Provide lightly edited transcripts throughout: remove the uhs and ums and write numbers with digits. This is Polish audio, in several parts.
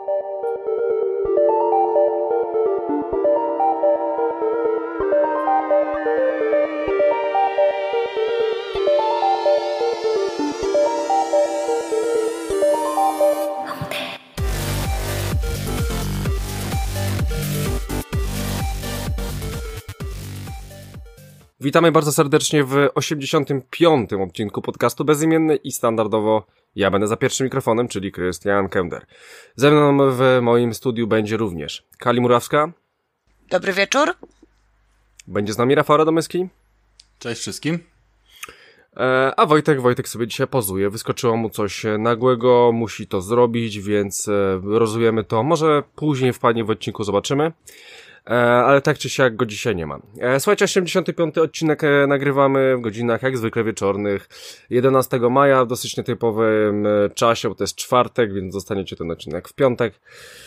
Witamy bardzo serdecznie w 85. odcinku podcastu Bezimienny i standardowo ja będę za pierwszym mikrofonem, czyli Krystian Kender. Ze mną w moim studiu będzie również Kali Murawska. Dobry wieczór. Będzie z nami Rafał Radomyski. Cześć wszystkim. A Wojtek sobie dzisiaj pozuje. Wyskoczyło mu coś nagłego, musi to zrobić, więc rozujemy to. Może później wpadnie w odcinku, zobaczymy. Ale tak czy siak go dzisiaj nie ma. Słuchajcie, 85. odcinek nagrywamy w godzinach jak zwykle wieczornych 11 maja w dosyć nietypowym czasie, bo to jest czwartek, więc dostaniecie ten odcinek w piątek.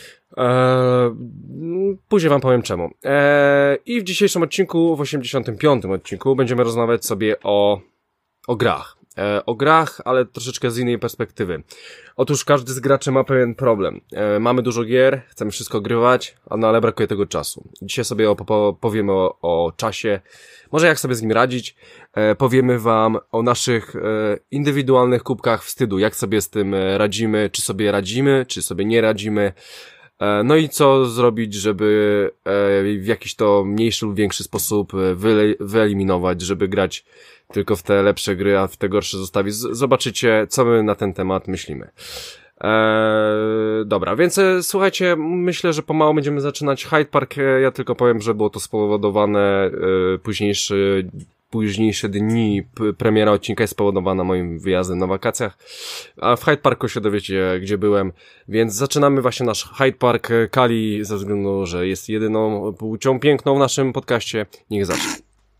Później wam powiem czemu. I w dzisiejszym odcinku, w 85. odcinku będziemy rozmawiać sobie o grach. O grach, ale troszeczkę z innej perspektywy. Otóż każdy z graczy ma pewien problem. Mamy dużo gier, chcemy wszystko grywać, ale brakuje tego czasu. Dzisiaj sobie powiemy o czasie, może jak sobie z nim radzić. Powiemy wam o naszych indywidualnych kubkach wstydu, jak sobie z tym radzimy, czy sobie nie radzimy. No i co zrobić, żeby w jakiś to mniejszy lub większy sposób wyeliminować, żeby grać tylko w te lepsze gry, a w te gorsze zostawić. Zobaczycie, co my na ten temat myślimy. Dobra, więc słuchajcie, myślę, że pomału będziemy zaczynać Hyde Park. Ja tylko powiem, że było to spowodowane późniejsze dni premiera odcinka jest spowodowana moim wyjazdem na wakacjach, a w Hyde Parku się dowiecie, gdzie byłem, więc zaczynamy właśnie nasz Hyde Park. Kali, ze względu, że jest jedyną płcią piękną w naszym podcaście, niech zacznie.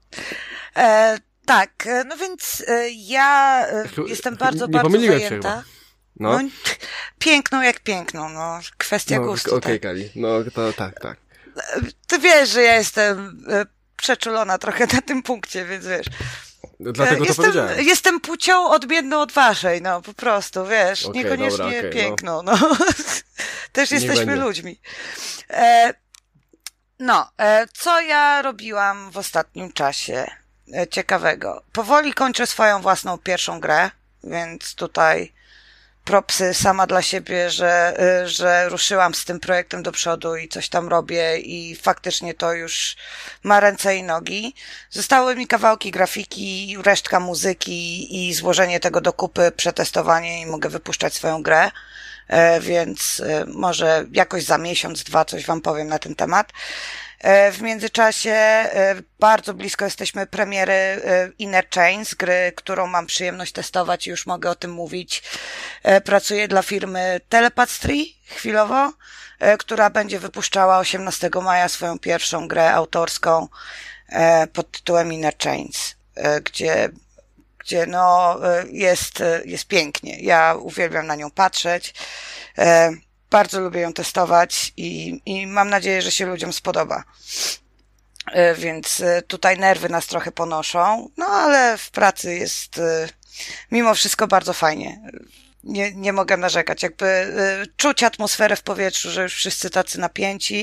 Tak, no więc ja jestem bardzo zajęta. No. Piękną jak piękną, no, kwestia gustu. Okej, Kali, no to tak. Ty wiesz, że ja jestem przeczulona trochę na tym punkcie, więc wiesz. Dlatego to powiedziałem. Jestem płcią odmienną od waszej, no po prostu, wiesz, niekoniecznie piękną, no. Też jesteśmy ludźmi. Co ja robiłam w ostatnim czasie ciekawego? Powoli kończę swoją własną pierwszą grę, więc tutaj propsy sama dla siebie, że ruszyłam z tym projektem do przodu i coś tam robię i faktycznie to już ma ręce i nogi. Zostały mi kawałki grafiki, resztka muzyki i złożenie tego do kupy, przetestowanie i mogę wypuszczać swoją grę, więc może jakoś za miesiąc, dwa coś wam powiem na ten temat. W międzyczasie bardzo blisko jesteśmy premiery Inner Chains, gry, którą mam przyjemność testować i już mogę o tym mówić. Pracuję dla firmy Telepath 3 chwilowo, która będzie wypuszczała 18 maja swoją pierwszą grę autorską pod tytułem Inner Chains, gdzie jest pięknie. Ja uwielbiam na nią patrzeć. Bardzo lubię ją testować i mam nadzieję, że się ludziom spodoba. Więc tutaj nerwy nas trochę ponoszą, no ale w pracy jest mimo wszystko bardzo fajnie. Nie mogę narzekać. Jakby czuć atmosferę w powietrzu, że już wszyscy tacy napięci,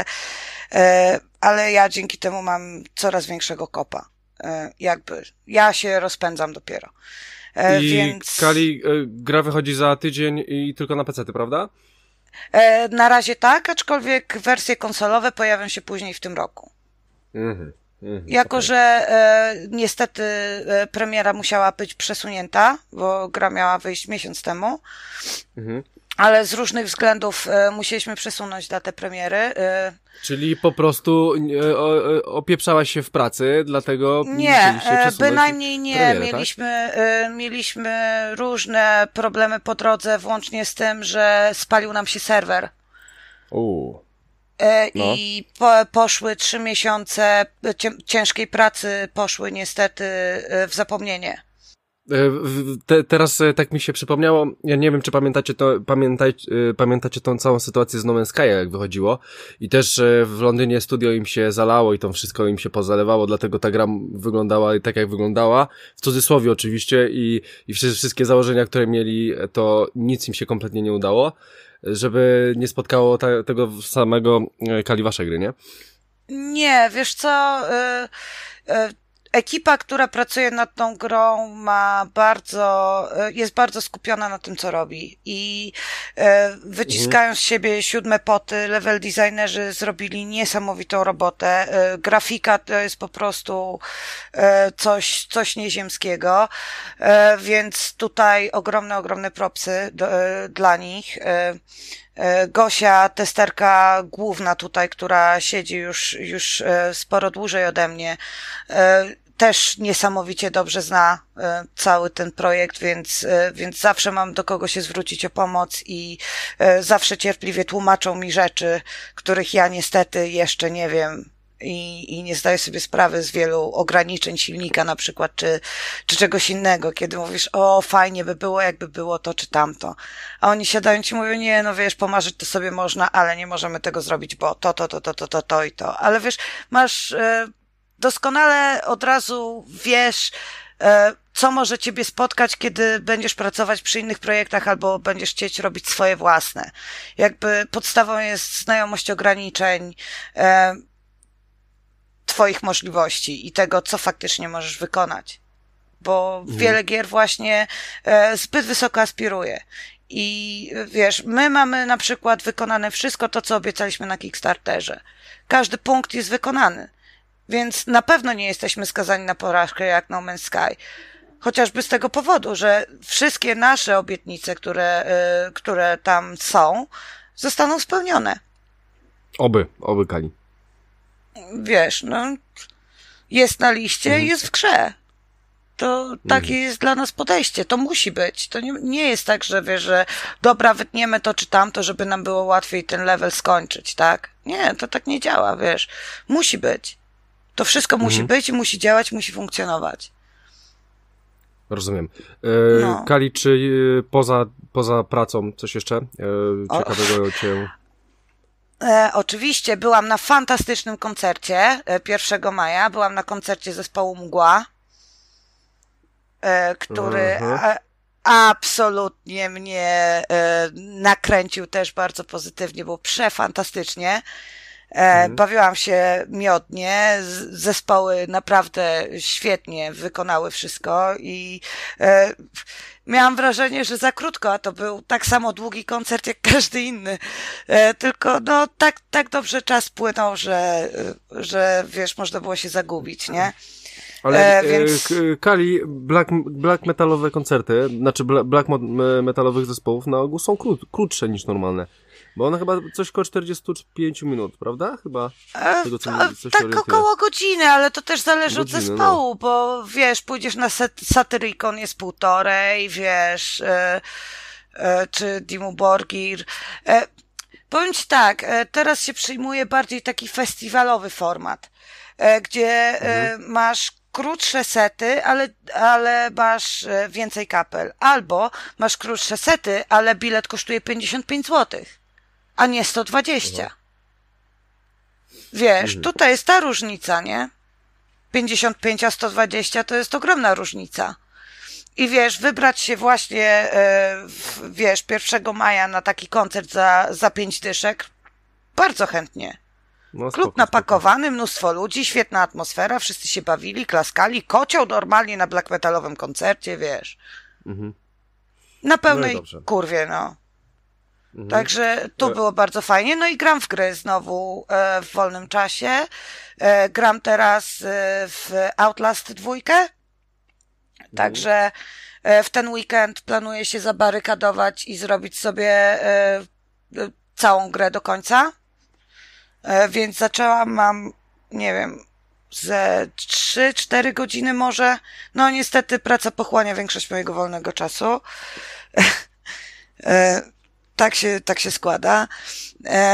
ale ja dzięki temu mam coraz większego kopa. Jakby ja się rozpędzam dopiero. Więc Kali, gra wychodzi za tydzień i tylko na PC-ty, prawda? Na razie tak, aczkolwiek wersje konsolowe pojawią się później w tym roku. Jako, że niestety premiera musiała być przesunięta, bo gra miała wyjść miesiąc temu, ale z różnych względów musieliśmy przesunąć datę premiery. Czyli po prostu opieprzałaś się w pracy, dlatego nie, bynajmniej nie. Premierę, Mieliśmy różne problemy po drodze, włącznie z tym, że spalił nam się serwer. I poszły 3 miesiące ciężkiej pracy, poszły niestety w zapomnienie. Teraz tak mi się przypomniało, ja nie wiem, czy pamiętacie tą całą sytuację z No Man's Sky, jak wychodziło i też w Londynie studio im się zalało i to wszystko im się pozalewało, dlatego ta gra wyglądała tak, jak wyglądała, w cudzysłowie oczywiście i wszystkie założenia, które mieli, to nic im się kompletnie nie udało, żeby nie spotkało tego samego Kali wasze gry, nie? Nie, wiesz co, ekipa, która pracuje nad tą grą jest bardzo skupiona na tym, co robi i wyciskają z siebie siódme poty, level designerzy zrobili niesamowitą robotę, grafika to jest po prostu coś nieziemskiego, więc tutaj ogromne propsy dla nich. Gosia, testerka główna tutaj, która siedzi już sporo dłużej ode mnie, też niesamowicie dobrze zna cały ten projekt, więc zawsze mam do kogo się zwrócić o pomoc i zawsze cierpliwie tłumaczą mi rzeczy, których ja niestety jeszcze nie wiem i nie zdaję sobie sprawy z wielu ograniczeń silnika na przykład, czy czegoś innego, kiedy mówisz, o fajnie by było, jakby było to czy tamto, a oni siadają i ci mówią, nie, no wiesz, pomarzyć to sobie można, ale nie możemy tego zrobić, bo to i to, ale wiesz, masz doskonale od razu wiesz, co może ciebie spotkać, kiedy będziesz pracować przy innych projektach albo będziesz chcieć robić swoje własne. Jakby podstawą jest znajomość ograniczeń, twoich możliwości i tego, co faktycznie możesz wykonać. Bo wiele gier właśnie zbyt wysoko aspiruje. I wiesz, my mamy na przykład wykonane wszystko to, co obiecaliśmy na Kickstarterze. Każdy punkt jest wykonany. Więc na pewno nie jesteśmy skazani na porażkę jak No Man's Sky. Chociażby z tego powodu, że wszystkie nasze obietnice, które tam są, zostaną spełnione. Oby Kali. Wiesz, no, jest na liście i jest w grze. To takie jest dla nas podejście. To musi być. To nie jest tak, że wiesz, że dobra, wytniemy to czy tamto, żeby nam było łatwiej ten level skończyć, tak? Nie, to tak nie działa, wiesz. Musi być. To wszystko musi być i musi działać, musi funkcjonować. Rozumiem. No. Kali, czy poza pracą coś jeszcze ciekawego cię... Oczywiście, byłam na fantastycznym koncercie 1 maja. Byłam na koncercie zespołu Mgła, który absolutnie mnie nakręcił też bardzo pozytywnie, było przefantastycznie. Bawiłam się miodnie, zespoły naprawdę świetnie wykonały wszystko i miałam wrażenie, że za krótko, a to był tak samo długi koncert jak każdy inny, tylko no tak dobrze czas płynął, że wiesz, można było się zagubić, nie? Ale więc... Kali, black metalowe koncerty, znaczy black metalowych zespołów na ogół są krótsze niż normalne. Bo one chyba coś koło 45 minut, prawda? Chyba tego, tak około godziny, ale to też zależy od zespołu, no. Bo wiesz, pójdziesz na Satyricon jest 1,5, wiesz, czy Dimmu Borgir. Powiem ci tak, teraz się przyjmuje bardziej taki festiwalowy format, gdzie masz krótsze sety, ale masz więcej kapel. Albo masz krótsze sety, ale bilet kosztuje 55 zł, a nie 120. Wiesz, tutaj jest ta różnica, nie? 55 a 120 to jest ogromna różnica. I wiesz, wybrać się właśnie, wiesz, 1 maja na taki koncert za 5 dyszek, bardzo chętnie. No, Klub napakowany, mnóstwo ludzi, świetna atmosfera, wszyscy się bawili, klaskali, kocioł normalnie na black metalowym koncercie, wiesz. Na pełnej kurwie, no. Także tu było bardzo fajnie. No i gram w gry znowu w wolnym czasie. Gram teraz w Outlast 2. Także w ten weekend planuję się zabarykadować i zrobić sobie całą grę do końca. Więc mam, nie wiem, ze 3-4 godziny może. No niestety praca pochłania większość mojego wolnego czasu. Tak się składa.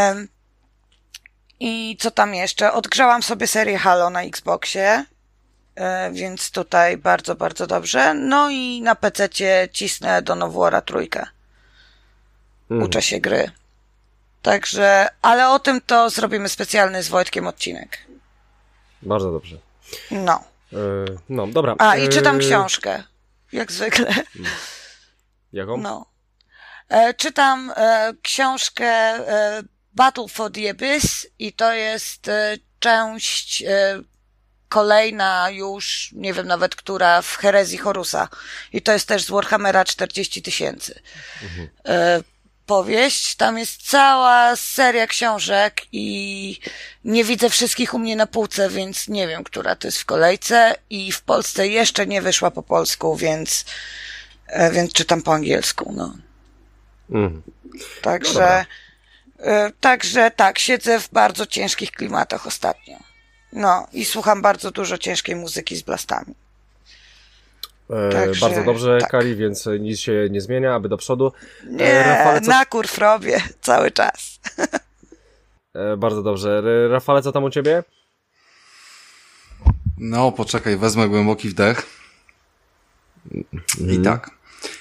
I co tam jeszcze? Odgrzałam sobie serię Halo na Xboxie. więc tutaj bardzo, bardzo dobrze. No i na PC-cie cisnę Dawn of War'a 3. Uczę się gry. Także, ale o tym to zrobimy specjalny z Wojtkiem odcinek. Bardzo dobrze. No. No, dobra. I czytam książkę. Jak zwykle. Jaką? No. Czytam książkę Battle for the Abyss i to jest część kolejna już, nie wiem nawet która, w herezji Horusa. I to jest też z Warhammera 40 000. Powieść. Tam jest cała seria książek i nie widzę wszystkich u mnie na półce, więc nie wiem, która to jest w kolejce i w Polsce jeszcze nie wyszła po polsku, więc czytam po angielsku, no. Także tak, siedzę w bardzo ciężkich klimatach ostatnio. No i słucham bardzo dużo ciężkiej muzyki z blastami. Także, bardzo dobrze, tak. Kali, więc nic się nie zmienia, aby do przodu. Nie, Rafale, na kurw robię cały czas. Bardzo dobrze. Rafale, co tam u ciebie? No, poczekaj, wezmę głęboki wdech. I tak.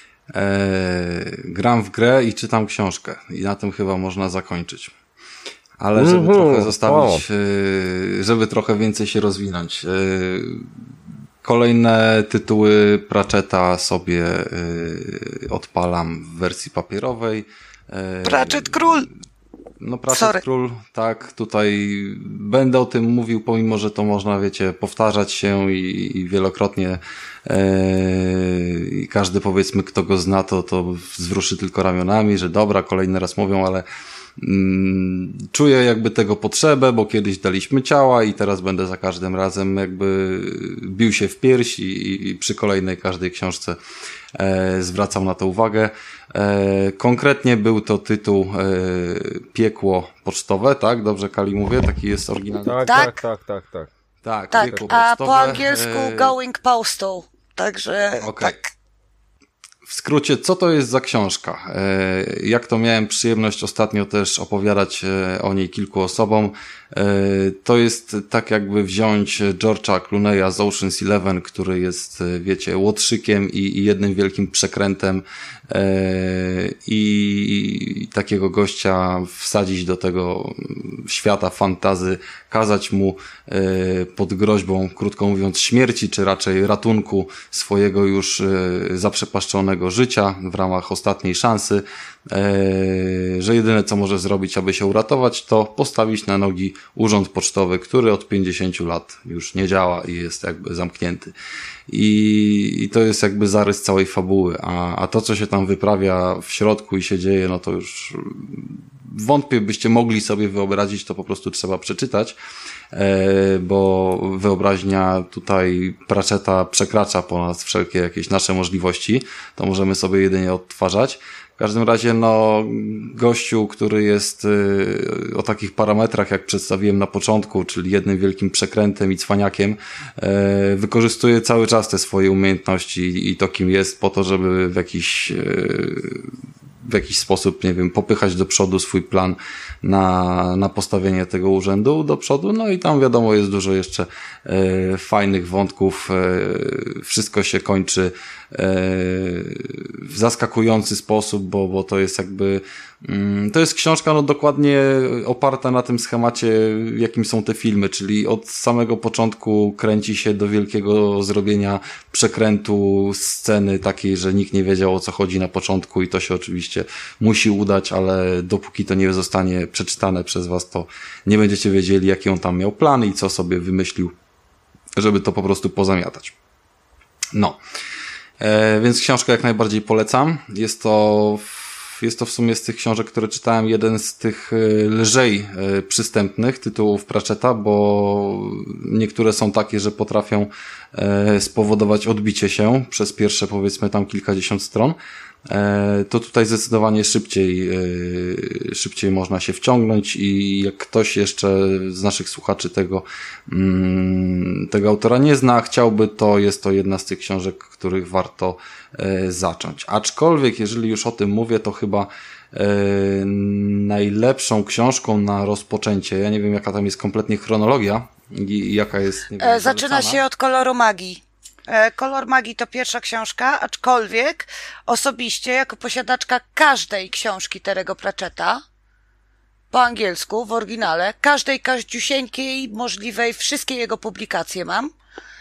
Gram w grę i czytam książkę. I na tym chyba można zakończyć. Ale żeby trochę zostawić, żeby trochę więcej się rozwinąć. Kolejne tytuły Pratchetta sobie odpalam w wersji papierowej. Pratchett Król! No Pratchett Król, tak, tutaj będę o tym mówił, pomimo że to można, wiecie, powtarzać się i wielokrotnie i każdy, powiedzmy, kto go zna, to wzruszy tylko ramionami, że dobra, kolejny raz mówią, ale czuję jakby tego potrzebę, bo kiedyś daliśmy ciała i teraz będę za każdym razem jakby bił się w pierś i przy kolejnej każdej książce zwracam na to uwagę. Konkretnie był to tytuł Piekło Pocztowe, tak? Dobrze, Kali, mówię? Taki jest oryginalny. Tak. Tak, Piekło Pocztowe. A po angielsku Going Postal. Także tak. W skrócie, co to jest za książka? Jak to miałem przyjemność ostatnio też opowiadać o niej kilku osobom. To jest tak jakby wziąć George'a Clooney'a z Ocean's 11, który jest, wiecie, łotrzykiem i jednym wielkim przekrętem i takiego gościa wsadzić do tego świata fantasy, kazać mu pod groźbą, krótko mówiąc, śmierci, czy raczej ratunku swojego już zaprzepaszczonego życia w ramach ostatniej szansy, że jedyne co może zrobić, aby się uratować, to postawić na nogi urząd pocztowy, który od 50 lat już nie działa i jest jakby zamknięty. I to jest jakby zarys całej fabuły, a to, co się tam wyprawia w środku i się dzieje, no to już wątpię, byście mogli sobie wyobrazić, to po prostu trzeba przeczytać, bo wyobraźnia tutaj Pratchetta przekracza ponad wszelkie jakieś nasze możliwości, to możemy sobie jedynie odtwarzać. W każdym razie, no, gościu, który jest o takich parametrach, jak przedstawiłem na początku, czyli jednym wielkim przekrętem i cwaniakiem, wykorzystuje cały czas te swoje umiejętności i to, kim jest, po to, żeby w jakiś sposób, nie wiem, popychać do przodu swój plan na postawienie tego urzędu do przodu, no i tam wiadomo jest dużo jeszcze fajnych wątków, wszystko się kończy w zaskakujący sposób, bo to jest jakby to jest książka no dokładnie oparta na tym schemacie, jakim są te filmy, czyli od samego początku kręci się do wielkiego zrobienia przekrętu sceny takiej, że nikt nie wiedział, o co chodzi na początku i to się oczywiście musi udać, ale dopóki to nie zostanie przeczytane przez was, to nie będziecie wiedzieli, jaki on tam miał plan i co sobie wymyślił, żeby to po prostu pozamiatać. No. Więc książkę jak najbardziej polecam. Jest to w sumie z tych książek, które czytałem, jeden z tych lżej przystępnych tytułów Pratchetta, bo niektóre są takie, że potrafią spowodować odbicie się przez pierwsze, powiedzmy, tam kilkadziesiąt stron. To tutaj zdecydowanie szybciej można się wciągnąć i jak ktoś jeszcze z naszych słuchaczy tego autora nie zna, chciałby, to jest to jedna z tych książek, których warto zacząć. Aczkolwiek, jeżeli już o tym mówię, to chyba najlepszą książką na rozpoczęcie, ja nie wiem jaka tam jest kompletnie chronologia I jaka jest, nie wiem, Zaczyna zalecana? się od Koloru Magii. Kolor Magii to pierwsza książka, aczkolwiek osobiście jako posiadaczka każdej książki Terry'ego Pratchetta, po angielsku, w oryginale, każdej kaździusieńkiej możliwej, wszystkie jego publikacje mam.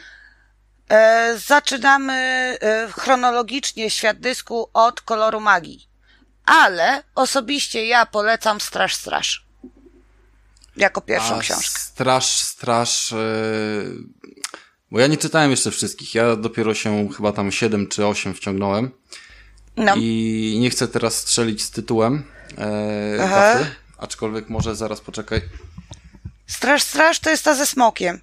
Zaczynamy chronologicznie Świat Dysku od Koloru Magii. Ale osobiście ja polecam Straż. Jako pierwszą książkę. Straż, bo ja nie czytałem jeszcze wszystkich. Ja dopiero się chyba tam 7 czy 8 wciągnąłem. No. I nie chcę teraz strzelić z tytułem kasy, aczkolwiek może zaraz poczekaj. Straż to jest ta ze smokiem.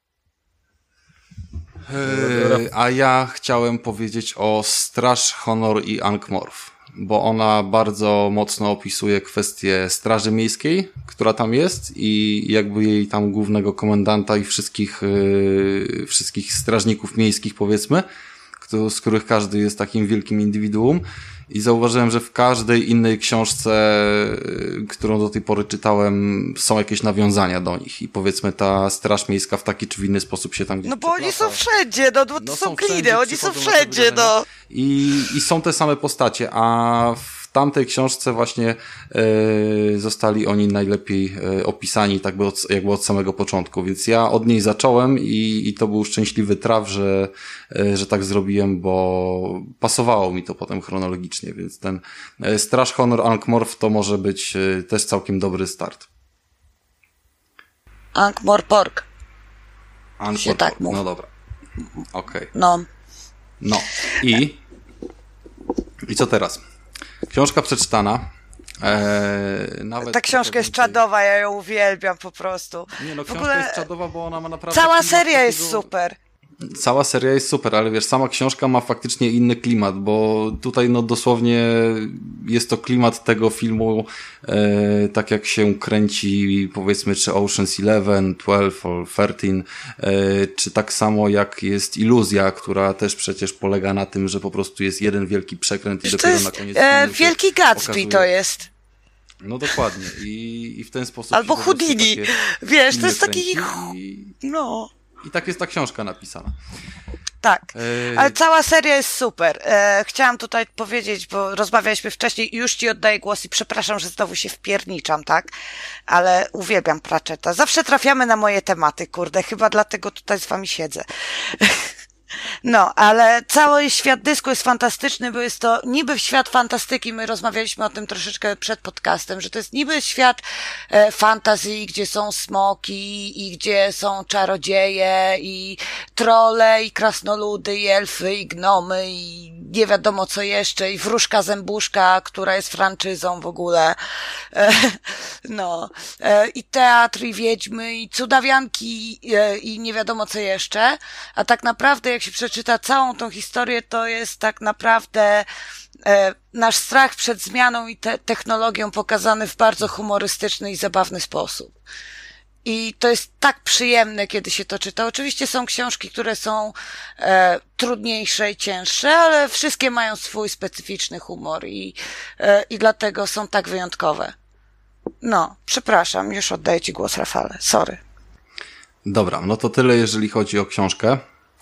A ja chciałem powiedzieć o Straż, Honor i Ankh-Morpork, bo ona bardzo mocno opisuje kwestię Straży Miejskiej, która tam jest i jakby jej tam głównego komendanta i wszystkich strażników miejskich, powiedzmy, z których każdy jest takim wielkim indywiduum. I zauważyłem, że w każdej innej książce, którą do tej pory czytałem, są jakieś nawiązania do nich. I powiedzmy ta Straż Miejska w taki czy w inny sposób się tam gdzieś No bo oni przeplata. są wszędzie, no to są gliny, oni są wszędzie, no. I są te same postacie, a w tamtej książce właśnie zostali oni najlepiej opisani tak jakby od samego początku, więc ja od niej zacząłem i to był szczęśliwy traf, że tak zrobiłem, bo pasowało mi to potem chronologicznie, więc ten Straż, Honor, Ankh-Morpork to może być też całkiem dobry start. Ankh-Morpork. Ankh-Morpork, tak mówi. no dobra. Okej. No. No. I co teraz? Książka przeczytana. Nawet Ta książka jest czadowa, ja ją uwielbiam po prostu. Nie no, w książka ogóle jest czadowa, bo ona ma naprawdę... cała klimat seria jest takiego... super. Cała seria jest super, ale wiesz, sama książka ma faktycznie inny klimat, bo tutaj no dosłownie jest to klimat tego filmu, tak jak się kręci, powiedzmy, czy Ocean's 11, 12 or 13, czy tak samo jak jest Iluzja, która też przecież polega na tym, że po prostu jest jeden wielki przekręt i To dopiero jest na koniec filmu się Wielki Gatsby okazuje... to jest. No dokładnie. I w ten sposób... Albo się po prostu Houdini. takie Wiesz, to filmy jest taki... kręci No... I tak jest ta książka napisana. Tak, ale cała seria jest super. Chciałam tutaj powiedzieć, bo rozmawialiśmy wcześniej i już ci oddaję głos i przepraszam, że znowu się wpierniczam, tak? Ale uwielbiam Pratchetta. Zawsze trafiamy na moje tematy, kurde, chyba dlatego tutaj z wami siedzę. No, ale cały świat dysku jest fantastyczny, bo jest to niby świat fantastyki, my rozmawialiśmy o tym troszeczkę przed podcastem, że to jest niby świat fantazji, gdzie są smoki i gdzie są czarodzieje i trolle i krasnoludy i elfy i gnomy i nie wiadomo co jeszcze i wróżka zębuszka, która jest franczyzą w ogóle. No, i teatr i wiedźmy i cudawianki i nie wiadomo co jeszcze, a tak naprawdę jak się przeczyta całą tą historię, to jest tak naprawdę nasz strach przed zmianą i technologią pokazany w bardzo humorystyczny i zabawny sposób. I to jest tak przyjemne, kiedy się to czyta. Oczywiście są książki, które są trudniejsze i cięższe, ale wszystkie mają swój specyficzny humor i dlatego są tak wyjątkowe. No, przepraszam, już oddaję ci głos, Rafale. Sorry. Dobra, no to tyle, jeżeli chodzi o książkę.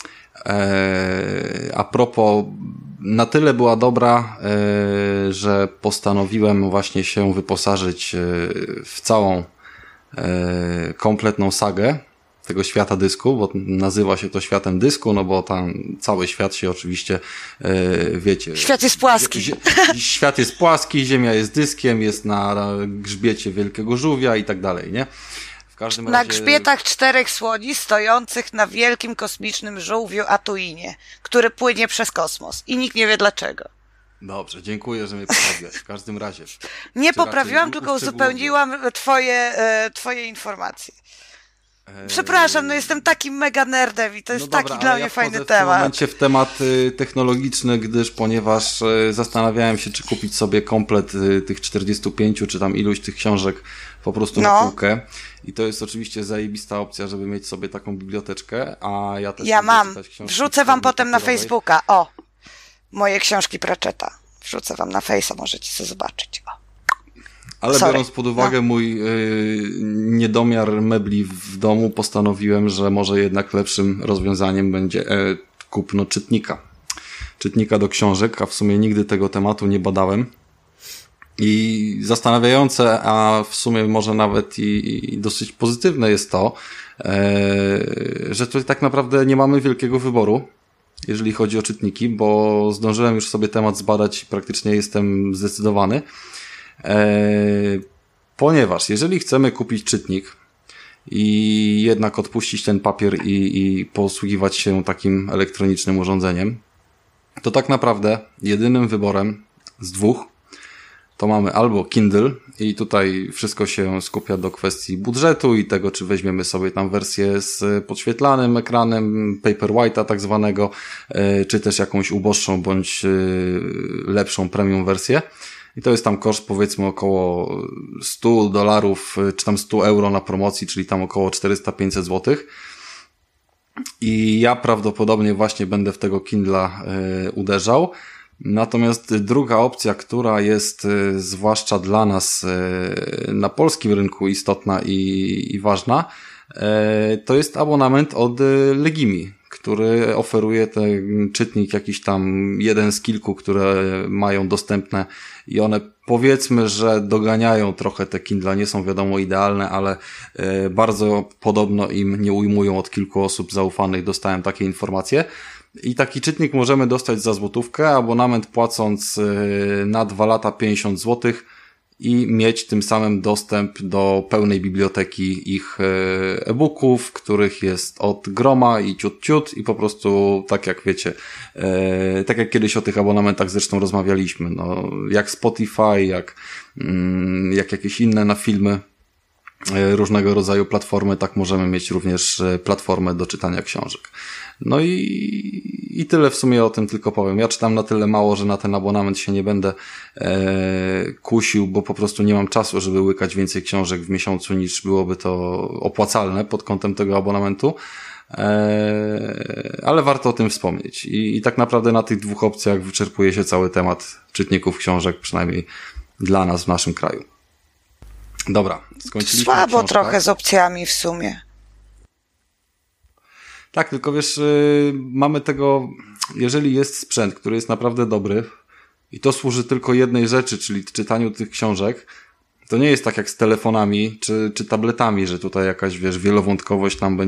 A propos, na tyle była dobra, że postanowiłem właśnie się wyposażyć w całą kompletną sagę tego świata dysku, bo nazywa się to światem dysku, no bo tam cały świat się oczywiście, wiecie... Świat jest płaski. Świat jest płaski, Ziemia jest dyskiem, jest na grzbiecie wielkiego żółwia i tak dalej, nie? W każdym razie... Na grzbietach 4 słoni stojących na wielkim kosmicznym żółwiu Atuinie, który płynie przez kosmos i nikt nie wie dlaczego. Dobrze, dziękuję, że mnie poprawiłaś. W każdym razie. Nie poprawiłam, tylko uzupełniłam twoje informacje. Przepraszam, no jestem takim mega nerdem i to jest dobra, taki dla mnie fajny w tym temat. momencie w temat technologiczny, ponieważ zastanawiałem się, czy kupić sobie komplet tych 45, czy tam iluś tych książek po prostu na półkę. I to jest oczywiście zajebista opcja, żeby mieć sobie taką biblioteczkę, a ja też... Ja mam. Wrzucę wam potem na Facebooka. O, moje książki Pratchetta. Wrzucę wam na Face'a, możecie sobie zobaczyć. O. Ale biorąc pod uwagę mój niedomiar mebli w domu, postanowiłem, że może jednak lepszym rozwiązaniem będzie kupno czytnika. Czytnika do książek, a w sumie nigdy tego tematu nie badałem. I zastanawiające, a w sumie może nawet i dosyć pozytywne jest to, że tutaj tak naprawdę nie mamy wielkiego wyboru, jeżeli chodzi o czytniki, bo zdążyłem już sobie temat zbadać i praktycznie jestem zdecydowany. Ponieważ jeżeli chcemy kupić czytnik i jednak odpuścić ten papier i posługiwać się takim elektronicznym urządzeniem, to tak naprawdę jedynym wyborem z dwóch to mamy albo Kindle i tutaj wszystko się skupia do kwestii budżetu i tego, czy weźmiemy sobie tam wersję z podświetlanym ekranem, Paperwhite'a tak zwanego, czy też jakąś uboższą bądź lepszą premium wersję. I to jest tam koszt powiedzmy około $100 czy tam €100 na promocji, czyli tam około 400-500 zł. I ja prawdopodobnie właśnie będę w tego Kindla uderzał. Natomiast druga opcja, która jest zwłaszcza dla nas na polskim rynku istotna i ważna, to jest abonament od Legimi, który oferuje ten czytnik jakiś tam jeden z kilku, które mają dostępne i one powiedzmy, że doganiają trochę te Kindle, nie są wiadomo idealne, ale bardzo podobno im nie ujmują od kilku osób zaufanych, dostałem takie informacje. I taki czytnik możemy dostać za złotówkę, abonament płacąc na 2 lata 50 zł i mieć tym samym dostęp do pełnej biblioteki ich e-booków, których jest od groma i ciut i po prostu tak jak wiecie, tak jak kiedyś o tych abonamentach zresztą rozmawialiśmy, no jak Spotify, jak jakieś inne na filmy, różnego rodzaju platformy, tak możemy mieć również platformę do czytania książek. No i tyle w sumie o tym tylko powiem. Ja czytam na tyle mało, że na ten abonament się nie będę kusił, bo po prostu nie mam czasu, żeby łykać więcej książek w miesiącu niż byłoby to opłacalne pod kątem tego abonamentu. Ale warto o tym wspomnieć. I tak naprawdę na tych dwóch opcjach wyczerpuje się cały temat czytników książek, przynajmniej dla nas w naszym kraju. Dobra, skończyliśmy. Słabo trochę z opcjami w sumie. Tak, tylko wiesz, mamy tego, jeżeli jest sprzęt, który jest naprawdę dobry i to służy tylko jednej rzeczy, czyli czytaniu tych książek, to nie jest tak jak z telefonami czy tabletami, że tutaj jakaś, wiesz, wielowątkowość nam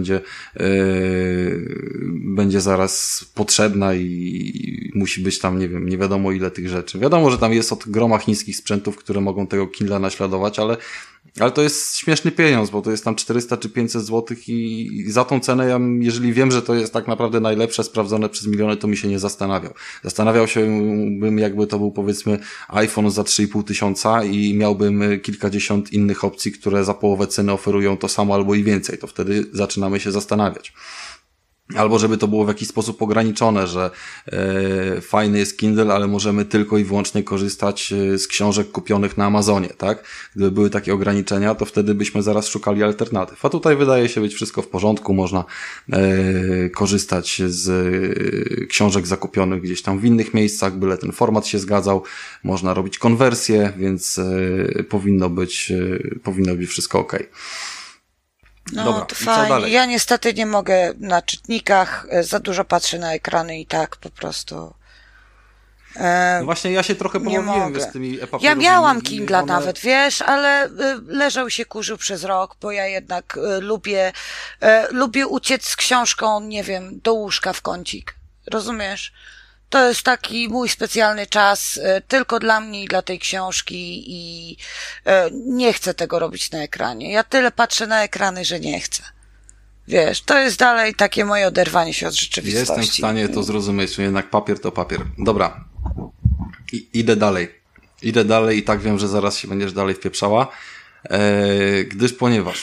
będzie zaraz potrzebna i musi być tam, nie wiem, nie wiadomo ile tych rzeczy. Wiadomo, że tam jest od groma chińskich sprzętów, które mogą tego Kindla naśladować, ale to jest śmieszny pieniądz, bo to jest tam 400 czy 500 zł i za tą cenę, ja, jeżeli wiem, że to jest tak naprawdę najlepsze, sprawdzone przez miliony, to mi się nie zastanawiał. Zastanawiał się bym, jakby to był powiedzmy iPhone za 3,5 tysiąca i miałbym kilkadziesiąt innych opcji, które za połowę ceny oferują to samo albo i więcej. To wtedy zaczynamy się zastanawiać. Albo żeby to było w jakiś sposób ograniczone, że fajny jest Kindle, ale możemy tylko i wyłącznie korzystać z książek kupionych na Amazonie, tak? Gdyby były takie ograniczenia, to wtedy byśmy zaraz szukali alternatyw. A tutaj wydaje się być wszystko w porządku, można korzystać z książek zakupionych gdzieś tam w innych miejscach, byle ten format się zgadzał, można robić konwersję, więc powinno być wszystko okej. No, dobra, to i co fajnie. dalej? Ja niestety nie mogę na czytnikach, za dużo patrzę na ekrany i tak po prostu. No właśnie ja się trochę Nie pomyliłem mogę. z tymi e-papierowymi. Ja miałam i Kindla one... nawet, wiesz, ale leżał się kurzył przez rok, bo ja jednak lubię uciec z książką, nie wiem, do łóżka w kącik. Rozumiesz? To jest taki mój specjalny czas tylko dla mnie i dla tej książki i nie chcę tego robić na ekranie. Ja tyle patrzę na ekrany, że nie chcę. Wiesz, to jest dalej takie moje oderwanie się od rzeczywistości. Jestem w stanie to zrozumieć, że jednak papier to papier. Dobra, idę dalej i tak wiem, że zaraz się będziesz dalej wpieprzała, ponieważ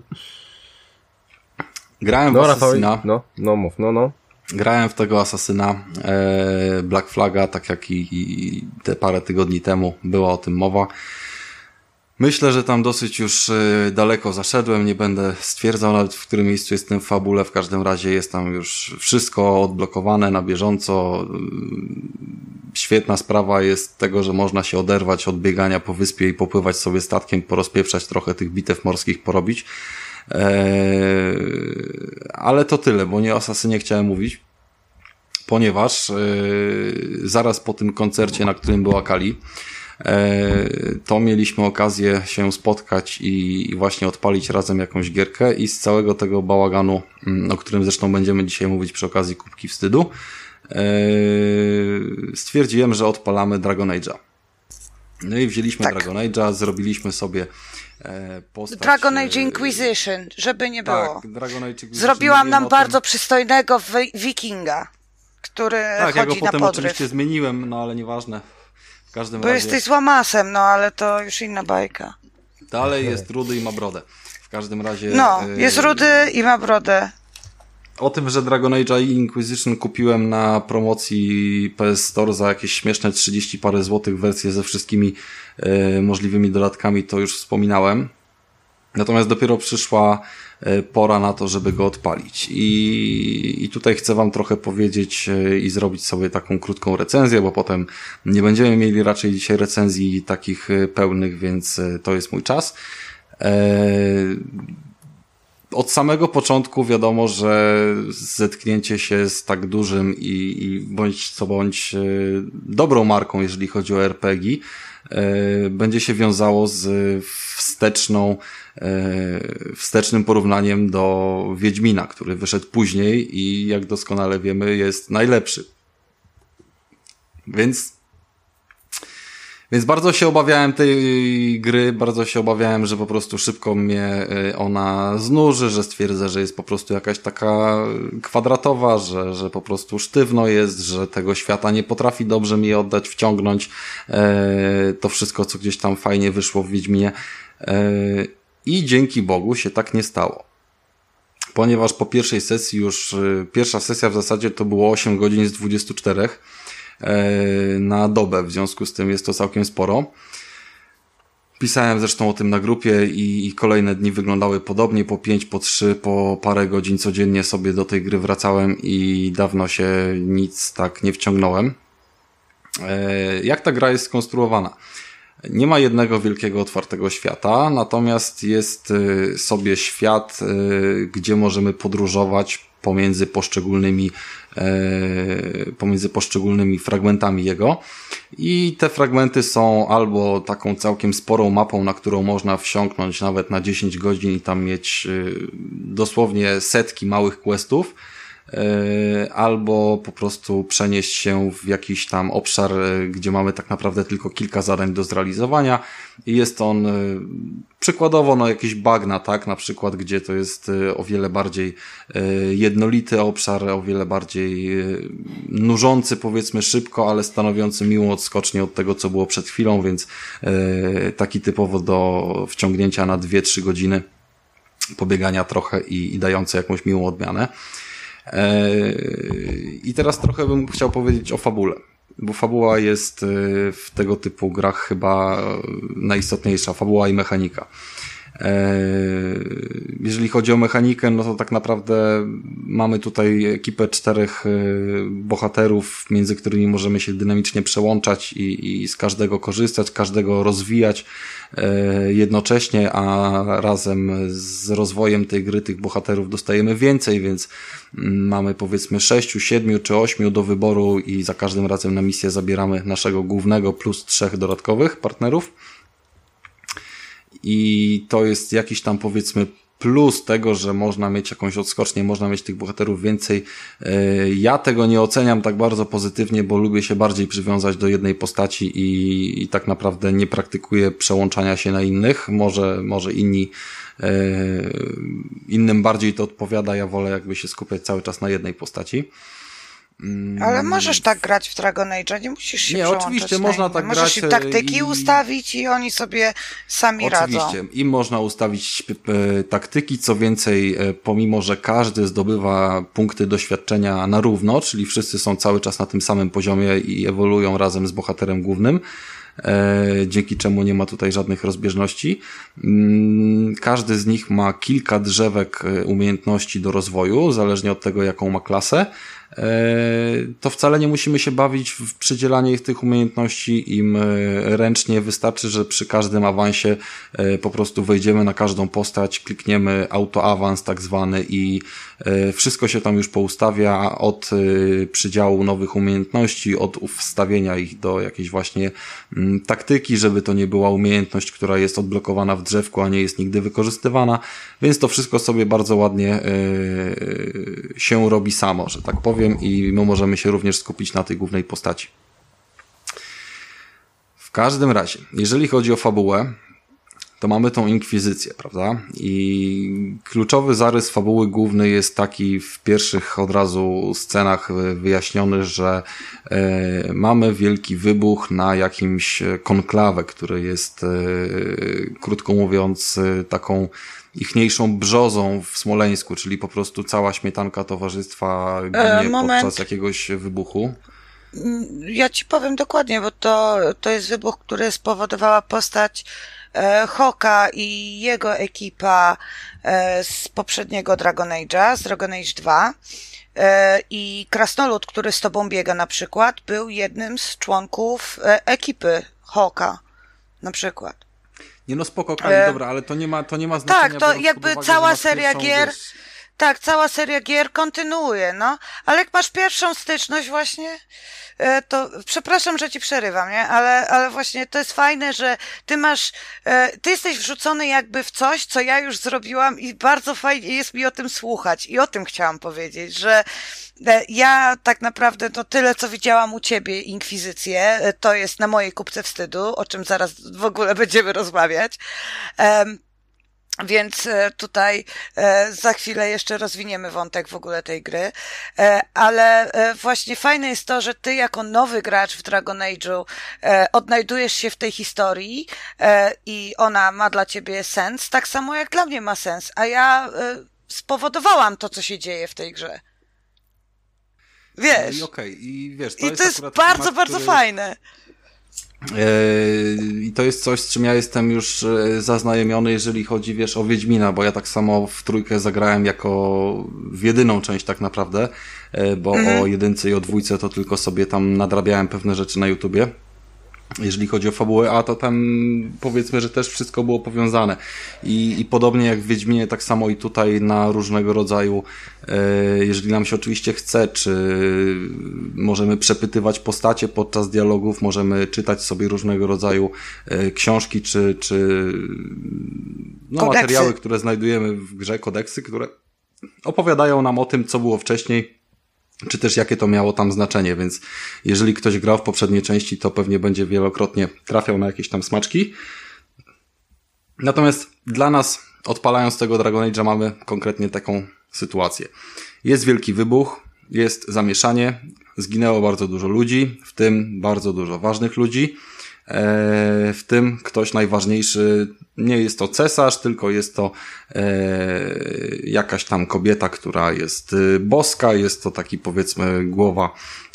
grałem w Assassina. No mów. Grałem w tego Assassina Black Flaga, tak jak i te parę tygodni temu była o tym mowa. Myślę, że tam dosyć już daleko zaszedłem, nie będę stwierdzał nawet, w którym miejscu jestem w fabule, w każdym razie jest tam już wszystko odblokowane na bieżąco. Świetna sprawa jest tego, że można się oderwać od biegania po wyspie i popływać sobie statkiem, porozpieprzać trochę tych bitew morskich, porobić. Ale to tyle, bo nie o Asasynie chciałem mówić, ponieważ zaraz po tym koncercie, na którym była Kali, to mieliśmy okazję się spotkać i właśnie odpalić razem jakąś gierkę i z całego tego bałaganu, o którym zresztą będziemy dzisiaj mówić przy okazji Kubki Wstydu, stwierdziłem, że odpalamy Dragon Age'a. No i wzięliśmy Dragon Age'a, zrobiliśmy sobie postać... Dragon Age Inquisition, żeby nie było. Tak, Dragon Age Inquisition. Zrobiłam nam bardzo przystojnego wikinga, który chodzi ja go na potem podryw. oczywiście zmieniłem, no ale nieważne. W każdym Bo razie... jesteś złamasem, no ale to już inna bajka. Dalej jest rudy i ma brodę. W każdym razie... No, jest rudy i ma brodę. O tym, że Dragon Age i Inquisition kupiłem na promocji PS Store za jakieś śmieszne 30 parę złotych wersję ze wszystkimi możliwymi dodatkami, to już wspominałem. Natomiast dopiero przyszła pora na to, żeby go odpalić. I tutaj chcę wam trochę powiedzieć i zrobić sobie taką krótką recenzję, bo potem nie będziemy mieli raczej dzisiaj recenzji takich pełnych, więc to jest mój czas. Od samego początku wiadomo, że zetknięcie się z tak dużym i bądź co bądź dobrą marką, jeżeli chodzi o RPG, będzie się wiązało z wstecznym porównaniem do Wiedźmina, który wyszedł później i jak doskonale wiemy jest najlepszy. Więc bardzo się obawiałem tej gry, bardzo się obawiałem, że po prostu szybko mnie ona znuży, że stwierdzę, że jest po prostu jakaś taka kwadratowa, że po prostu sztywno jest, że tego świata nie potrafi dobrze mi oddać, wciągnąć to wszystko, co gdzieś tam fajnie wyszło w Wiedźminie. I dzięki Bogu się tak nie stało. Ponieważ po pierwszej sesji pierwsza sesja w zasadzie to było 8 godzin z 24 na dobę, w związku z tym jest to całkiem sporo. Pisałem zresztą o tym na grupie i kolejne dni wyglądały podobnie, po 5, po 3, po parę godzin codziennie sobie do tej gry wracałem i dawno się nic tak nie wciągnąłem. Jak ta gra jest skonstruowana? Nie ma jednego wielkiego otwartego świata, natomiast jest sobie świat, gdzie możemy podróżować pomiędzy poszczególnymi fragmentami jego i te fragmenty są albo taką całkiem sporą mapą, na którą można wsiąknąć nawet na 10 godzin i tam mieć dosłownie setki małych questów, albo po prostu przenieść się w jakiś tam obszar, gdzie mamy tak naprawdę tylko kilka zadań do zrealizowania i jest on przykładowo jakieś bagna, tak, na przykład, gdzie to jest o wiele bardziej jednolity obszar, o wiele bardziej nużący, powiedzmy szybko, ale stanowiący miłą odskocznię od tego, co było przed chwilą, więc taki typowo do wciągnięcia na 2-3 godziny pobiegania trochę i dający jakąś miłą odmianę. I teraz trochę bym chciał powiedzieć o fabule, bo fabuła jest w tego typu grach chyba najistotniejsza, fabuła i mechanika. Jeżeli chodzi o mechanikę, no to tak naprawdę mamy tutaj ekipę 4 bohaterów, między którymi możemy się dynamicznie przełączać i z każdego korzystać, każdego rozwijać jednocześnie, a razem z rozwojem tej gry tych bohaterów dostajemy więcej, więc mamy powiedzmy 6, 7 czy 8 do wyboru i za każdym razem na misję zabieramy naszego głównego plus 3 dodatkowych partnerów. I to jest jakiś tam powiedzmy plus tego, że można mieć jakąś odskocznię, można mieć tych bohaterów więcej. Ja tego nie oceniam tak bardzo pozytywnie, bo lubię się bardziej przywiązać do jednej postaci i tak naprawdę nie praktykuję przełączania się na innych. Może innym bardziej to odpowiada, ja wolę jakby się skupiać cały czas na jednej postaci. Ale możesz tak grać w Dragon Age, nie musisz się przełączać. Oczywiście można tak grać. Możesz im taktyki ustawić i oni sobie sami radzą. Oczywiście, im można ustawić taktyki, co więcej, pomimo że każdy zdobywa punkty doświadczenia na równo, czyli wszyscy są cały czas na tym samym poziomie i ewoluują razem z bohaterem głównym, dzięki czemu nie ma tutaj żadnych rozbieżności. Każdy z nich ma kilka drzewek umiejętności do rozwoju, zależnie od tego, jaką ma klasę. To wcale nie musimy się bawić w przydzielanie tych umiejętności im ręcznie. Wystarczy, że przy każdym awansie po prostu wejdziemy na każdą postać, klikniemy autoawans tak zwany i wszystko się tam już poustawia od przydziału nowych umiejętności, od wstawienia ich do jakiejś właśnie taktyki, żeby to nie była umiejętność, która jest odblokowana w drzewku, a nie jest nigdy wykorzystywana, więc to wszystko sobie bardzo ładnie się robi samo, że tak powiem, i my możemy się również skupić na tej głównej postaci. W każdym razie, jeżeli chodzi o fabułę, to mamy tą inkwizycję, prawda? I kluczowy zarys fabuły głównej jest taki w pierwszych od razu scenach wyjaśniony, że mamy wielki wybuch na jakimś konklawę, który jest, krótko mówiąc, taką ichniejszą brzozą w Smoleńsku, czyli po prostu cała śmietanka towarzystwa ginie podczas jakiegoś wybuchu. Ja ci powiem dokładnie, bo to jest wybuch, który spowodowała postać Hawka i jego ekipa z poprzedniego Dragon Age'a, z Dragon Age 2. I Krasnolud, który z tobą biega na przykład, był jednym z członków ekipy Hawka, na przykład. Nie no spoko, Kali, dobra, ale to nie ma znaczenia. Tak, to jakby uwagę, cała seria gier, tak, cała seria gier kontynuuje, no. Ale jak masz pierwszą styczność właśnie, to przepraszam, że ci przerywam, nie? Ale właśnie to jest fajne, że ty jesteś wrzucony jakby w coś, co ja już zrobiłam i bardzo fajnie jest mi o tym słuchać i o tym chciałam powiedzieć, że ja tak naprawdę to tyle, co widziałam u ciebie, Inkwizycję, to jest na mojej kupce wstydu, o czym zaraz w ogóle będziemy rozmawiać. Więc tutaj za chwilę jeszcze rozwiniemy wątek w ogóle tej gry, ale właśnie fajne jest to, że ty jako nowy gracz w Dragon Age'u odnajdujesz się w tej historii i ona ma dla ciebie sens, tak samo jak dla mnie ma sens, a ja spowodowałam to, co się dzieje w tej grze. Wiesz? I wiesz, to jest bardzo, bardzo fajne. I to jest coś, z czym ja jestem już zaznajomiony, jeżeli chodzi, wiesz, o Wiedźmina, bo ja tak samo w trójkę zagrałem w jedyną część tak naprawdę, bo o jedynce i o dwójce to tylko sobie tam nadrabiałem pewne rzeczy na YouTubie. Jeżeli chodzi o fabułę, a to tam powiedzmy, że też wszystko było powiązane. I podobnie jak w Wiedźminie, tak samo i tutaj na różnego rodzaju, jeżeli nam się oczywiście chce, czy możemy przepytywać postacie podczas dialogów, możemy czytać sobie różnego rodzaju książki, czy materiały, które znajdujemy w grze, kodeksy, które opowiadają nam o tym, co było wcześniej, czy też jakie to miało tam znaczenie, więc jeżeli ktoś grał w poprzedniej części, to pewnie będzie wielokrotnie trafiał na jakieś tam smaczki. Natomiast dla nas, odpalając tego Dragon Age'a, mamy konkretnie taką sytuację. Jest wielki wybuch, jest zamieszanie, zginęło bardzo dużo ludzi, w tym bardzo dużo ważnych ludzi. W tym ktoś najważniejszy, nie jest to cesarz, tylko jest to jakaś tam kobieta, która jest boska, jest to taki powiedzmy głowa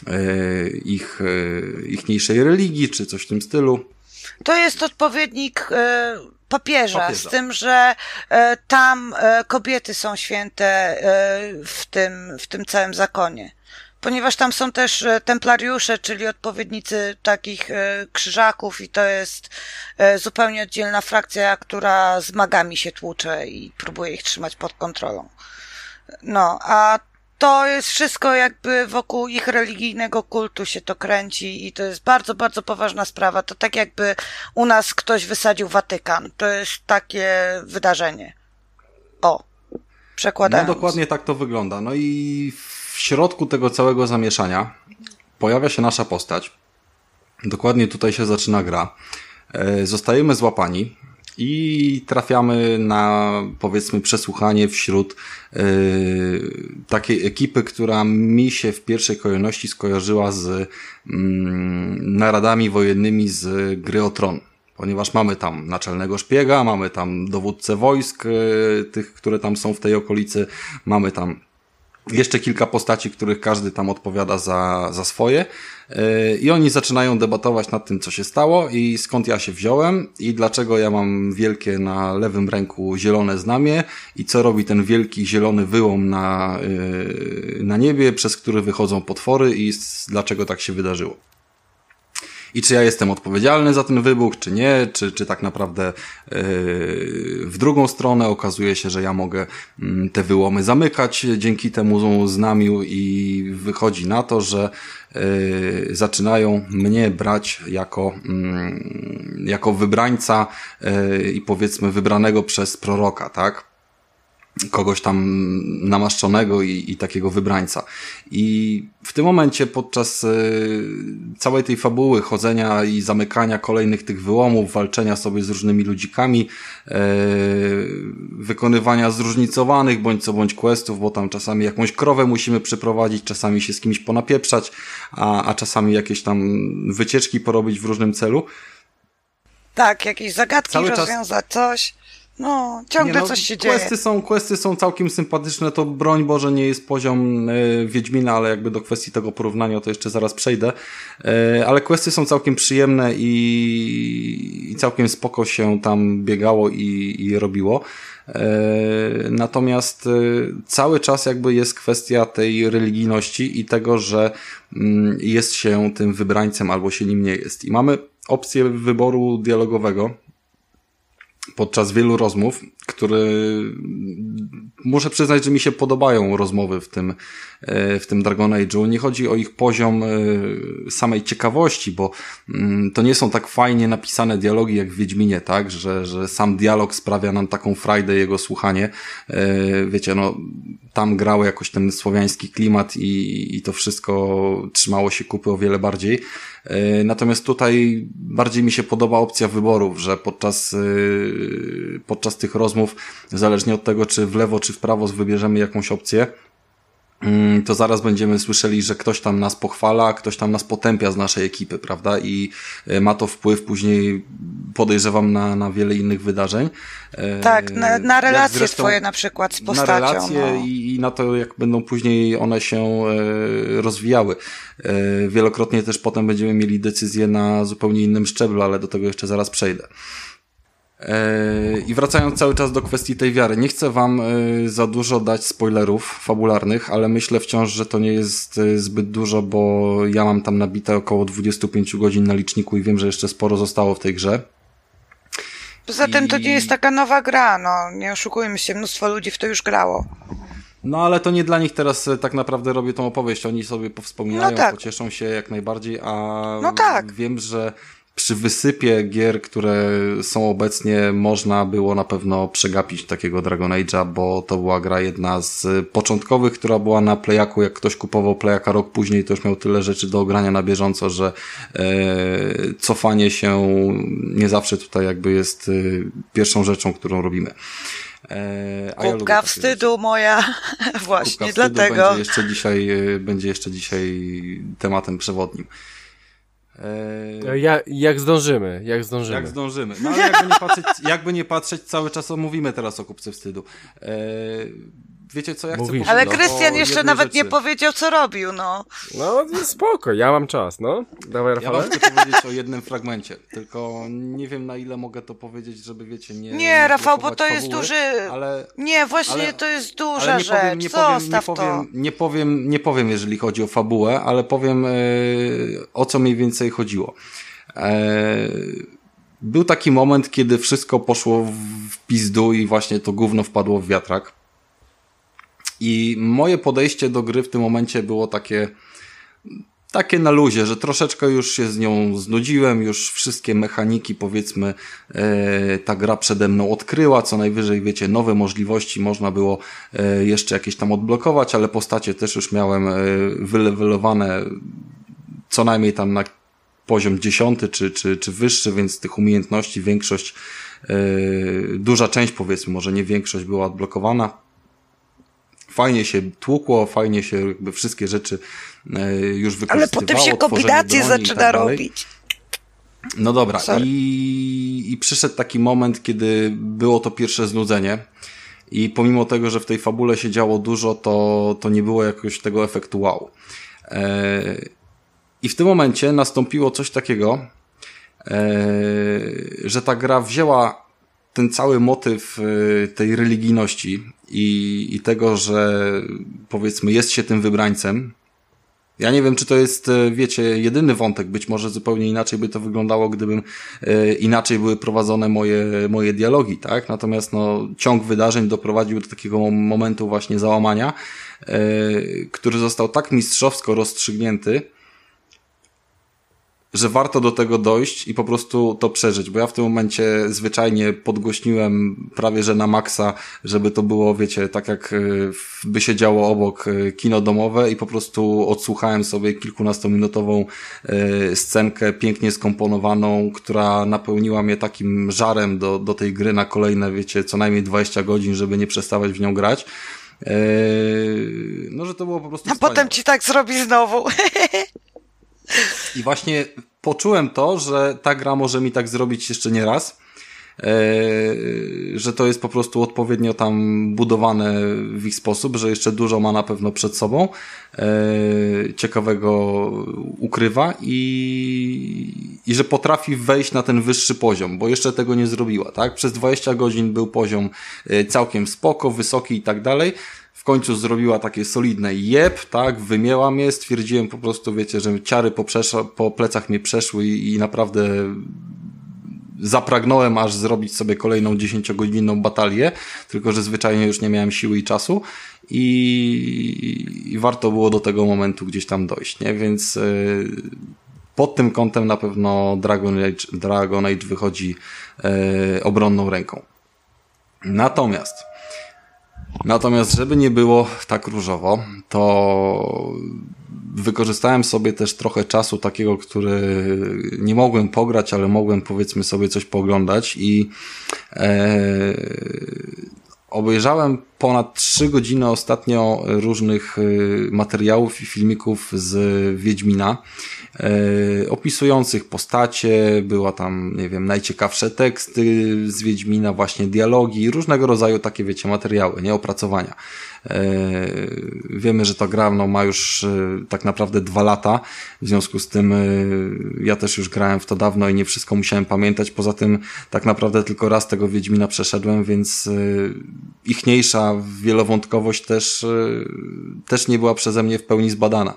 ichniejszej religii, czy coś w tym stylu. To jest odpowiednik papieża, z tym, że tam kobiety są święte w tym całym zakonie. Ponieważ tam są też templariusze, czyli odpowiednicy takich krzyżaków i to jest zupełnie oddzielna frakcja, która z magami się tłucze i próbuje ich trzymać pod kontrolą. No, a to jest wszystko jakby wokół ich religijnego kultu się to kręci i to jest bardzo, bardzo poważna sprawa. To tak jakby u nas ktoś wysadził Watykan. To jest takie wydarzenie. Przekładając. No dokładnie tak to wygląda. No i w środku tego całego zamieszania pojawia się nasza postać. Dokładnie tutaj się zaczyna gra. Zostajemy złapani i trafiamy na, powiedzmy, przesłuchanie wśród takiej ekipy, która mi się w pierwszej kolejności skojarzyła z naradami wojennymi z Gry o Tron. Ponieważ mamy tam naczelnego szpiega, mamy tam dowódcę wojsk, tych, które tam są w tej okolicy, mamy tam jeszcze kilka postaci, których każdy tam odpowiada za swoje. I oni zaczynają debatować nad tym, co się stało i skąd ja się wziąłem i dlaczego ja mam wielkie na lewym ręku zielone znamie i co robi ten wielki zielony wyłom na niebie, przez który wychodzą potwory i dlaczego tak się wydarzyło. I czy ja jestem odpowiedzialny za ten wybuch, czy nie, czy tak naprawdę w drugą stronę okazuje się, że ja mogę te wyłomy zamykać dzięki temu znamiu i wychodzi na to, że zaczynają mnie brać jako wybrańca i powiedzmy wybranego przez proroka, tak? Kogoś tam namaszczonego i takiego wybrańca. I w tym momencie podczas całej tej fabuły, chodzenia i zamykania kolejnych tych wyłomów, walczenia sobie z różnymi ludzikami, wykonywania zróżnicowanych bądź co bądź questów, bo tam czasami jakąś krowę musimy przyprowadzić, czasami się z kimś ponapieprzać, a czasami jakieś tam wycieczki porobić w różnym celu. Tak, jakieś zagadki Cały rozwiązać, coś. No, ciągle coś się dzieje. Questy są całkiem sympatyczne, to broń Boże nie jest poziom Wiedźmina, ale jakby do kwestii tego porównania to jeszcze zaraz przejdę, ale questy są całkiem przyjemne i całkiem spoko się tam biegało i robiło. Natomiast cały czas jakby jest kwestia tej religijności i tego, że jest się tym wybrańcem albo się nim nie jest. I mamy opcję wyboru dialogowego podczas wielu rozmów, które muszę przyznać, że mi się podobają rozmowy w tym Dragon Age'u. Nie chodzi o ich poziom samej ciekawości, bo to nie są tak fajnie napisane dialogi jak w Wiedźminie, tak? Że sam dialog sprawia nam taką frajdę jego słuchanie. Wiecie, no tam grało jakoś ten słowiański klimat i to wszystko trzymało się kupy o wiele bardziej. Natomiast tutaj bardziej mi się podoba opcja wyborów, że podczas tych rozmów, zależnie od tego, czy w lewo, czy w prawo wybierzemy jakąś opcję, to zaraz będziemy słyszeli, że ktoś tam nas pochwala, ktoś tam nas potępia z naszej ekipy, prawda? I ma to wpływ później, podejrzewam, na wiele innych wydarzeń. Tak, na relacje twoje na przykład z postacią. Na relacje i na to, jak będą później one się rozwijały. Wielokrotnie też potem będziemy mieli decyzje na zupełnie innym szczeblu, ale do tego jeszcze zaraz przejdę. I wracając cały czas do kwestii tej wiary, nie chcę wam za dużo dać spoilerów fabularnych, ale myślę wciąż, że to nie jest zbyt dużo, bo ja mam tam nabite około 25 godzin na liczniku i wiem, że jeszcze sporo zostało w tej grze. Poza tym to nie jest taka nowa gra, no nie oszukujmy się, mnóstwo ludzi w to już grało. No ale to nie dla nich teraz tak naprawdę robię tą opowieść, oni sobie powspominają, no tak. Pocieszą się jak najbardziej, a no tak. Wiem, że przy wysypie gier, które są obecnie, można było na pewno przegapić takiego Dragon Age'a, bo to była gra jedna z początkowych, która była na Playaku. Jak ktoś kupował Playaka rok później, to już miał tyle rzeczy do ogrania na bieżąco, że cofanie się nie zawsze tutaj jakby jest pierwszą rzeczą, którą robimy. Kubka ja wstydu moja, właśnie Kubka wstydu dlatego. Będzie jeszcze dzisiaj tematem przewodnim. Jak zdążymy. No ale jakby nie patrzeć, cały czas mówimy teraz o kubce wstydu. Wiecie co, ja chcę powiedzieć. Ale Krystian jeszcze nawet nie powiedział, co robił, no. No spoko, ja mam czas, no. Dawaj, Rafale. Ja wam chcę powiedzieć o jednym fragmencie, tylko nie wiem, na ile mogę to powiedzieć, żeby wiecie, nie Rafał, bo to fabuły, jest duży... Ale, nie, właśnie to jest duża rzecz. Nie powiem, jeżeli chodzi o fabułę, ale powiem, o co mniej więcej chodziło. Był taki moment, kiedy wszystko poszło w pizdu i właśnie to gówno wpadło w wiatrak. I moje podejście do gry w tym momencie było takie na luzie, że troszeczkę już się z nią znudziłem, już wszystkie mechaniki, powiedzmy, ta gra przede mną odkryła, co najwyżej, wiecie, nowe możliwości można było jeszcze jakieś tam odblokować, ale postacie też już miałem wylewelowane co najmniej tam na poziom 10 czy wyższy, więc tych umiejętności większość, duża część, powiedzmy, może nie większość, była odblokowana. Fajnie się tłukło, fajnie się jakby wszystkie rzeczy już wykorzystywało. Ale potem się kombinacje zaczyna robić. No dobra, i przyszedł taki moment, kiedy było to pierwsze znudzenie i pomimo tego, że w tej fabule się działo dużo, to nie było jakoś tego efektu wow. I w tym momencie nastąpiło coś takiego, że ta gra wzięła ten cały motyw tej religijności i tego, że powiedzmy jest się tym wybrańcem. Ja nie wiem, czy to jest, wiecie, jedyny wątek, być może zupełnie inaczej by to wyglądało, gdybym inaczej były prowadzone moje dialogi, tak? Natomiast no, ciąg wydarzeń doprowadził do takiego momentu właśnie załamania, który został tak mistrzowsko rozstrzygnięty, że warto do tego dojść i po prostu to przeżyć, bo ja w tym momencie zwyczajnie podgłośniłem prawie że na maksa, żeby to było, wiecie, tak jak by się działo obok kino domowe i po prostu odsłuchałem sobie kilkunastominutową scenkę pięknie skomponowaną, która napełniła mnie takim żarem do tej gry na kolejne, wiecie, co najmniej 20 godzin, żeby nie przestawać w nią grać. No, że to było po prostu A wspaniałe. potem ci tak zrobi znowu. I właśnie poczułem to, że ta gra może mi tak zrobić jeszcze nie raz, że to jest po prostu odpowiednio tam budowane w ich sposób, że jeszcze dużo ma na pewno przed sobą, ciekawego ukrywa i że potrafi wejść na ten wyższy poziom, bo jeszcze tego nie zrobiła, tak? Przez 20 godzin był poziom całkiem spoko, wysoki i tak dalej. W końcu zrobiła takie solidne jeb, tak, wymięła mnie, stwierdziłem po prostu, wiecie, że ciary po plecach mnie przeszły i naprawdę zapragnąłem aż zrobić sobie kolejną 10-godzinną batalię, tylko że zwyczajnie już nie miałem siły i czasu i warto było do tego momentu gdzieś tam dojść, nie? Więc pod tym kątem na pewno Dragon Age wychodzi obronną ręką. Natomiast, żeby nie było tak różowo, to wykorzystałem sobie też trochę czasu takiego, który nie mogłem pograć, ale mogłem, powiedzmy, sobie coś pooglądać i obejrzałem ponad 3 godziny ostatnio różnych materiałów i filmików z Wiedźmina, opisujących postacie, była tam, nie wiem, najciekawsze teksty z Wiedźmina, właśnie dialogi, różnego rodzaju takie, wiecie, materiały, nie, opracowania. Wiemy, że ta gra ma już tak naprawdę 2 lata, w związku z tym ja też już grałem w to dawno i nie wszystko musiałem pamiętać, poza tym tak naprawdę tylko raz tego Wiedźmina przeszedłem, więc ichniejsza wielowątkowość też nie była przeze mnie w pełni zbadana.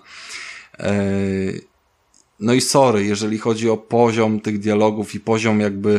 No i sorry, jeżeli chodzi o poziom tych dialogów i poziom jakby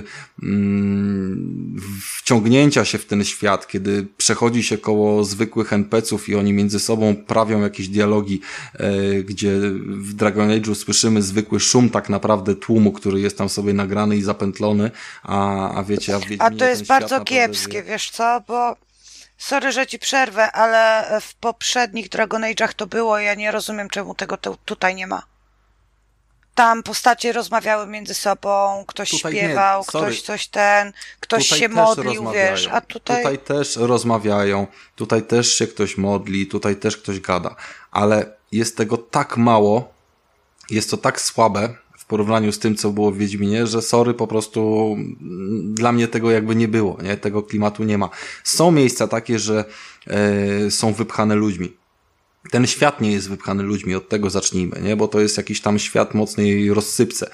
wciągnięcia się w ten świat, kiedy przechodzi się koło zwykłych NPC-ów i oni między sobą prawią jakieś dialogi, gdzie w Dragon Age'u słyszymy zwykły szum tak naprawdę tłumu, który jest tam sobie nagrany i zapętlony, a wiecie, A to jest bardzo kiepskie, wiesz co, bo sorry, że ci przerwę, ale w poprzednich Dragon Age'ach to było, ja nie rozumiem, czemu tego tutaj nie ma. Tam postacie rozmawiały między sobą, ktoś tutaj śpiewał, ktoś ktoś tutaj się modlił, wiesz, a Tutaj też rozmawiają, tutaj też się ktoś modli, tutaj też ktoś gada, ale jest tego tak mało, jest to tak słabe w porównaniu z tym, co było w Wiedźminie, że sorry, po prostu dla mnie tego jakby nie było, nie? Tego klimatu nie ma. Są miejsca takie, że są wypchane ludźmi. Ten świat nie jest wypchany ludźmi, od tego zacznijmy, nie? Bo to jest jakiś tam świat mocnej rozsypce.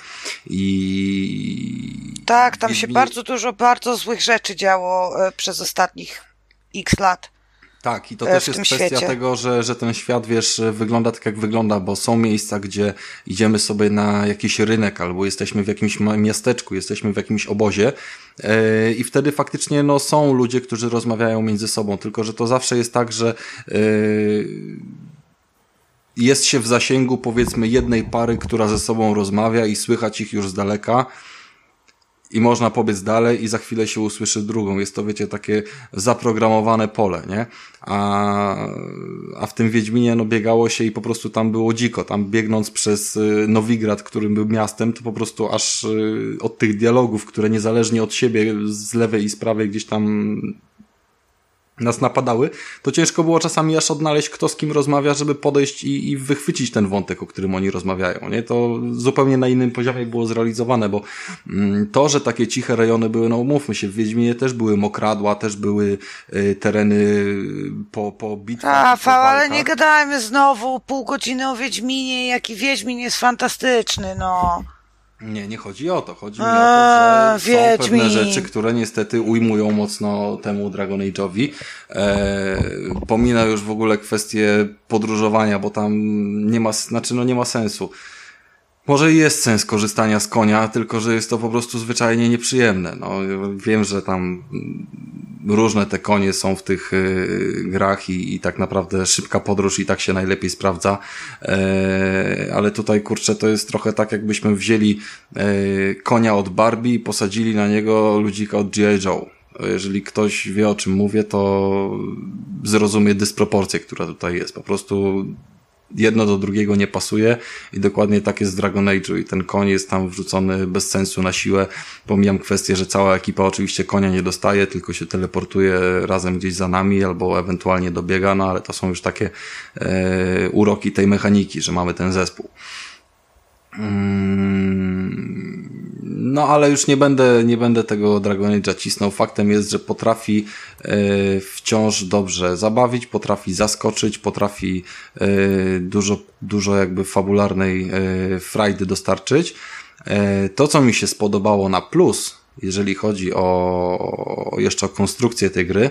Tak, tam się bardzo dużo bardzo złych rzeczy działo przez ostatnich x lat. Tak, i to też jest kwestia świecie. tego, że ten świat, wiesz, wygląda tak jak wygląda, bo są miejsca, gdzie idziemy sobie na jakiś rynek, albo jesteśmy w jakimś miasteczku, jesteśmy w jakimś obozie i wtedy faktycznie no, są ludzie, którzy rozmawiają między sobą, tylko że to zawsze jest tak, że jest się w zasięgu, powiedzmy, jednej pary, która ze sobą rozmawia i słychać ich już z daleka. I można pobiec dalej i za chwilę się usłyszy drugą. Jest to, wiecie, takie zaprogramowane pole, nie? A w tym Wiedźminie no biegało się i po prostu tam było dziko. Tam biegnąc przez Nowigrad, którym był miastem, to po prostu aż od tych dialogów, które niezależnie od siebie z lewej i z prawej gdzieś tam nas napadały, to ciężko było czasami aż odnaleźć, kto z kim rozmawia, żeby podejść i wychwycić ten wątek, o którym oni rozmawiają, nie? To zupełnie na innym poziomie było zrealizowane, bo to, że takie ciche rejony były, no umówmy się, w Wiedźminie też były mokradła, też były tereny po bitwach. Rafał, ale nie gadajmy znowu pół godziny o Wiedźminie, jaki Wiedźmin jest fantastyczny, no. Nie chodzi o to. Chodzi mi o to, że Wiedźmin. są pewne rzeczy, które niestety ujmują mocno temu Dragon Age'owi. Pomina już w ogóle kwestię podróżowania, bo tam nie ma sensu. Może jest sens korzystania z konia, tylko że jest to po prostu zwyczajnie nieprzyjemne. No, wiem, że tam różne te konie są w tych grach i tak naprawdę szybka podróż i tak się najlepiej sprawdza. Ale tutaj, kurczę, to jest trochę tak, jakbyśmy wzięli konia od Barbie i posadzili na niego ludzika od G.I. Joe. Jeżeli ktoś wie, o czym mówię, to zrozumie dysproporcję, która tutaj jest. Po prostu jedno do drugiego nie pasuje i dokładnie tak jest w Dragon Age'u i ten koń jest tam wrzucony bez sensu na siłę. Pomijam kwestię, że cała ekipa oczywiście konia nie dostaje, tylko się teleportuje razem gdzieś za nami albo ewentualnie dobiega, no ale to są już takie uroki tej mechaniki, że mamy ten zespół. No ale już nie będę tego Dragon Age'a cisnął. Faktem jest, że potrafi wciąż dobrze zabawić, potrafi zaskoczyć, potrafi dużo jakby fabularnej frajdy dostarczyć. To, co mi się spodobało na plus, jeżeli chodzi jeszcze o konstrukcję tej gry,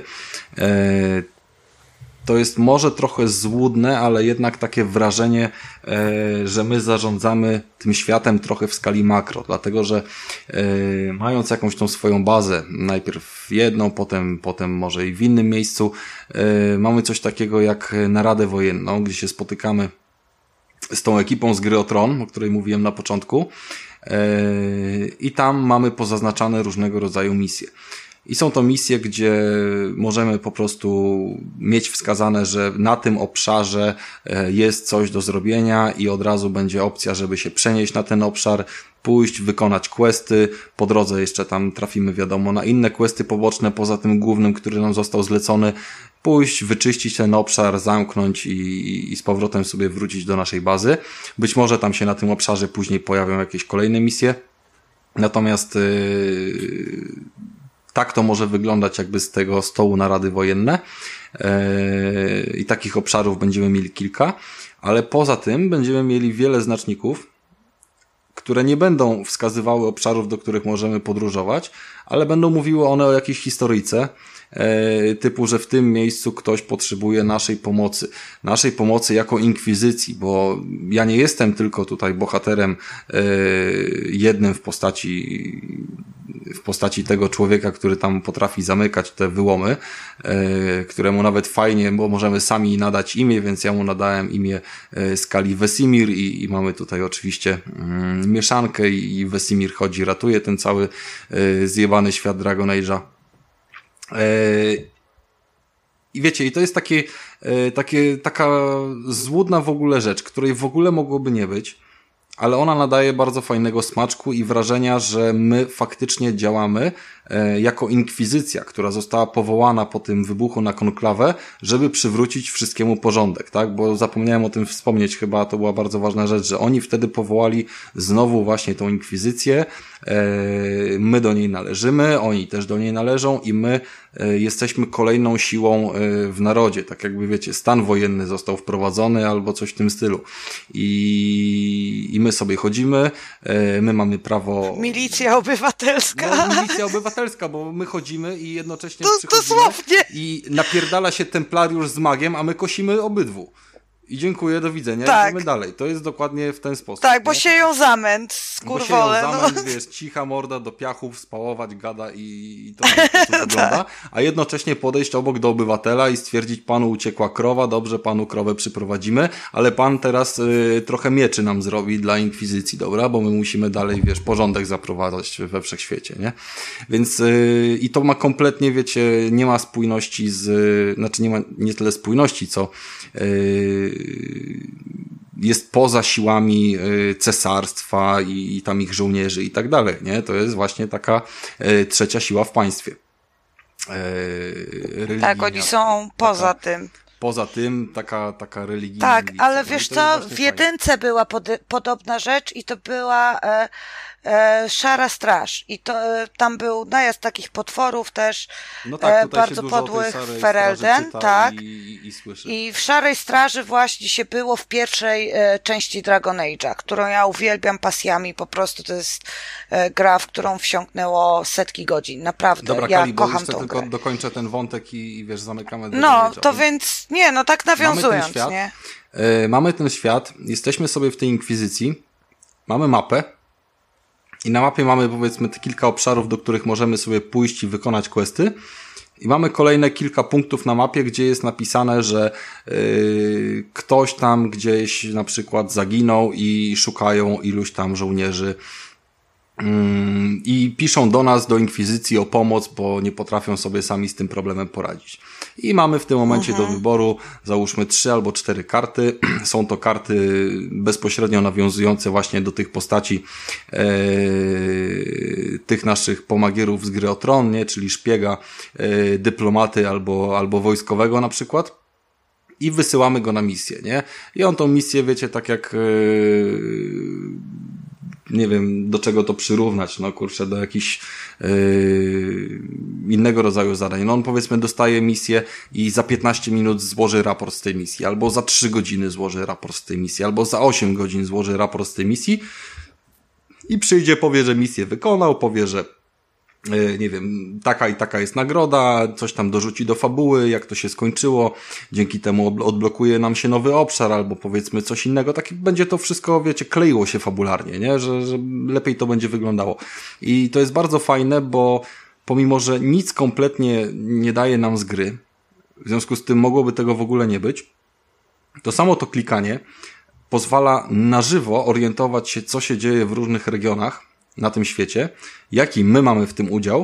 to jest może trochę złudne, ale jednak takie wrażenie, że my zarządzamy tym światem trochę w skali makro, dlatego że mając jakąś tą swoją bazę, najpierw jedną, potem może i w innym miejscu, mamy coś takiego jak naradę wojenną, gdzie się spotykamy z tą ekipą z Gry o Tron, o której mówiłem na początku, i tam mamy pozaznaczane różnego rodzaju misje. I są to misje, gdzie możemy po prostu mieć wskazane, że na tym obszarze jest coś do zrobienia i od razu będzie opcja, żeby się przenieść na ten obszar, pójść, wykonać questy. Po drodze jeszcze tam trafimy, wiadomo, na inne questy poboczne poza tym głównym, który nam został zlecony. Pójść, wyczyścić ten obszar, zamknąć i z powrotem sobie wrócić do naszej bazy. Być może tam się na tym obszarze później pojawią jakieś kolejne misje. Natomiast tak to może wyglądać jakby z tego stołu narady wojenne i takich obszarów będziemy mieli kilka, ale poza tym będziemy mieli wiele znaczników, które nie będą wskazywały obszarów, do których możemy podróżować, ale będą mówiły one o jakiejś historyjce, typu, że w tym miejscu ktoś potrzebuje naszej pomocy jako inkwizycji, bo ja nie jestem tylko tutaj bohaterem jednym w postaci tego człowieka, który tam potrafi zamykać te wyłomy, któremu nawet fajnie, bo możemy sami nadać imię, więc ja mu nadałem imię Skali Wesimir i mamy tutaj oczywiście mieszankę i Wesimir chodzi, ratuje ten cały zjebany świat Dragon Age'a. I wiecie, i to jest taka złudna w ogóle rzecz, której w ogóle mogłoby nie być, ale ona nadaje bardzo fajnego smaczku i wrażenia, że my faktycznie działamy jako inkwizycja, która została powołana po tym wybuchu na konklawę, żeby przywrócić wszystkiemu porządek, tak? Bo zapomniałem o tym wspomnieć, chyba to była bardzo ważna rzecz, że oni wtedy powołali znowu właśnie tą inkwizycję, my do niej należymy, oni też do niej należą i my jesteśmy kolejną siłą w narodzie, tak jakby wiecie, stan wojenny został wprowadzony albo coś w tym stylu i my sobie chodzimy, my mamy prawo... Milicja obywatelska. No, milicja obywatelska, bo my chodzimy i jednocześnie dosłownie. I napierdala się templariusz z magiem, a my kosimy obydwu. I dziękuję, do widzenia, tak. Idziemy dalej. To jest dokładnie w ten sposób. Tak, bo sieją zamęt, skurwole. Bo sieją zamęt, wiesz, cicha morda do piachów, spałować, gada i to wygląda. A jednocześnie podejść obok do obywatela i stwierdzić, panu uciekła krowa, dobrze, panu krowę przyprowadzimy, ale pan teraz trochę mieczy nam zrobi dla inkwizycji, dobra? Bo my musimy dalej, wiesz, porządek zaprowadzać we wszechświecie, nie? Więc i to ma kompletnie, wiecie, nie ma spójności znaczy nie ma nie tyle spójności, co jest poza siłami cesarstwa i tam ich żołnierzy i tak dalej, nie? To jest właśnie taka trzecia siła w państwie. religijna. Tak, oni są poza tym. Poza tym taka religijna. Tak, milicja. ale wiesz co, w jedynce była podobna rzecz i to była Szara Straż. I to tam był najazd takich potworów też, no tak, bardzo podłych w Ferelden, tak. I słyszę. I w Szarej Straży właśnie się było w pierwszej części Dragon Age'a, którą ja uwielbiam pasjami, po prostu to jest gra, w którą wsiąknęło setki godzin, naprawdę. Dobra, ja Kali, kocham bo tą tylko grę. dokończę ten wątek i wiesz, zamykamy. No, to więc, nie, no tak nawiązując, świat, nie? Mamy ten świat, jesteśmy sobie w tej inkwizycji, mamy mapę i na mapie mamy powiedzmy te kilka obszarów, do których możemy sobie pójść i wykonać questy i mamy kolejne kilka punktów na mapie, gdzie jest napisane, że ktoś tam gdzieś na przykład zaginął i szukają iluś tam żołnierzy i piszą do nas, do Inkwizycji o pomoc, bo nie potrafią sobie sami z tym problemem poradzić. I mamy w tym momencie do wyboru, załóżmy 3 albo 4 karty. Są to karty bezpośrednio nawiązujące właśnie do tych postaci tych naszych pomagierów z gry o Tron, nie? Czyli szpiega, dyplomaty albo wojskowego na przykład. I wysyłamy go na misję, nie? I on tą misję, wiecie, tak jak nie wiem, do czego to przyrównać, no kurczę, do jakichś innego rodzaju zadań. No on powiedzmy dostaje misję i za 15 minut złoży raport z tej misji, albo za 3 godziny złoży raport z tej misji, albo za 8 godzin złoży raport z tej misji i przyjdzie, powie, że misję wykonał, powie, że nie wiem, taka i taka jest nagroda, coś tam dorzuci do fabuły, jak to się skończyło, dzięki temu odblokuje nam się nowy obszar, albo powiedzmy coś innego, tak będzie to wszystko, wiecie, kleiło się fabularnie, nie? Że lepiej to będzie wyglądało. I to jest bardzo fajne, bo pomimo, że nic kompletnie nie daje nam z gry, w związku z tym mogłoby tego w ogóle nie być, to samo to klikanie pozwala na żywo orientować się, co się dzieje w różnych regionach na tym świecie, jaki my mamy w tym udział,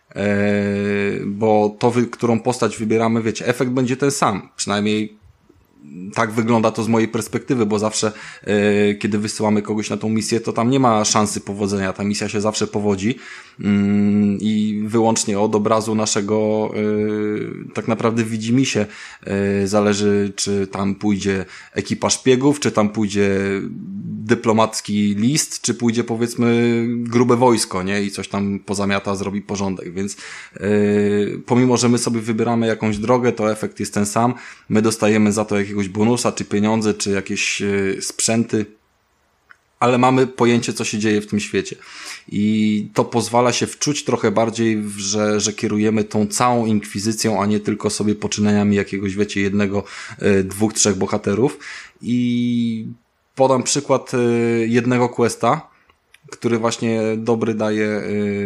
bo to, którą postać wybieramy, wiecie, efekt będzie ten sam, przynajmniej tak wygląda to z mojej perspektywy, bo zawsze kiedy wysyłamy kogoś na tą misję, to tam nie ma szansy powodzenia, ta misja się zawsze powodzi i wyłącznie od obrazu naszego tak naprawdę widzimisię zależy, czy tam pójdzie ekipa szpiegów, czy tam pójdzie dyplomacki list, czy pójdzie powiedzmy grube wojsko, nie? I coś tam pozamiata, zrobi porządek, więc pomimo, że my sobie wybieramy jakąś drogę, to efekt jest ten sam, my dostajemy za to jakiegoś bonusa, czy pieniądze, czy jakieś sprzęty, ale mamy pojęcie, co się dzieje w tym świecie. I to pozwala się wczuć trochę bardziej, że kierujemy tą całą inkwizycją, a nie tylko sobie poczynaniami jakiegoś, wiecie, jednego, 2, 3 bohaterów. I podam przykład jednego questa, który właśnie dobry daje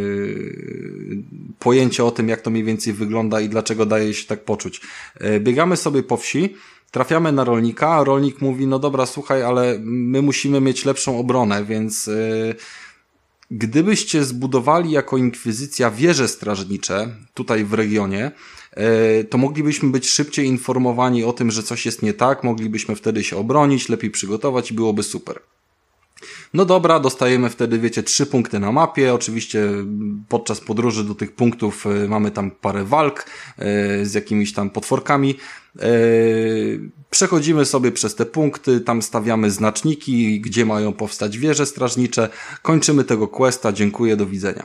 pojęcie o tym, jak to mniej więcej wygląda i dlaczego daje się tak poczuć. Biegamy sobie po wsi, trafiamy na rolnika, a rolnik mówi, no dobra, słuchaj, ale my musimy mieć lepszą obronę, więc gdybyście zbudowali jako inkwizycja wieże strażnicze tutaj w regionie, to moglibyśmy być szybciej informowani o tym, że coś jest nie tak, moglibyśmy wtedy się obronić, lepiej przygotować i byłoby super. No dobra, dostajemy wtedy, wiecie, 3 punkty na mapie. Oczywiście podczas podróży do tych punktów mamy tam parę walk z jakimiś tam potworkami. Przechodzimy sobie przez te punkty, tam stawiamy znaczniki, gdzie mają powstać wieże strażnicze. Kończymy tego questa, dziękuję, do widzenia.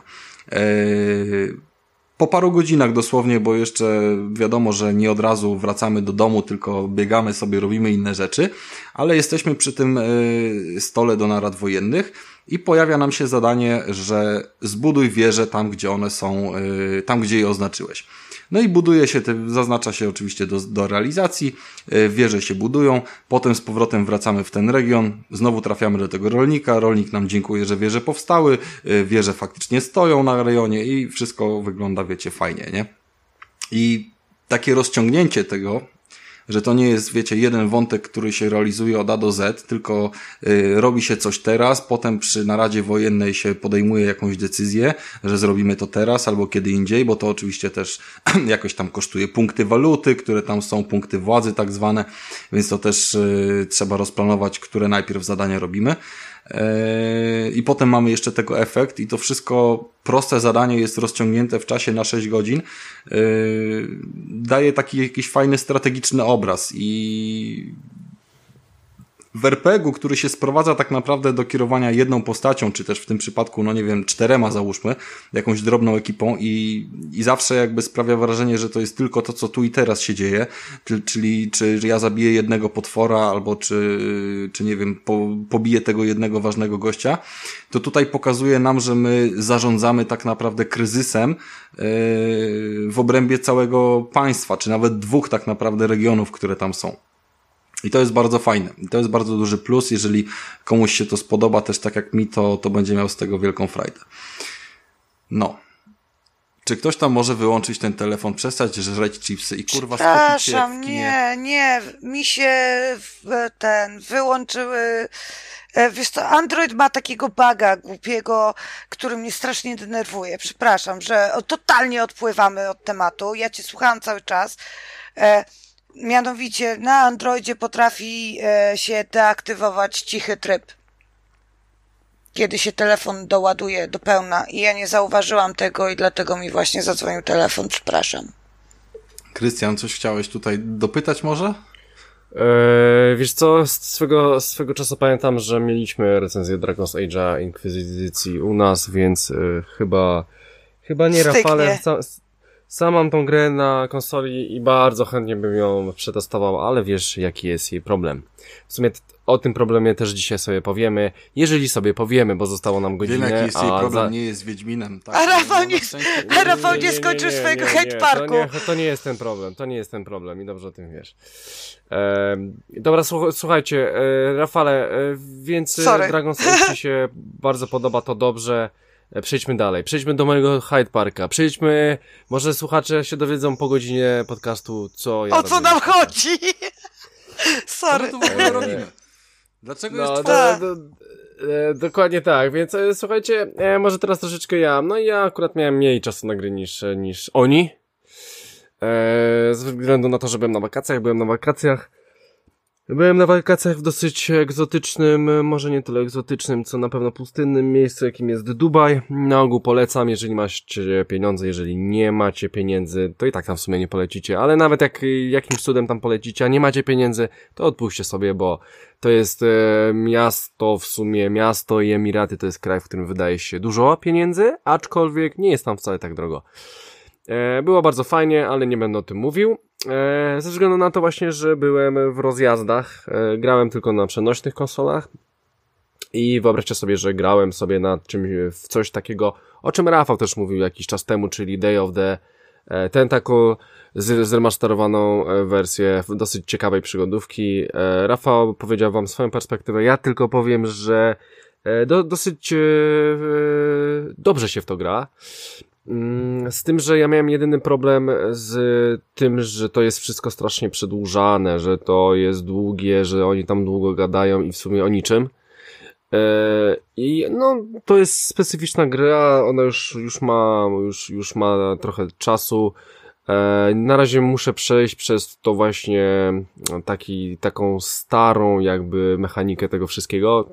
Po paru godzinach dosłownie, bo jeszcze wiadomo, że nie od razu wracamy do domu, tylko biegamy sobie, robimy inne rzeczy, ale jesteśmy przy tym stole do narad wojennych i pojawia nam się zadanie, że zbuduj wieże tam, gdzie one są, tam, gdzie je oznaczyłeś. No i buduje się, zaznacza się oczywiście do realizacji, wieże się budują, potem z powrotem wracamy w ten region, znowu trafiamy do tego rolnika, rolnik nam dziękuje, że wieże powstały, wieże faktycznie stoją na rejonie i wszystko wygląda, wiecie, fajnie, nie? I takie rozciągnięcie tego że to nie jest, wiecie, jeden wątek, który się realizuje od A do Z, tylko robi się coś teraz, potem przy naradzie wojennej się podejmuje jakąś decyzję, że zrobimy to teraz albo kiedy indziej, bo to oczywiście też jakoś tam kosztuje punkty waluty, które tam są, punkty władzy tak zwane, więc to też trzeba rozplanować, które najpierw zadania robimy. I potem mamy jeszcze tego efekt i to wszystko, proste zadanie jest rozciągnięte w czasie na 6 godzin, daje taki jakiś fajny strategiczny obraz i w RPG-u, który się sprowadza tak naprawdę do kierowania jedną postacią, czy też w tym przypadku, no nie wiem, 4 załóżmy, jakąś drobną ekipą i zawsze jakby sprawia wrażenie, że to jest tylko to, co tu i teraz się dzieje, czyli czy ja zabiję jednego potwora, albo czy nie wiem, pobiję tego jednego ważnego gościa, to tutaj pokazuje nam, że my zarządzamy tak naprawdę kryzysem w obrębie całego państwa, czy nawet 2 tak naprawdę regionów, które tam są. I to jest bardzo fajne. I to jest bardzo duży plus. Jeżeli komuś się to spodoba też tak jak mi, to będzie miał z tego wielką frajdę. No. Czy ktoś tam może wyłączyć ten telefon, przestać żreć chipsy i kurwa skupić się w kinie? Nie. Mi się wyłączyły... Wiesz co, Android ma takiego buga głupiego, który mnie strasznie denerwuje. Przepraszam, że totalnie odpływamy od tematu. Ja cię słuchałam cały czas. Mianowicie na Androidzie potrafi się deaktywować cichy tryb, kiedy się telefon doładuje do pełna i ja nie zauważyłam tego i dlatego mi właśnie zadzwonił telefon, przepraszam. Krystian, coś chciałeś tutaj dopytać może? Wiesz co, swego czasu pamiętam, że mieliśmy recenzję Dragon's Age'a Inkwizycji u nas, więc chyba nie, Rafale. Sam mam tą grę na konsoli i bardzo chętnie bym ją przetestował, ale wiesz, jaki jest jej problem. W sumie o tym problemie też dzisiaj sobie powiemy, jeżeli sobie powiemy, bo zostało nam godzinę. Wiem, jaki jest jej problem, nie jest Wiedźminem. Tak? A Rafał nie skończył swojego hate parku. To nie jest ten problem i dobrze o tym wiesz. Dobra, słuchajcie, Rafale, więc Dragon's Age ci się bardzo podoba, to dobrze. Przejdźmy dalej. Przejdźmy do mojego Hyde Parka. Może słuchacze się dowiedzą po godzinie podcastu, co ja robię. O co nam chodzi? Sorry. Co my tu w ogóle robimy? Dlaczego jest dokładnie tak, więc słuchajcie, może teraz troszeczkę ja. No ja akurat miałem mniej czasu na gry niż oni. Ze względu na to, że byłem na wakacjach. Byłem na wakacjach w dosyć egzotycznym, może nie tyle egzotycznym, co na pewno pustynnym miejscu, jakim jest Dubaj. Na ogół polecam, jeżeli macie pieniądze, jeżeli nie macie pieniędzy, to i tak tam w sumie nie polecicie, ale nawet jak jakimś cudem tam polecicie, a nie macie pieniędzy, to odpuśćcie sobie, bo to jest miasto i Emiraty to jest kraj, w którym wydaje się dużo pieniędzy, aczkolwiek nie jest tam wcale tak drogo. Było bardzo fajnie, ale nie będę o tym mówił. Ze względu na to właśnie, że byłem w rozjazdach, grałem tylko na przenośnych konsolach i wyobraźcie sobie, że grałem sobie na czymś, w coś takiego, o czym Rafał też mówił jakiś czas temu, czyli Day of the Tentacle, zremasterowaną wersję dosyć ciekawej przygodówki. Rafał powiedział wam swoją perspektywę, ja tylko powiem, że dosyć dobrze się w to gra. Z tym, że ja miałem jedyny problem z tym, że to jest wszystko strasznie przedłużane, że to jest długie, że oni tam długo gadają i w sumie o niczym. I no, to jest specyficzna gra, ona już ma trochę czasu. Na razie muszę przejść przez to właśnie taką starą jakby mechanikę tego wszystkiego,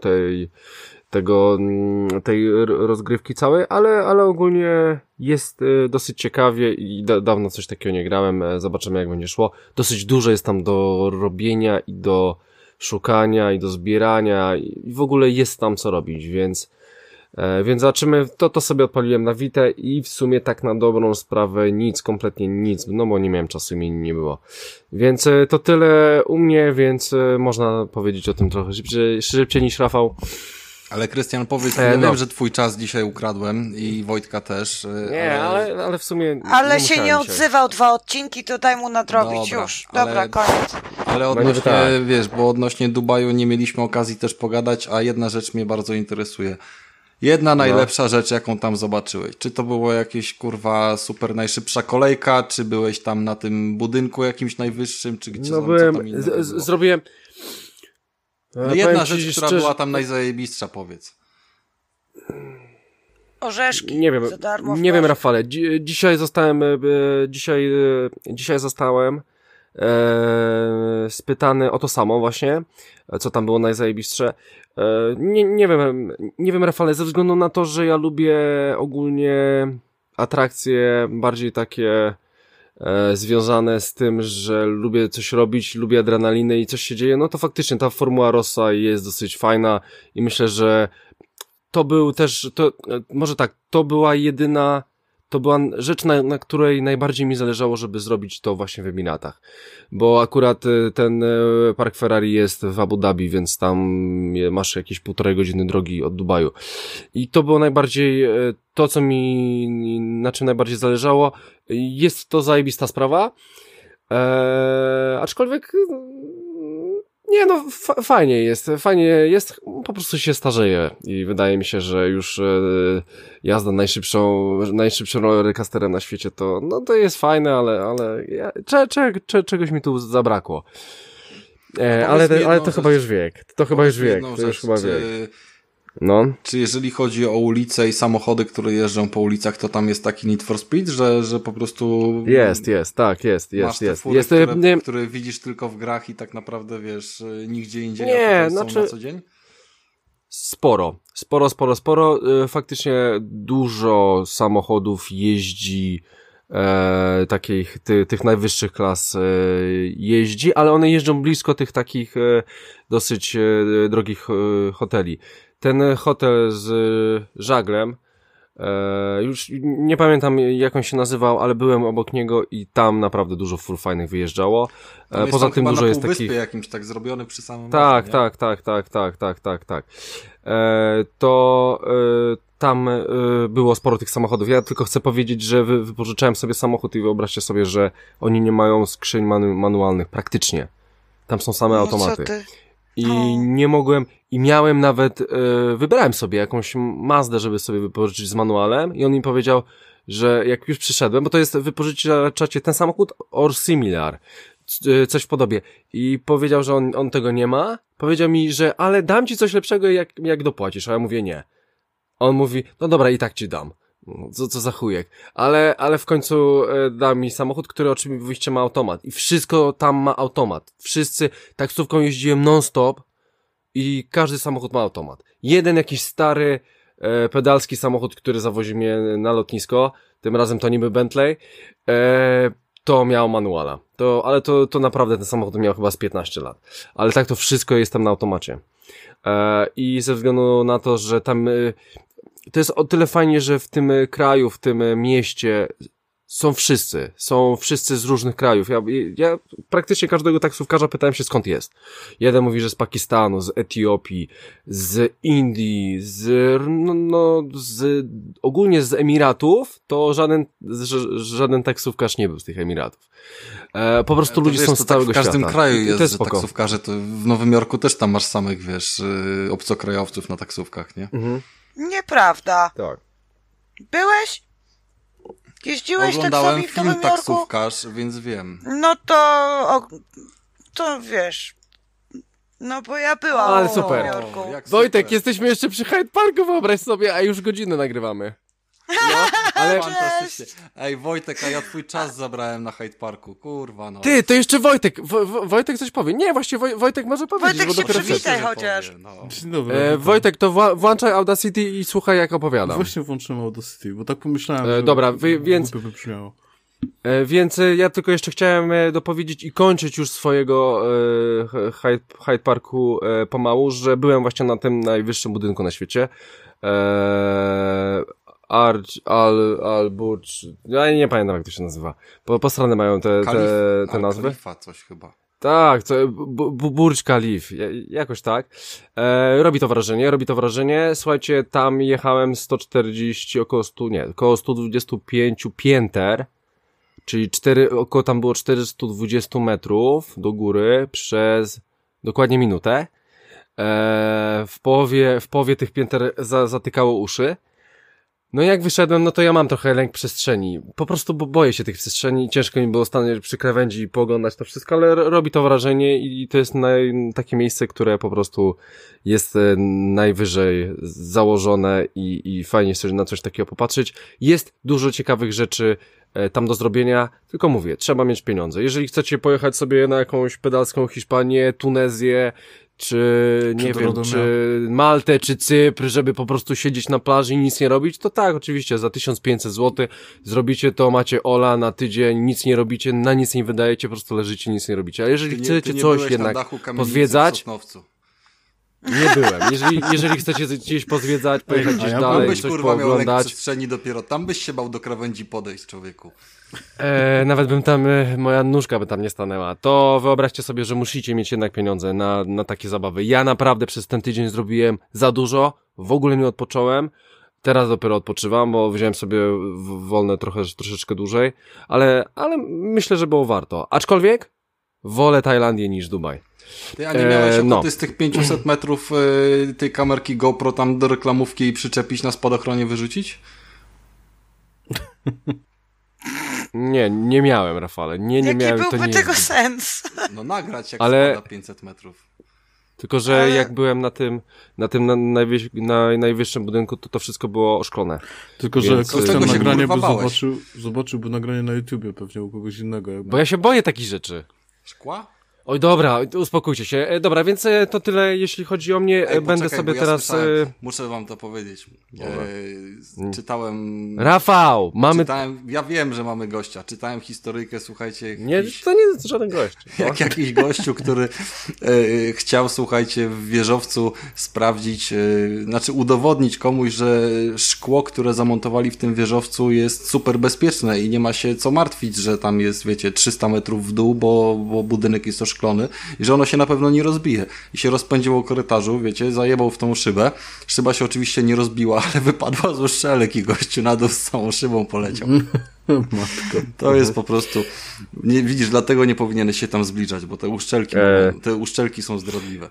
tej rozgrywki całej, ale ogólnie jest dosyć ciekawie i dawno coś takiego nie grałem, zobaczymy jak będzie szło. Dosyć dużo jest tam do robienia i do szukania i do zbierania i w ogóle jest tam co robić, więc zobaczymy, to sobie odpaliłem na Vitę i w sumie tak na dobrą sprawę kompletnie nic, no bo nie miałem czasu i mi nie było. Więc to tyle u mnie, więc można powiedzieć o tym trochę szybciej niż Rafał. Ale Krystian, powiedz, ja wiem, że twój czas dzisiaj ukradłem i Wojtka też. Nie, ale w sumie... Ale się nie odzywał 2 odcinki, to daj mu nadrobić już. Dobra, koniec. Ale odnośnie, wiesz, bo odnośnie Dubaju nie mieliśmy okazji też pogadać, a jedna rzecz mnie bardzo interesuje. Jedna najlepsza rzecz, jaką tam zobaczyłeś. Czy to było jakieś, kurwa, super najszybsza kolejka, czy byłeś tam na tym budynku jakimś najwyższym, czy gdzie No co byłem, tam innego było? zrobiłem... No jedna rzecz, która była tam najzajebistsza, powiedz. Orzeszki. Nie wiem, za darmo nie wiem, Rafale. Dzisiaj zostałem spytany o to samo właśnie, co tam było najzajebistsze. Nie wiem, Rafale, ze względu na to, że ja lubię ogólnie atrakcje bardziej takie związane z tym, że lubię coś robić, lubię adrenalinę i coś się dzieje, no to faktycznie ta Formuła Rossa jest dosyć fajna i myślę, że to był też, może tak, to była rzecz, na której najbardziej mi zależało, żeby zrobić to właśnie w Emiratach. Bo akurat ten park Ferrari jest w Abu Dhabi, więc tam masz jakieś 1,5 godziny drogi od Dubaju. I to było najbardziej to, na czym najbardziej zależało. Jest to zajebista sprawa. Aczkolwiek nie, no fajnie jest, po prostu się starzeje i wydaje mi się, że już jazda najszybszym rollercoasterem na świecie to jest fajne, ale czegoś mi tu zabrakło. Ale to chyba już wiek. To już chyba wiek. No. Czy jeżeli chodzi o ulice i samochody, które jeżdżą po ulicach, to tam jest taki Need for Speed, że po prostu... Jest. Masz te fury, które widzisz tylko w grach i tak naprawdę, wiesz, nigdzie indziej, a tutaj są na co dzień? Sporo. Faktycznie dużo samochodów jeździ, tych najwyższych klas jeździ, ale one jeżdżą blisko tych takich dosyć drogich hoteli. Ten hotel z żaglem, już nie pamiętam jak on się nazywał, ale byłem obok niego i tam naprawdę dużo fur fajnych wyjeżdżało. Poza tym dużo jest takich... jakimś tak zrobiony przy samym Tak. Tam było sporo tych samochodów. Ja tylko chcę powiedzieć, że wypożyczałem sobie samochód i wyobraźcie sobie, że oni nie mają skrzyń manualnych praktycznie. Tam są same automaty. I nie mogłem, i miałem nawet, wybrałem sobie jakąś Mazdę, żeby sobie wypożyczyć z manualem i on mi powiedział, że jak już przyszedłem, bo to jest wypożyczacie ten samochód or similar, coś w podobie. I powiedział, że on tego nie ma. Powiedział mi, że ale dam ci coś lepszego jak dopłacisz, a ja mówię nie. On mówi, no dobra, i tak ci dam. Co za chujek. Ale w końcu da mi samochód, który oczywiście ma automat. I wszystko tam ma automat. Wszyscy taksówką jeździłem non-stop i każdy samochód ma automat. Jeden jakiś stary pedalski samochód, który zawozi mnie na lotnisko, tym razem to niby Bentley, to miał manuala. Ale to naprawdę ten samochód miał chyba z 15 lat. Ale tak to wszystko jest tam na automacie. I ze względu na to, że tam to jest o tyle fajnie, że w tym kraju, w tym mieście są wszyscy z różnych krajów. Ja praktycznie każdego taksówkarza pytałem się skąd jest. Jeden mówi, że z Pakistanu, z Etiopii, z Indii, ogólnie z Emiratów, to żaden taksówkarz nie był z tych Emiratów. Po prostu ludzie są z całego świata. W każdym kraju jest, że taksówkarze, to w Nowym Jorku też tam masz samych, wiesz, obcokrajowców na taksówkach, nie? Mhm. Nieprawda. Tak. Byłeś? Jeździłeś Oglądałem taksami w Nowym film Jorku? Taksówkarz, więc wiem. No to wiesz. No bo ja byłam Ale w super. Nowym Jorku. Wojtek, super. jesteśmy jeszcze przy Hyde Parku, wyobraź sobie, a już godzinę nagrywamy. No, ale fantastycznie. Ej, Wojtek, a ja twój czas zabrałem na Hyde Parku, kurwa no. Ty, to jeszcze Wojtek. Wojtek coś powie. Nie, właściwie Wojtek może powiedzieć, Wojtek bo się dopiero przywitaj Że chociaż. powie, no. Dzień dobry. Wojtek, to włączaj Audacity i słuchaj jak opowiadam. Właśnie włączyłem Audacity, bo tak pomyślałem, że dobra, więc wybrzmiało. Więc ja tylko jeszcze chciałem dopowiedzieć i kończyć już swojego Hyde Parku pomału, że byłem właśnie na tym najwyższym budynku na świecie. Al-Burj, ja nie pamiętam jak to się nazywa. Po strony mają te nazwy. Khalifa coś chyba. Tak, Burj Khalif, jakoś tak. Robi to wrażenie. Słuchajcie, tam jechałem 140, około 125 pięter, czyli tam było 420 metrów do góry przez dokładnie minutę. w połowie tych pięter zatykało uszy. No i jak wyszedłem, no to ja mam trochę lęk przestrzeni. Po prostu boję się tych przestrzeni. Ciężko mi było stanąć przy krawędzi i pooglądać to wszystko, ale robi to wrażenie i to jest takie miejsce, które po prostu jest najwyżej założone i fajnie sobie na coś takiego popatrzeć. Jest dużo ciekawych rzeczy tam do zrobienia, tylko mówię, trzeba mieć pieniądze. Jeżeli chcecie pojechać sobie na jakąś pedalską Hiszpanię, Tunezję, czy nie wiem, czy Maltę, czy Cypr, żeby po prostu siedzieć na plaży i nic nie robić, to tak, oczywiście, za 1500 zł zrobicie to, macie Ola na tydzień, nic nie robicie, na nic nie wydajecie, po prostu leżycie, nic nie robicie. A jeżeli chcecie coś jednak pozwiedzać... Nie byłem. Jeżeli chcecie gdzieś pozwiedzać, pojechać gdzieś dalej, coś pooglądać... przestrzeni dopiero, tam byś się bał do krawędzi podejść, człowieku. Nawet bym tam, moja nóżka by tam nie stanęła. To wyobraźcie sobie, że musicie mieć jednak pieniądze na takie zabawy. Ja naprawdę przez ten tydzień zrobiłem za dużo, w ogóle nie odpocząłem. Teraz dopiero odpoczywam, bo wziąłem sobie wolne troszeczkę dłużej, ale myślę, że było warto. Aczkolwiek wolę Tajlandię niż Dubaj. Ty, a nie miałeś ochoty z tych 500 metrów tej kamerki GoPro tam do reklamówki i przyczepić na spadochronie wyrzucić? Nie miałem, Rafale. Nie miałem. Jaki to byłby nie tego jest... sens? No nagrać, jak spada 500 metrów. Tylko, że jak byłem na najwyższym budynku, to wszystko było oszklone. Tylko, że ktoś tam nagranie by zobaczyłby nagranie na YouTubie pewnie u kogoś innego. Bo ja się boję takich rzeczy. Szkła? Oj, dobra, uspokójcie się. Dobra, więc to tyle, jeśli chodzi o mnie. Będę sobie teraz... Muszę wam to powiedzieć. Czytałem... Rafał, mamy... Ja wiem, że mamy gościa. Czytałem historyjkę, słuchajcie... To nie jest żaden gość. Jak jakiś gościu, który chciał, słuchajcie, w wieżowcu sprawdzić, udowodnić komuś, że szkło, które zamontowali w tym wieżowcu jest super bezpieczne i nie ma się co martwić, że tam jest, wiecie, 300 metrów w dół, bo budynek jest szklony i że ono się na pewno nie rozbije. I się rozpędziło korytarzu, wiecie, zajebał w tą szybę. Szyba się oczywiście nie rozbiła, ale wypadła z uszczelek i gościu na dół z całą szybą poleciał. Matko. To jest po prostu... widzisz, dlatego nie powinieneś się tam zbliżać, bo te uszczelki są zdradliwe.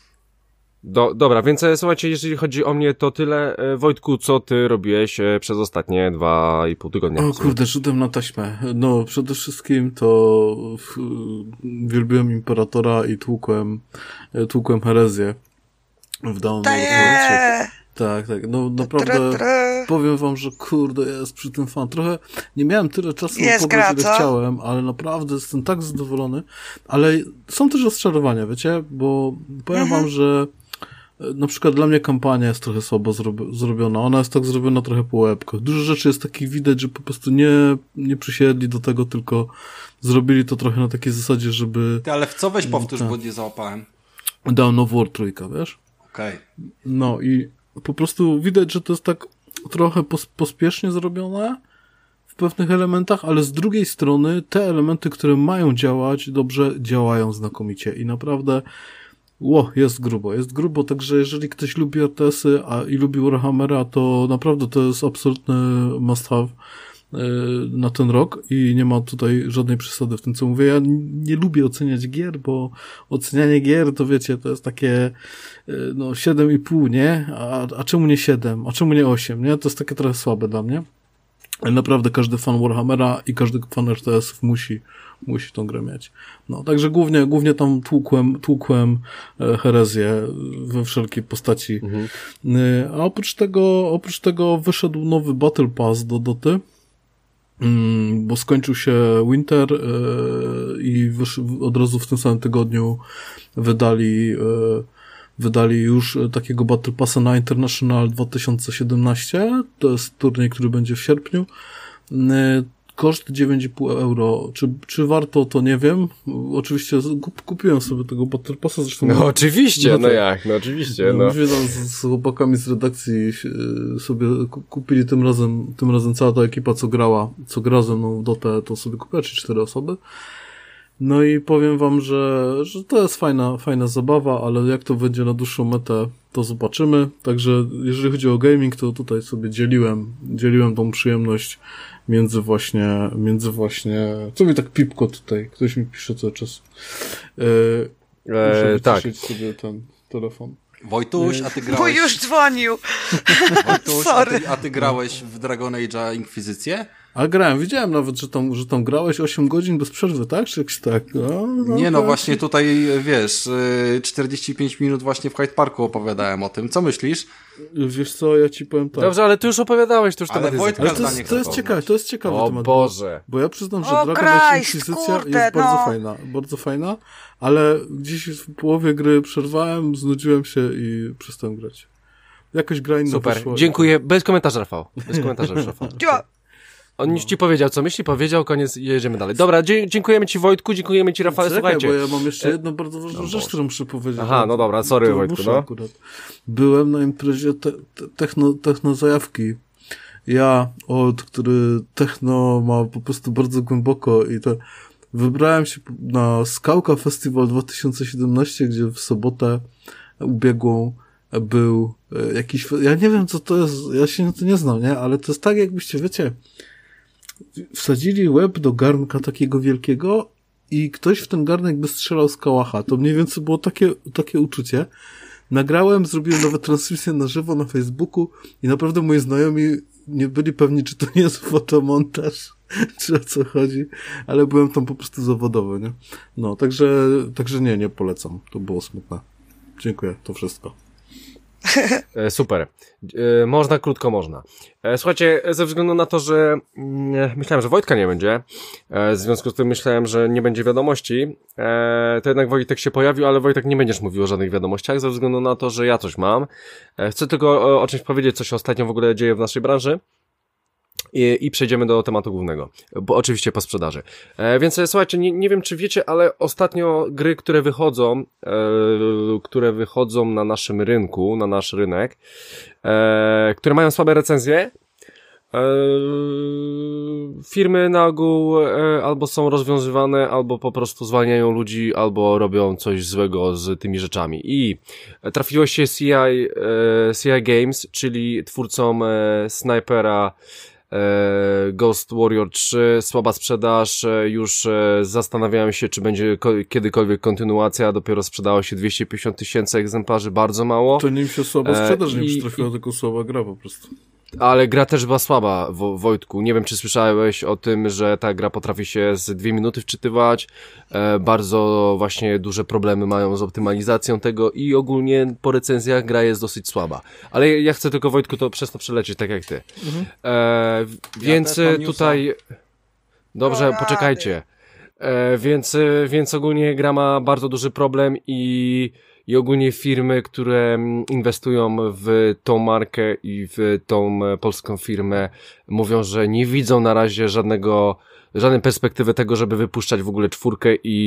Dobra, więc słuchajcie, jeżeli chodzi o mnie, to tyle. Wojtku, co ty robiłeś przez ostatnie 2,5 tygodnia? O kurde, rzutem na taśmę. No, przede wszystkim to wielbiłem Imperatora i tłukłem herezję w Downward. Tak. No naprawdę powiem wam, że kurde, jest przy tym fan. Trochę nie miałem tyle czasu na pograć, ile chciałem, ale naprawdę jestem tak zadowolony. Ale są też rozczarowania, wiecie? Bo powiem wam, że na przykład dla mnie kampania jest trochę słabo zrobiona. Ona jest tak zrobiona trochę po łebkach. Dużo rzeczy jest takich widać, że po prostu nie przysiedli do tego, tylko zrobili to trochę na takiej zasadzie, żeby... Ty, ale w co weź powtórz, bo nie załapałem. Dawn of War 3, wiesz? Okej. No i po prostu widać, że to jest tak trochę pospiesznie zrobione w pewnych elementach, ale z drugiej strony te elementy, które mają działać, dobrze działają znakomicie i naprawdę jest grubo, także jeżeli ktoś lubi RTS-y i lubi Warhammera, to naprawdę to jest absolutny must have na ten rok i nie ma tutaj żadnej przesady w tym, co mówię. Ja nie lubię oceniać gier, bo ocenianie gier, to wiecie, to jest takie 7,5, nie? A czemu nie 7? A czemu nie 8, nie? To jest takie trochę słabe dla mnie. Ale naprawdę każdy fan Warhammera i każdy fan RTS-ów musi tą grę mieć. No, także głównie tam tłukłem herezję we wszelkiej postaci. A oprócz tego wyszedł nowy Battle Pass do Doty, bo skończył się Winter i od razu w tym samym tygodniu wydali już takiego Battle Passa na International 2017. To jest turniej, który będzie w sierpniu. Koszt 9,5 euro. Czy warto, to nie wiem. Oczywiście kupiłem sobie tego Battle Passa. Zresztą no oczywiście, oczywiście. Myśmy tam z chłopakami z redakcji sobie kupili tym razem cała ta ekipa, co gra ze mną w Dotę, to sobie kupiła 4 osoby. No i powiem wam, że to jest fajna zabawa, ale jak to będzie na dłuższą metę, to zobaczymy. Także jeżeli chodzi o gaming, to tutaj sobie dzieliłem tą przyjemność między właśnie, co mi tak pipko tutaj, ktoś mi pisze cały czas. Tak. Sobie telefon. Wojtuś, a ty Bo grałeś... już dzwonił. Wojtuś, Sorry. a ty grałeś w Dragon Age'a Inkwizycję? A grałem, widziałem nawet, że tam grałeś 8 godzin bez przerwy, tak? Czy jakoś tak? Nie, no właśnie tutaj, wiesz, 45 minut właśnie w Hyde Parku opowiadałem o tym. Co myślisz? Wiesz co, ja ci powiem tak. Dobrze, ale ty już opowiadałeś, to już Ale temat Wojtka jest Ale zdanie to jest chcę ciekawe, to jest ciekawy O temat. Boże. Bo ja przyznam, że O, Dragon Christ, Age Inkwizycja kurde, jest bardzo fajna, ale gdzieś w połowie gry przerwałem, znudziłem się i przestałem grać. Jakoś gra inna Super, wyszła. dziękuję. Bez komentarza, Rafał. Bez komentarza, Rafał. On już ci powiedział, co myśli, powiedział, koniec i jedziemy dalej. Dobra, dziękujemy ci, Wojtku, dziękujemy ci, Rafale, Czekaj, słuchajcie. bo ja mam jeszcze jedną bardzo ważną rzecz, którą muszę powiedzieć. Aha, no dobra, sorry, To Wojtku, muszę no. akurat. Byłem na imprezie techno zajawki. Ja, który techno ma po prostu bardzo głęboko i to wybrałem się na Skałka Festival 2017, gdzie w sobotę ubiegłą był jakiś, ja nie wiem co to jest, ja się na to nie znam, nie? Ale to jest tak jakbyście, wiecie, wsadzili łeb do garnka takiego wielkiego i ktoś w ten garnek by strzelał z kałacha. To mniej więcej było takie uczucie. Nagrałem, zrobiłem nawet transmisję na żywo na Facebooku i naprawdę moi znajomi nie byli pewni, czy to nie jest fotomontaż, czy o co chodzi, ale byłem tam po prostu zawodowy, nie? No, także nie polecam. To było smutne. Dziękuję, to wszystko. Super. Można, krótko można. Słuchajcie, ze względu na to, że myślałem, że Wojtka nie będzie, w związku z tym myślałem, że nie będzie wiadomości, to jednak Wojtek się pojawił, ale Wojtek nie będziesz mówił o żadnych wiadomościach, ze względu na to, że ja coś mam. Chcę tylko o czymś powiedzieć, co się ostatnio w ogóle dzieje w naszej branży. I przejdziemy do tematu głównego, bo oczywiście po sprzedaży. Więc słuchajcie, nie wiem czy wiecie, ale ostatnio gry, które wychodzą na naszym rynku, na nasz rynek, które mają słabe recenzje, firmy na ogół albo są rozwiązywane, albo po prostu zwalniają ludzi, albo robią coś złego z tymi rzeczami. I trafiło się CI Games, czyli twórcom Snipera, Ghost Warrior 3, słaba sprzedaż, już zastanawiałem się, czy będzie kiedykolwiek kontynuacja, dopiero sprzedało się 250 000 egzemplarzy, bardzo mało. To nim się słaba sprzedaż nie przytrafiła, tylko słaba gra po prostu. Ale gra też była słaba, Wojtku. Nie wiem, czy słyszałeś o tym, że ta gra potrafi się z 2 minuty wczytywać. Bardzo właśnie duże problemy mają z optymalizacją tego i ogólnie po recenzjach gra jest dosyć słaba. Ale ja chcę tylko, Wojtku, to przez to przelecieć, tak jak ty. Więc tutaj... Dobrze, poczekajcie. Więc ogólnie gra ma bardzo duży problem i ogólnie firmy, które inwestują w tą markę i w tą polską firmę, mówią, że nie widzą na razie żadnej perspektywy tego, żeby wypuszczać w ogóle 4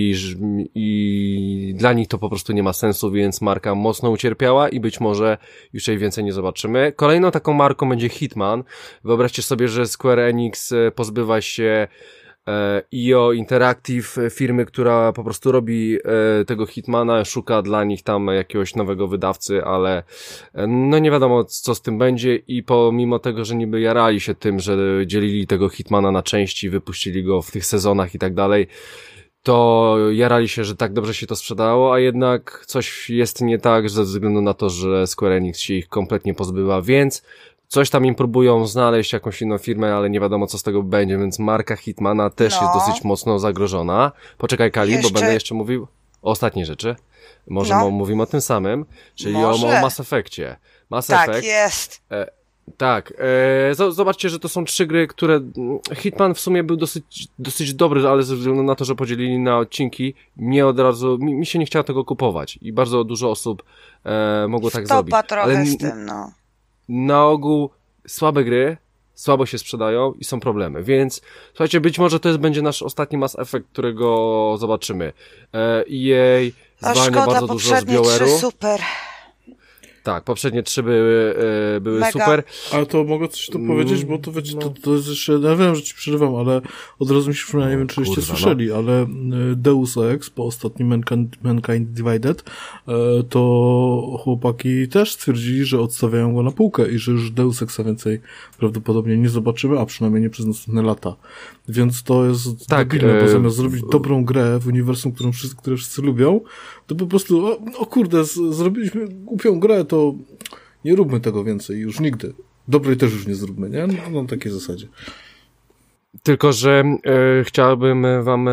i dla nich to po prostu nie ma sensu, więc marka mocno ucierpiała i być może już jej więcej nie zobaczymy. Kolejną taką marką będzie Hitman. Wyobraźcie sobie, że Square Enix pozbywa się IO Interactive, firmy, która po prostu robi tego Hitmana, szuka dla nich tam jakiegoś nowego wydawcy, ale no nie wiadomo co z tym będzie i pomimo tego, że niby jarali się tym, że dzielili tego Hitmana na części, wypuścili go w tych sezonach i tak dalej, to jarali się, że tak dobrze się to sprzedało, a jednak coś jest nie tak ze względu na to, że Square Enix się ich kompletnie pozbywa, więc coś tam im próbują znaleźć, jakąś inną firmę, ale nie wiadomo co z tego będzie, więc marka Hitmana też jest dosyć mocno zagrożona. Poczekaj Kali, bo będę jeszcze mówił o ostatniej rzeczy. Może mówimy o tym samym, czyli o Mass Effectie. Tak, jest. Zobaczcie, że to są 3 gry, które Hitman w sumie był dosyć dobry, ale ze względu na to, że podzielili na odcinki, mi się nie chciało tego kupować i bardzo dużo osób mogło tak zrobić. Trochę z tym, no. Na ogół słabe gry, słabo się sprzedają i są problemy, więc słuchajcie, być może to będzie nasz ostatni Mass Effect, którego zobaczymy. EA zwalnia bardzo dużo z BioWare'u. Super. Tak, poprzednie 3 były Mega. super. Ale to mogę coś tu powiedzieć, bo to wiecie, to jest jeszcze, ja wiem, że ci przerywam, ale od razu mi się przypomina, nie wiem, czyście kurwa, słyszeli, ale Deus Ex po ostatnim Mankind Divided, to chłopaki też stwierdzili, że odstawiają go na półkę i że już Deus Exa więcej prawdopodobnie nie zobaczymy, a przynajmniej nie przez następne lata. Więc to jest Tak, debilne, bo zamiast zrobić dobrą grę w uniwersum, które wszyscy lubią, to po prostu, o kurde, zrobiliśmy głupią grę, to nie róbmy tego więcej, już nigdy. Dobrej też już nie zróbmy, nie? No, mam takie zasadzie. Tylko, że chciałbym wam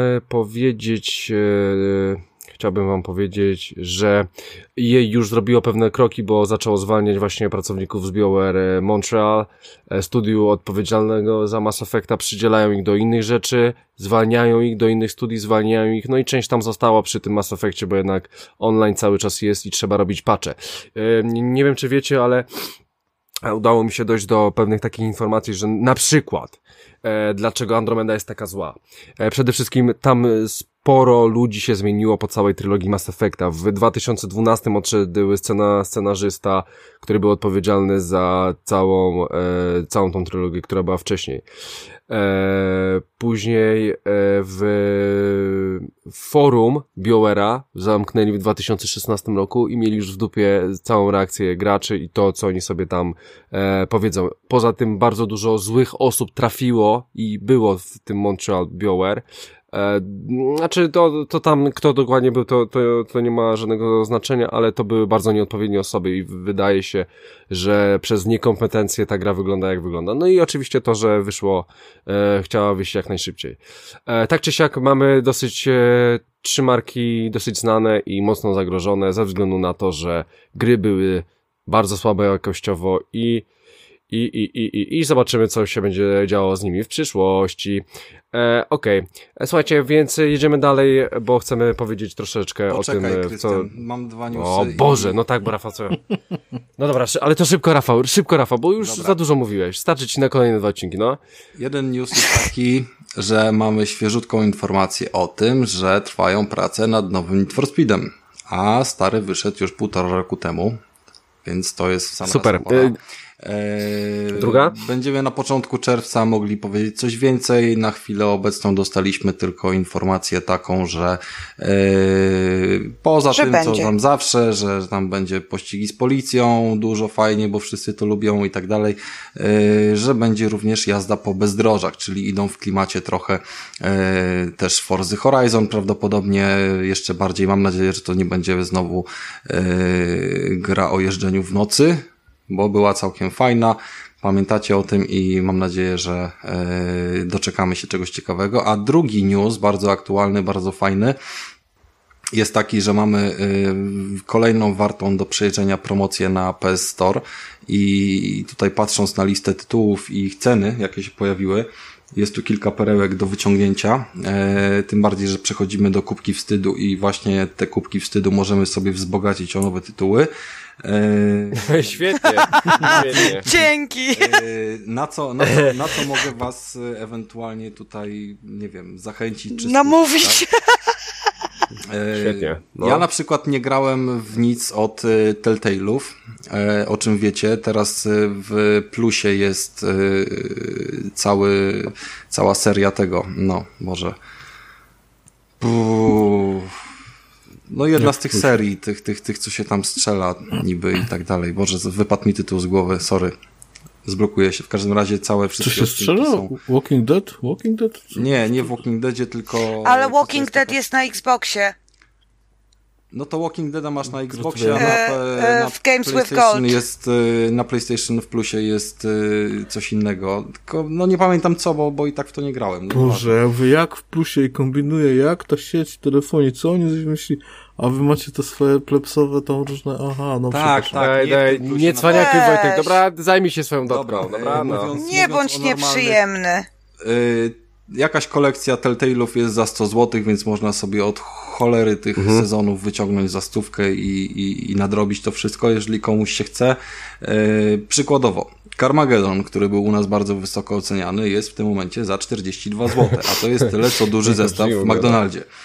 powiedzieć, że EA już zrobiło pewne kroki, bo zaczęło zwalniać właśnie pracowników z BioWare Montreal, studiu odpowiedzialnego za Mass Effecta, przydzielają ich do innych rzeczy, zwalniają ich do innych studii, zwalniają ich, no i część tam została przy tym Mass Effectie, bo jednak online cały czas jest i trzeba robić patche. Nie wiem, czy wiecie, ale udało mi się dojść do pewnych takich informacji, że na przykład dlaczego Andromeda jest taka zła. Przede wszystkim tam sporo ludzi się zmieniło po całej trylogii Mass Effecta. W 2012 odszedł scenarzysta, który był odpowiedzialny za całą tą trylogię, która była wcześniej. Później w forum BioWare'a zamknęli w 2016 roku i mieli już w dupie całą reakcję graczy i to, co oni sobie tam powiedzą. Poza tym bardzo dużo złych osób trafiło i było w tym Montreal BioWare. Znaczy to tam kto dokładnie był, to nie ma żadnego znaczenia, ale to były bardzo nieodpowiednie osoby i wydaje się, że przez niekompetencje ta gra wygląda jak wygląda. No i oczywiście to, że chciała wyjść jak najszybciej. Tak czy siak mamy dosyć 3 marki dosyć znane i mocno zagrożone ze względu na to, że gry były bardzo słabe jakościowo i zobaczymy, co się będzie działo z nimi w przyszłości. Okej. Słuchajcie, więc jedziemy dalej, bo chcemy powiedzieć troszeczkę Poczekaj, o tym, Krystian, mam 2 newsy. O Boże, no tak, bo Rafał, co? No dobra, ale to szybko, Rafał, bo już Dobra. za dużo mówiłeś. Starczy ci na kolejne 2 odcinki, no. Jeden news jest taki, że mamy świeżutką informację o tym, że trwają prace nad nowym Need for Speedem, a stary wyszedł już 1,5 roku temu, więc to jest sama Super. Druga? Będziemy na początku czerwca mogli powiedzieć coś więcej. Na chwilę obecną dostaliśmy tylko informację taką, że poza tym, co tam zawsze, że tam będzie pościgi z policją, dużo fajnie, bo wszyscy to lubią i tak dalej, że będzie również jazda po bezdrożach, czyli idą w klimacie trochę też Forzy Horizon prawdopodobnie jeszcze bardziej. Mam nadzieję, że to nie będzie znowu gra o jeżdżeniu w nocy, bo była całkiem fajna. Pamiętacie o tym i mam nadzieję, że doczekamy się czegoś ciekawego. A drugi news, bardzo aktualny, bardzo fajny, jest taki, że mamy kolejną wartą do przejrzenia promocję na PS Store i tutaj patrząc na listę tytułów i ich ceny, jakie się pojawiły, jest tu kilka perełek do wyciągnięcia, tym bardziej, że przechodzimy do kubki wstydu i właśnie te kubki wstydu możemy sobie wzbogacić o nowe tytuły. Świetnie. Dzięki! Na co mogę was ewentualnie tutaj, nie wiem, zachęcić? Czy namówić? Tak? Świetnie. No. Ja na przykład nie grałem w nic od Telltale'ów, o czym wiecie. Teraz w plusie jest cała seria tego, no może. No jedna z tych serii, tych co się tam strzela niby i tak dalej. Boże, wypadł mi tytuł z głowy, sorry. Zblokuje się. W każdym razie całe wszystkie Co się strzela? są... Walking Dead? Walking Dead? Nie w Walking Deadzie, tylko... Ale Walking Dead jest na Xboxie. No to Walking Deada masz na Xboxie, a na w Games with PlayStation Gold. jest, na PlayStation w plusie jest coś innego. Tylko, no nie pamiętam co, bo i tak w to nie grałem. Boże, ja mówię, jak w plusie i kombinuję, jak ta sieć w telefonie, co oni coś myśli, a wy macie te swoje plepsowe tam różne, aha, no tak, nie cwaniakuj, Wojtek, dobra, zajmij się swoją dotką, dobra, Nie bądź nieprzyjemny. Jakaś kolekcja Telltale'ów jest za 100 zł, więc można sobie od cholery tych sezonów wyciągnąć za 100 i nadrobić to wszystko, jeżeli komuś się chce. Przykładowo, Carmageddon, który był u nas bardzo wysoko oceniany, jest w tym momencie za 42 zł, a to jest tyle, co duży zestaw w McDonaldzie.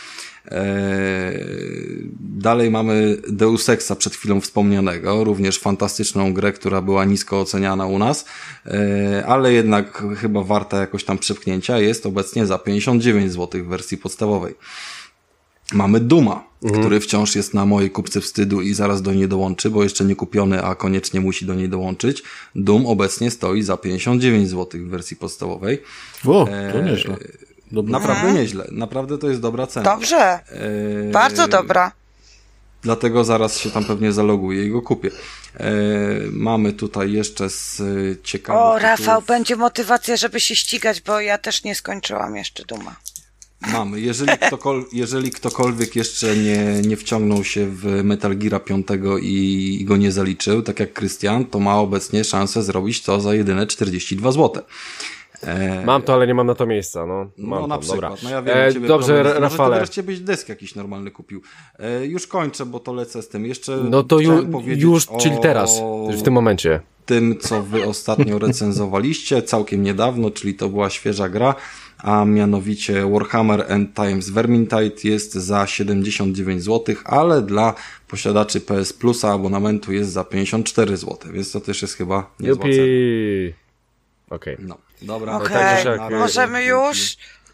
Dalej mamy Deus Exa przed chwilą wspomnianego, również fantastyczną grę, która była nisko oceniana u nas, ale jednak chyba warta jakoś tam przepchnięcia, jest obecnie za 59 zł w wersji podstawowej. Mamy Duma, który wciąż jest na mojej kupce wstydu i zaraz do niej dołączy, bo jeszcze nie kupiony, a koniecznie musi do niej dołączyć. Doom obecnie stoi za 59 zł w wersji podstawowej. O, to nieźle. Naprawdę nieźle. Naprawdę to jest dobra cena. Dobrze. Bardzo dobra. Dlatego zaraz się tam pewnie zaloguję i go kupię. Mamy tutaj jeszcze z ciekawych O, Rafał, tytułów. będzie motywacja, żeby się ścigać, bo ja też nie skończyłam jeszcze Duma. Mamy. Jeżeli ktokolwiek jeszcze nie wciągnął się w Metal Geara 5 i go nie zaliczył, tak jak Krystian, to ma obecnie szansę zrobić to za jedyne 42 zł. Mam to, ale nie mam na to miejsca, no. Mam na to, przykład. dobra. No ja wiem, ciebie dobrze, problem jest. Rafale. Może ty wreszcie byś dysk jakiś normalny kupił. Już kończę, bo to lecę z tym. Jeszcze No to powiedzieć już, czyli teraz, w tym momencie. Tym, co wy ostatnio recenzowaliście, całkiem niedawno, czyli to była świeża gra, a mianowicie Warhammer End Times Vermintide jest za 79 zł, ale dla posiadaczy PS Plusa abonamentu jest za 54 zł, więc to też jest chyba niezła cena. Okej. No, dobra. Okej, tak, możemy już?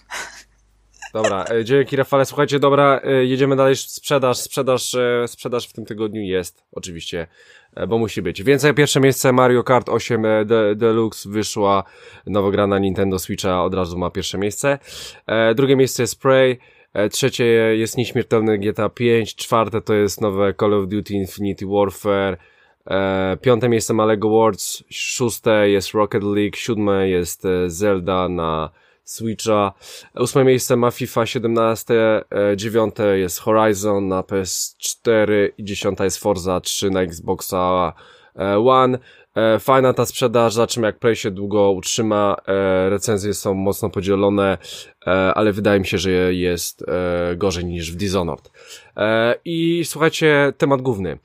Dobra, dzięki Rafale. Słuchajcie, dobra, jedziemy dalej. Sprzedaż w tym tygodniu jest, oczywiście, bo musi być. Więc pierwsze miejsce Mario Kart 8 Deluxe wyszła, nowa gra na Nintendo Switcha, od razu ma pierwsze miejsce. Drugie miejsce jest Prey, trzecie jest Nieśmiertelny GTA 5, czwarte to jest nowe Call of Duty Infinity Warfare, piąte miejsce ma LEGO Worlds, szóste jest Rocket League, siódme jest Zelda na Switcha, ósme miejsce ma FIFA 17, dziewiąte jest Horizon na PS4 i dziesiąta jest Forza 3 na Xboxa One. Fajna ta sprzedaż, zobaczymy jak Play się długo utrzyma, recenzje są mocno podzielone, ale wydaje mi się, że jest gorzej niż w Dishonored. I słuchajcie, temat główny.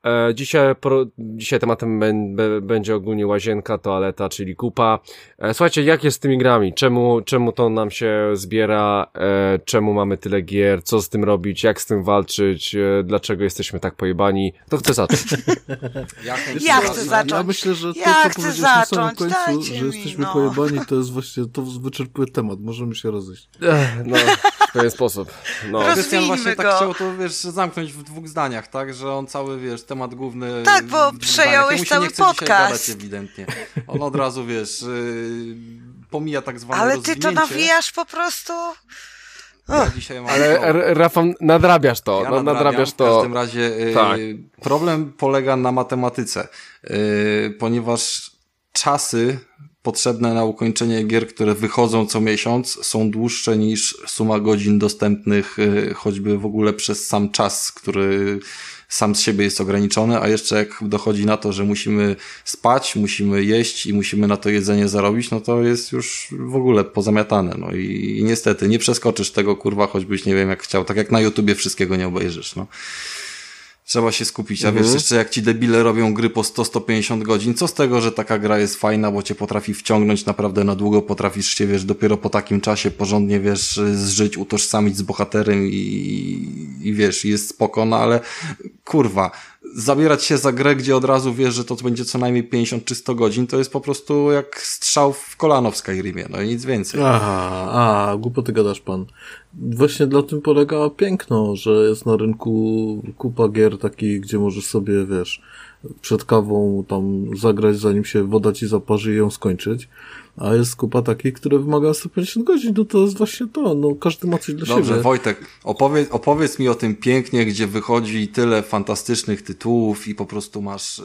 Dzisiaj tematem będzie ogólnie łazienka, toaleta, czyli kupa. Słuchajcie, jak jest z tymi grami? Czemu to nam się zbiera? Czemu mamy tyle gier? Co z tym robić? Jak z tym walczyć? Dlaczego jesteśmy tak pojebani? To chcę zacząć. Ja chcę zacząć. Ja myślę, że to, Ja co chcę powiedziałeś na samym zacząć. końcu, Dajcie że mi, jesteśmy no. pojebani, to jest właśnie, to wyczerpuje temat. Możemy się rozejść. No, w pewien sposób. No. Krystian właśnie Rozwijmy tak go. chciał to, wiesz, zamknąć w 2 zdaniach, tak? Że on cały, wiesz, temat główny... Tak, bo w 2 przejąłeś zdaniach. cały Jemu się nie chce dzisiaj podcast. gadać ewidentnie. On od razu, wiesz, pomija tak zwane Ale ty rozwinięcie. to nawijasz po prostu... Ja dzisiaj mam Ale Rafał, nadrabiasz to. Ja nadrabiasz w to. każdym razie Tak. problem polega na matematyce, ponieważ czasy potrzebne na ukończenie gier, które wychodzą co miesiąc, są dłuższe niż suma godzin dostępnych choćby w ogóle przez sam czas, który sam z siebie jest ograniczony, a jeszcze jak dochodzi na to, że musimy spać, musimy jeść i musimy na to jedzenie zarobić, no to jest już w ogóle pozamiatane. No i niestety nie przeskoczysz tego, kurwa, choćbyś nie wiem jak chciał. Tak jak na YouTubie wszystkiego nie obejrzysz, no. Trzeba się skupić, a wiesz, jeszcze jak ci debile robią gry po 100-150 godzin, co z tego, że taka gra jest fajna, bo cię potrafi wciągnąć naprawdę na długo, potrafisz się, wiesz, dopiero po takim czasie porządnie, wiesz, zżyć, utożsamić z bohaterem i wiesz, jest spoko, no ale kurwa, zabierać się za grę, gdzie od razu wiesz, że to będzie co najmniej 50 czy 100 godzin, to jest po prostu jak strzał w kolano w Skyrimie, no i nic więcej. Głupoty gadasz pan. Właśnie dla tym polega piękno, że jest na rynku kupa gier takich, gdzie możesz sobie, wiesz, przed kawą tam zagrać, zanim się woda ci zaparzy i ją skończyć. A jest kupa takich, które wymagają 150 godzin, no to jest właśnie to, no każdy ma coś dla siebie. Dobrze, Wojtek, opowiedz mi o tym pięknie, gdzie wychodzi tyle fantastycznych tytułów i po prostu masz...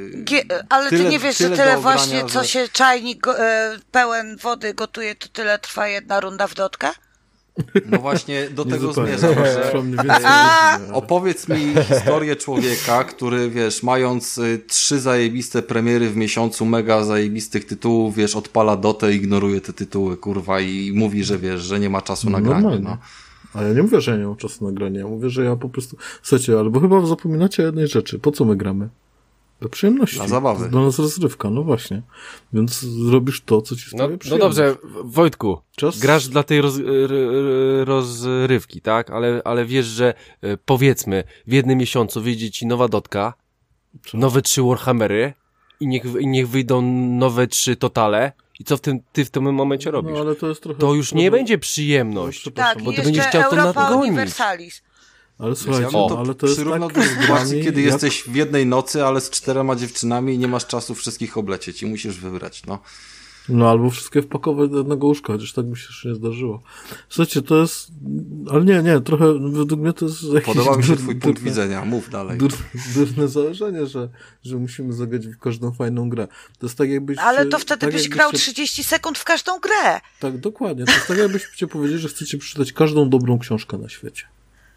Ale tyle, ty nie wiesz, że do tyle ogrania, właśnie, co się czajnik pełen wody gotuje, to tyle trwa jedna runda w dotkę? No właśnie do tego zupełnie. zmierzam, że Więcej opowiedz mi historię człowieka, który, wiesz, mając 3 zajebiste premiery w miesiącu, mega zajebistych tytułów, wiesz, odpala Dotę, ignoruje te tytuły, kurwa, i mówi, że wiesz, że nie ma czasu na granie, no. A ja nie mówię, że ja nie mam czasu na granie, ja mówię, że ja po prostu... Słuchajcie, albo chyba zapominacie o jednej rzeczy, po co my gramy? Do przyjemności. Na zabawy. Dla nas rozrywka, no właśnie. Więc zrobisz to, co ci sprawia przyjemność. No dobrze, Wojtku, Czas? grasz dla tej rozrywki, tak? Ale wiesz, że powiedzmy w jednym miesiącu wyjdzie ci nowa dotka, nowe 3 Warhammery i niech wyjdą nowe 3 Totale. I co ty w tym momencie robisz? No, ale to jest trochę... To już nie będzie przyjemność. Tak, bo i ty będziesz jeszcze chciał to Europa nadgonić. Universalis. Ale słuchajcie, to ale to jest przyrównał tak do sytuacji, kiedy jak... jesteś w jednej nocy, ale z 4 dziewczynami i nie masz czasu wszystkich oblecieć i musisz wybrać, no. No albo wszystkie wpakować do jednego łóżka, chociaż tak mi się jeszcze nie zdarzyło. Słuchajcie, to jest... Ale nie, trochę według mnie to jest jakieś... Podoba mi się twój punkt widzenia, mów dalej. Durne założenie, że musimy zagrać w każdą fajną grę. To jest tak jakbyś... Ale to wtedy tak byś grał 30 sekund w każdą grę. Tak, dokładnie. To jest tak jakbyście powiedzieli, że chcecie przeczytać każdą dobrą książkę na świecie.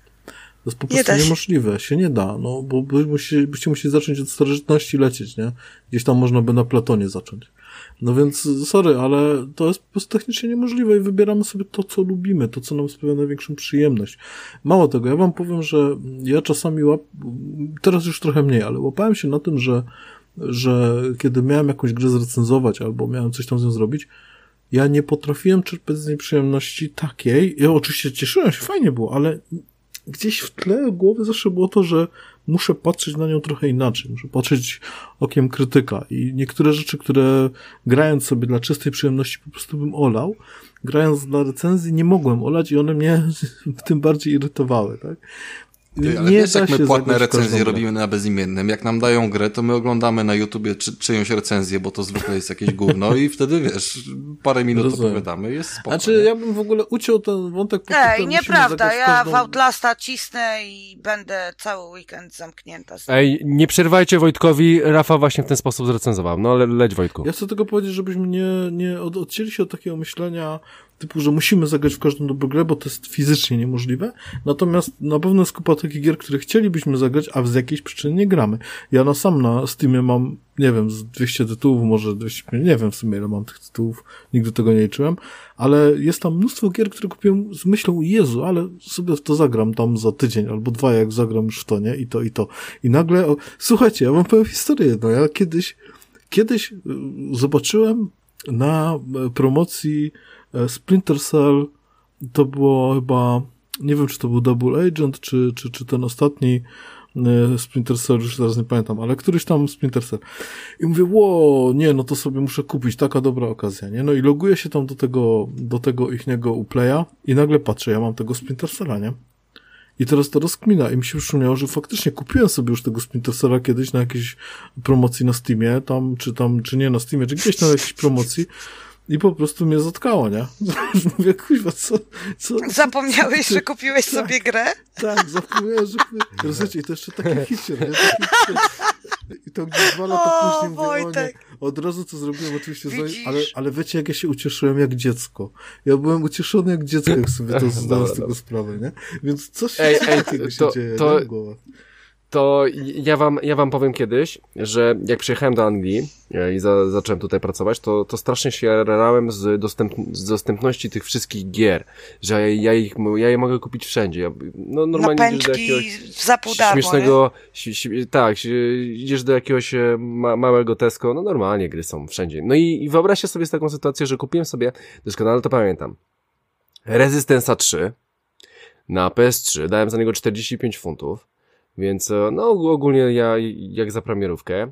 To jest po prostu niemożliwe, się nie da, no, bo byście musieli zacząć od starożytności lecieć, nie? Gdzieś tam można by na Platonie zacząć. No więc, sorry, ale to jest po prostu technicznie niemożliwe i wybieramy sobie to, co lubimy, to, co nam sprawia największą przyjemność. Mało tego, ja wam powiem, że ja czasami teraz już trochę mniej, ale łapałem się na tym, że kiedy miałem jakąś grę zrecenzować albo miałem coś tam z nią zrobić, ja nie potrafiłem czerpać z niej przyjemności takiej. Ja oczywiście cieszyłem się, fajnie było, ale gdzieś w tle głowy zawsze było to, że muszę patrzeć na nią trochę inaczej. Muszę patrzeć okiem krytyka. I niektóre rzeczy, które grając sobie dla czystej przyjemności po prostu bym olał, grając dla recenzji nie mogłem olać i one mnie tym bardziej irytowały, tak? Ale wiesz, jak my płatne recenzje robimy na bezimiennym, jak nam dają grę, to my oglądamy na YouTubie czyjąś recenzję, bo to zwykle jest jakieś gówno i wtedy, wiesz, parę minut opowiadamy, jest spoko. Znaczy, ja bym w ogóle uciął ten wątek... Ej, nieprawda, ja w Outlasta cisnę i będę cały weekend zamknięta. Ej, nie przerwajcie Wojtkowi, Rafał właśnie w ten sposób zrecenzował, no ale leć Wojtku. Ja chcę tylko powiedzieć, żebyśmy nie odcięli się od takiego myślenia typu, że musimy zagrać w każdą dobrą grę, bo to jest fizycznie niemożliwe. Natomiast na pewno jest kupa takich gier, które chcielibyśmy zagrać, a z jakiejś przyczyny nie gramy. Ja na Steamie mam, nie wiem, z 200 tytułów, może 250, nie wiem w sumie ile mam tych tytułów, nigdy tego nie liczyłem, ale jest tam mnóstwo gier, które kupiłem z myślą, Jezu, ale sobie w to zagram tam za tydzień albo 2, jak zagram już w to, nie? I to. I nagle, słuchajcie, ja wam powiem historię jedną. Ja kiedyś zobaczyłem na promocji Splinter Cell, to było chyba, nie wiem, czy to był Double Agent, czy ten ostatni Splinter Cell, już teraz nie pamiętam, ale któryś tam Splinter Cell. I mówię, nie, no to sobie muszę kupić, taka dobra okazja, nie? No i loguję się tam do tego ichniego Uplaya i nagle patrzę, ja mam tego Splinter Cella, nie? I teraz to rozkmina i mi się przypomniało, że faktycznie kupiłem sobie już tego Splinter Cella kiedyś na jakiejś promocji na Steamie, czy nie na Steamie, czy gdzieś na jakiejś promocji. I po prostu mnie zatkało, nie? Mówię, kuźwa, co? Zapomniałeś, że kupiłeś sobie grę? Tak, zapomniałem, że... Rozumiecie, i to jeszcze taki hicier, nie? I to gdzieś 2 lata później mówię, od razu to zrobiłem oczywiście, ale wiecie, jak ja się ucieszyłem jak dziecko. Ja byłem ucieszony jak dziecko, jak sobie to zdałem z tego sprawę, nie? Więc coś takiego się dzieje w głowach. To ja wam powiem kiedyś, że jak przyjechałem do Anglii i zacząłem tutaj pracować, to strasznie się jarałem z dostępności tych wszystkich gier, że ja je mogę kupić wszędzie. No normalnie idziesz do jakiegoś za pół darmo, śmiesznego, tak, idziesz do jakiegoś małego Tesco, no normalnie gry są wszędzie. No i wyobraźcie sobie taką sytuację, że kupiłem sobie, doskonale to pamiętam, Resistance'a 3 na PS3, dałem za niego 45 funtów. Więc, no ogólnie ja jak za premierówkę.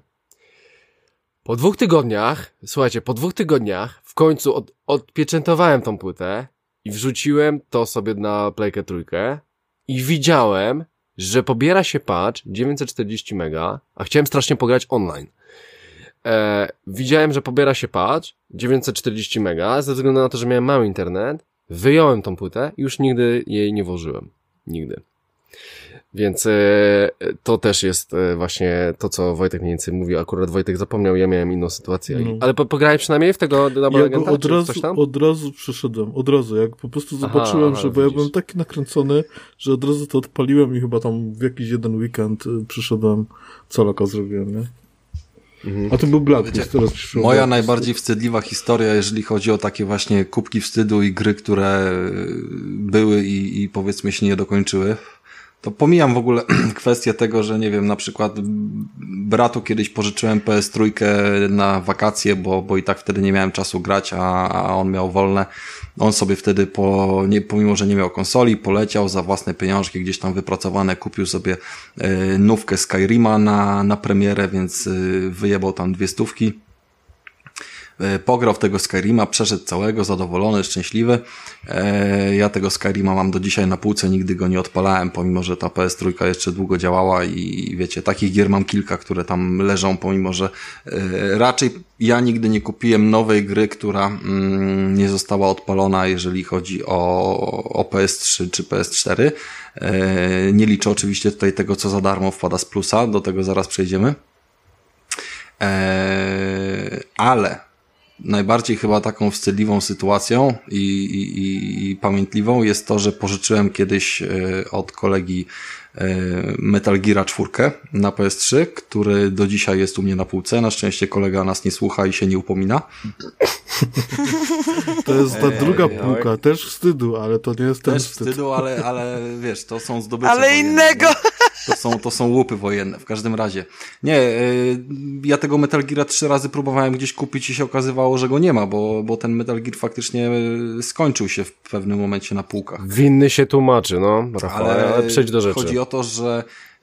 Po 2 tygodniach, słuchajcie, w końcu odpieczętowałem tą płytę i wrzuciłem to sobie na Playkę 3 i widziałem, że pobiera się patch 940 mega, a chciałem strasznie pograć online. Widziałem, że pobiera się patch 940 mega, ze względu na to, że miałem mały internet, wyjąłem tą płytę i już nigdy jej nie włożyłem. Nigdy. Więc to też jest właśnie to, co Wojtek mniej więcej mówił. Akurat Wojtek zapomniał, ja miałem inną sytuację. No. Ale pograłem przynajmniej w tego Double Agenta, od razu przeszedłem, jak po prostu zobaczyłem, bo ja byłem taki nakręcony, że od razu to odpaliłem i chyba tam w jakiś jeden weekend przyszedłem, Colaka zrobiłem, nie? A to był Blacklist, teraz przyszło. Moja najbardziej wstydliwa historia, jeżeli chodzi o takie właśnie kubki wstydu i gry, które były i powiedzmy się nie dokończyły, To pomijam w ogóle kwestię tego, że nie wiem, na przykład bratu kiedyś pożyczyłem PS3 na wakacje, bo i tak wtedy nie miałem czasu grać, a on miał wolne. On sobie wtedy, pomimo że nie miał konsoli, poleciał za własne pieniążki gdzieś tam wypracowane, kupił sobie nówkę Skyrima na premierę, więc wyjebał tam 200. Pograł w tego Skyrima, przeszedł całego, zadowolony, szczęśliwy. Ja tego Skyrima mam do dzisiaj na półce, nigdy go nie odpalałem, pomimo że ta PS3 jeszcze długo działała i wiecie, takich gier mam kilka, które tam leżą, pomimo że raczej ja nigdy nie kupiłem nowej gry, która nie została odpalona, jeżeli chodzi o PS3 czy PS4. Nie liczę oczywiście tutaj tego, co za darmo wpada z plusa, do tego zaraz przejdziemy. Ale najbardziej chyba taką wstydliwą sytuacją i pamiętliwą jest to, że pożyczyłem kiedyś od kolegi Metal Geara 4 na PS3, który do dzisiaj jest u mnie na półce. Na szczęście kolega nas nie słucha i się nie upomina. To jest ta druga półka, też wstydu, ale to nie jest ten też wstyd. wstydu, ale wiesz, to są zdobycze Ale wojenne, innego! To są łupy wojenne, w każdym razie. Nie, ja tego Metal Geara 3 razy próbowałem gdzieś kupić i się okazywało, że go nie ma, bo ten Metal Gear faktycznie skończył się w pewnym momencie na półkach. Winny się tłumaczy, no, Rafał, ale przejdź do rzeczy. Chodzi o to, że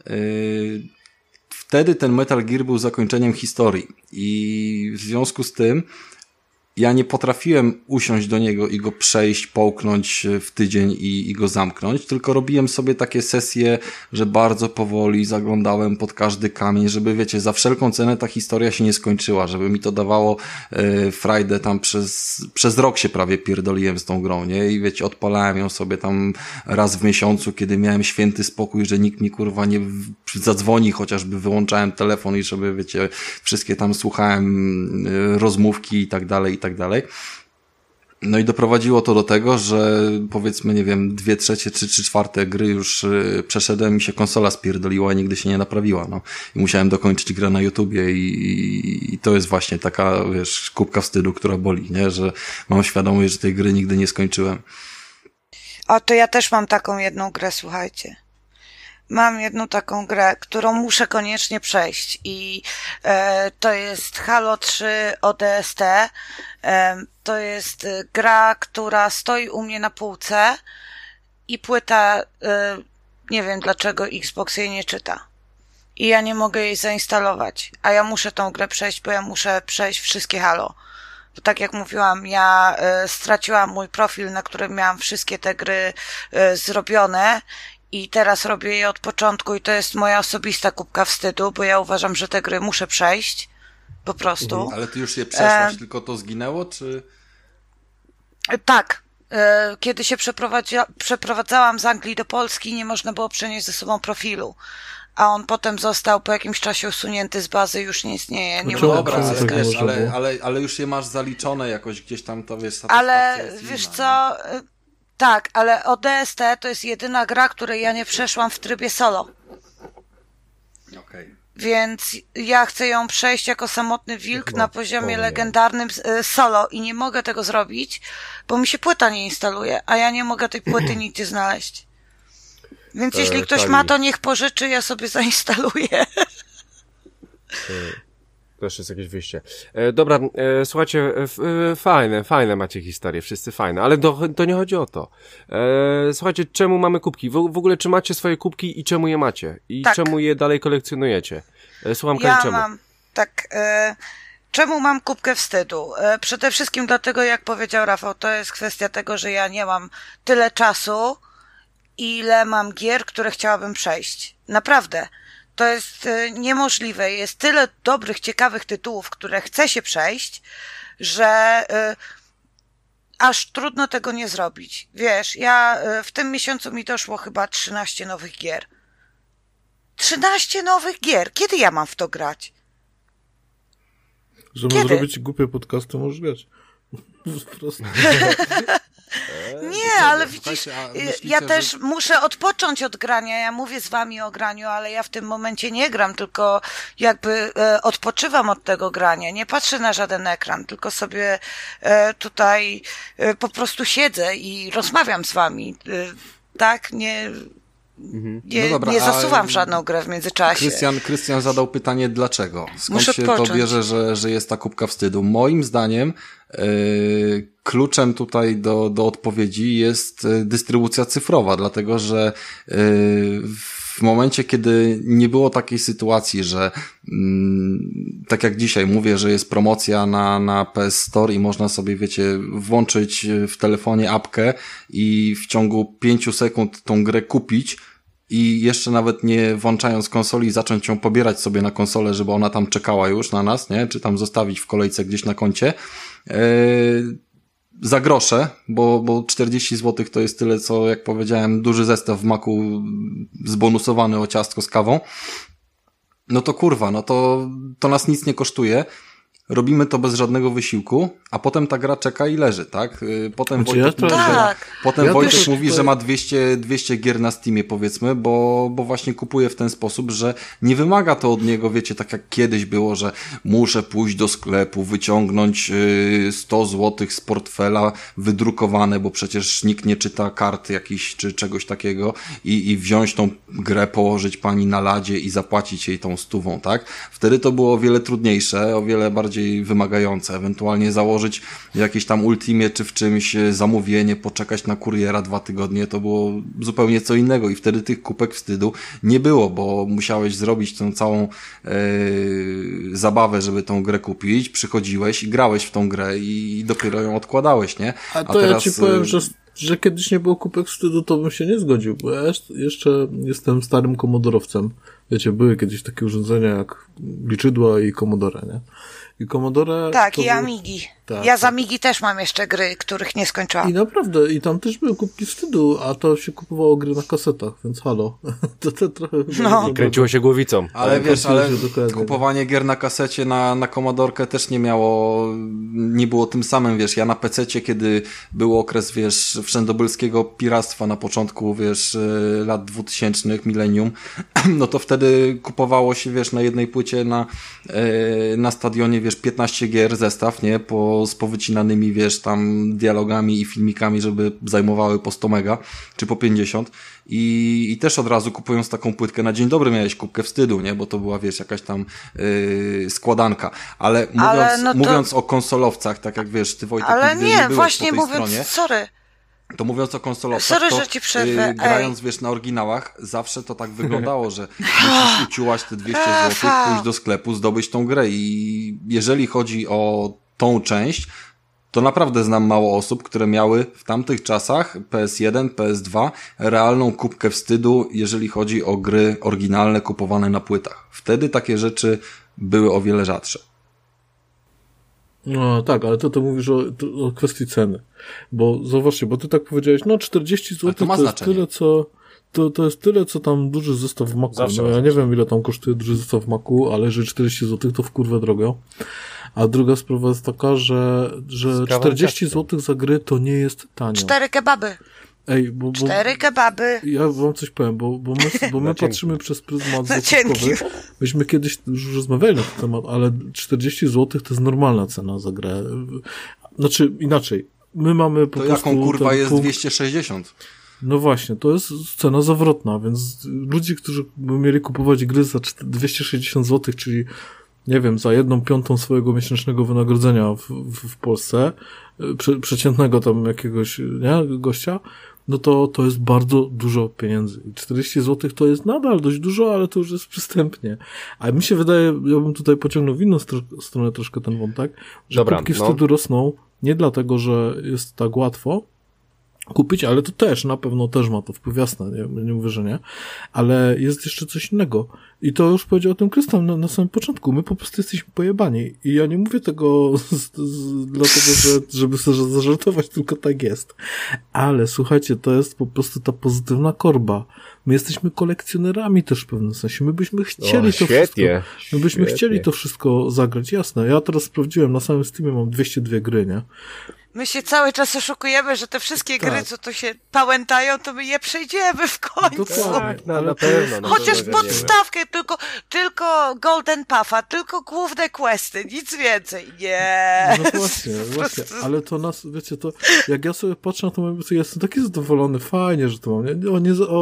wtedy ten Metal Gear był zakończeniem historii i w związku z tym ja nie potrafiłem usiąść do niego i go przejść, połknąć w tydzień i go zamknąć, tylko robiłem sobie takie sesje, że bardzo powoli zaglądałem pod każdy kamień, żeby wiecie, za wszelką cenę ta historia się nie skończyła, żeby mi to dawało frajdę tam przez rok się prawie pierdoliłem z tą grą, nie? I wiecie, odpalałem ją sobie tam raz w miesiącu, kiedy miałem święty spokój, że nikt mi kurwa nie zadzwoni, chociażby wyłączałem telefon i żeby wiecie, wszystkie tam słuchałem rozmówki i tak dalej, i tak dalej. No i doprowadziło to do tego, że powiedzmy, nie wiem, 2/3 czy 3/4 gry już przeszedłem i się konsola spierdoliła i nigdy się nie naprawiła, no. I musiałem dokończyć grę na YouTubie i to jest właśnie taka, wiesz, kubka wstydu, która boli, nie? Że mam świadomość, że tej gry nigdy nie skończyłem. O, to ja też mam taką jedną grę, słuchajcie. Mam jedną taką grę, którą muszę koniecznie przejść i to jest Halo 3 ODST. To jest gra, która stoi u mnie na półce i płyta, nie wiem dlaczego Xbox jej nie czyta. I ja nie mogę jej zainstalować, a ja muszę tą grę przejść, bo ja muszę przejść wszystkie Halo. Bo tak jak mówiłam, ja straciłam mój profil, na którym miałam wszystkie te gry zrobione i teraz robię je od początku i to jest moja osobista kubka wstydu, bo ja uważam, że te gry muszę przejść. Po prostu. Ale ty już je przeszłaś, tylko to zginęło, czy? Tak. Kiedy się przeprowadzałam z Anglii do Polski, nie można było przenieść ze sobą profilu. A on potem został po jakimś czasie usunięty z bazy, już nie istnieje. Nie dobra, ale już je masz zaliczone jakoś gdzieś tam, to wiesz, ale wiesz inna, co? Tak, ale ODST to jest jedyna gra, której ja nie przeszłam w trybie solo. Okej. Więc ja chcę ją przejść jako samotny wilk na poziomie legendarnym solo i nie mogę tego zrobić, bo mi się płyta nie instaluje, a ja nie mogę tej płyty nigdzie znaleźć. Więc jeśli ktoś ma, to niech pożyczy, ja sobie zainstaluję. Też jest jakieś wyjście. Dobra, słuchajcie, fajne macie historie, wszyscy fajne, ale to nie chodzi o to. Słuchajcie, czemu mamy kubki? W ogóle czy macie swoje kubki i czemu je macie? I tak. Czemu je dalej kolekcjonujecie? Słucham, Kali, czemu? Czemu mam kubkę wstydu? Przede wszystkim dlatego, jak powiedział Rafał, to jest kwestia tego, że ja nie mam tyle czasu, ile mam gier, które chciałabym przejść. Naprawdę. To jest niemożliwe. Jest tyle dobrych, ciekawych tytułów, które chce się przejść, że aż trudno tego nie zrobić. Wiesz, ja w tym miesiącu mi doszło chyba 13 nowych gier. 13 nowych gier! Kiedy ja mam w to grać? Żeby zrobić głupie podcasty, możesz grać. Po prostu. Nie, ale widzisz, ja też muszę odpocząć od grania. Ja mówię z wami o graniu, ale ja w tym momencie nie gram, tylko jakby odpoczywam od tego grania. Nie patrzę na żaden ekran, tylko sobie tutaj po prostu siedzę i rozmawiam z wami. Tak? Nie, Nie, No dobra, nie a zasuwam w żadną grę w międzyczasie. Krystian zadał pytanie, dlaczego? Skąd Muszę się to odpocząć. bierze, że jest ta kubka wstydu? Moim zdaniem kluczem tutaj do odpowiedzi jest dystrybucja cyfrowa, dlatego że w momencie, kiedy nie było takiej sytuacji, że tak jak dzisiaj mówię, że jest promocja na PS Store i można sobie, wiecie, włączyć w telefonie apkę i w ciągu 5 sekund tą grę kupić i jeszcze nawet nie włączając konsoli zacząć ją pobierać sobie na konsolę, żeby ona tam czekała już na nas, nie? Czy tam zostawić w kolejce gdzieś na koncie. Za grosze, bo 40 zł to jest tyle, co jak powiedziałem, duży zestaw w Macu zbonusowany o ciastko z kawą. No to kurwa, no to nas nic nie kosztuje. Robimy to bez żadnego wysiłku, a potem ta gra czeka i leży, tak? Potem Wojtek mówi, że ma 200 gier na Steamie, powiedzmy, bo właśnie kupuje w ten sposób, że nie wymaga to od niego, wiecie, tak jak kiedyś było, że muszę pójść do sklepu, wyciągnąć 100 zł z portfela wydrukowane, bo przecież nikt nie czyta kart jakichś czy czegoś takiego i wziąć tą grę, położyć pani na ladzie i zapłacić jej tą 100, tak? Wtedy to było o wiele trudniejsze, o wiele bardziej wymagające, ewentualnie założyć jakieś tam Ultimie czy w czymś zamówienie, poczekać na kuriera 2 tygodnie, to było zupełnie co innego i wtedy tych kubek wstydu nie było, bo musiałeś zrobić tę całą zabawę, żeby tą grę kupić, przychodziłeś i grałeś w tą grę i dopiero ją odkładałeś, nie? A teraz, ja ci powiem, że kiedyś nie było kubek wstydu, to bym się nie zgodził, bo ja jeszcze jestem starym komodorowcem. Wiecie, były kiedyś takie urządzenia jak liczydła i Commodore, nie? I Commodore... Tak, i Amigi. Tak, ja z Amigi też mam jeszcze gry, których nie skończyłam. I naprawdę, i tam też były kubki wstydu, a to się kupowało gry na kasetach, więc halo. to trochę... No. I kręciło się głowicą. Ale wiesz, kupowanie gier na kasecie na Commodorkę też nie było tym samym, wiesz, ja na PC-cie, kiedy był okres, wiesz, wszędobylskiego piractwa na początku, wiesz, lat 2000, milenium, no to wtedy kupowało się, wiesz, na jednej płycie na stadionie, wiesz, 15 gier zestaw, nie, z powycinanymi, wiesz, tam dialogami i filmikami, żeby zajmowały po 100 mega, czy po 50 i też od razu kupując taką płytkę na dzień dobry miałeś kubkę wstydu, nie, bo to była, wiesz, jakaś tam składanka, ale mówiąc o konsolowcach, tak jak wiesz, ty Wojtek, ale nigdy nie byłeś właśnie po tej mówiąc, stronie, sorry. to mówiąc o konsolowcach, że ci przerwę. Grając, wiesz, na oryginałach, zawsze to tak wyglądało, że musisz uciułać te 200 zł, pójść do sklepu, zdobyć tą grę i jeżeli chodzi o tą część, to naprawdę znam mało osób, które miały w tamtych czasach PS1, PS2 realną kubkę wstydu, jeżeli chodzi o gry oryginalne kupowane na płytach. Wtedy takie rzeczy były o wiele rzadsze. No tak, ale to mówisz o kwestii ceny. Bo zobaczcie, bo ty tak powiedziałeś, no 40 zł to jest tyle, co... To jest tyle, co tam duży zestaw w Macu. No ja nie wiem, ile tam kosztuje duży zestaw w Macu, ale że 40 zł to w kurwę drogo. A druga sprawa jest taka, że 40 zł za gry to nie jest tanio. 4 kebaby. Ej, 4 kebaby. Ja wam coś powiem, bo my patrzymy przez pryzmat złotówkowy. Myśmy kiedyś już rozmawiali na ten temat, ale 40 zł to jest normalna cena za grę. Znaczy, inaczej. My mamy po prostu... To jaką kurwa jest 260? No właśnie, to jest cena zawrotna, więc ludzie, którzy by mieli kupować gry za 260 zł, czyli nie wiem, za 1/5 swojego miesięcznego wynagrodzenia w Polsce, przeciętnego tam jakiegoś, nie, gościa, no to jest bardzo dużo pieniędzy. I 40 zł to jest nadal dość dużo, ale to już jest przystępnie. A mi się wydaje, ja bym tutaj pociągnął w inną stronę troszkę ten wątek, że kubki wstydu rosną nie dlatego, że jest tak łatwo kupić, ale to też, na pewno też ma to wpływ, jasne, nie mówię, że nie, ale jest jeszcze coś innego. I to już powiedział o tym Krystian na samym początku. My po prostu jesteśmy pojebani. I ja nie mówię tego dlatego, żeby sobie zażartować, tylko tak jest. Ale słuchajcie, to jest po prostu ta pozytywna korba. My jesteśmy kolekcjonerami też w pewnym sensie. My byśmy chcieli to wszystko. My byśmy chcieli to wszystko zagrać, jasne. Ja teraz sprawdziłem, na samym Steamie mam 202 gry, nie? My się cały czas oszukujemy, że te wszystkie gry, co tu się pałętają, to my je przejdziemy w końcu. Dokładnie, na pewno. Chociaż podstawkę, tylko Golden Puffa, tylko główne questy, nic więcej. Nie. No właśnie, ale to nas, wiecie, to jak ja sobie patrzę na to, ja jestem taki zadowolony, fajnie, że to mam, nie? Co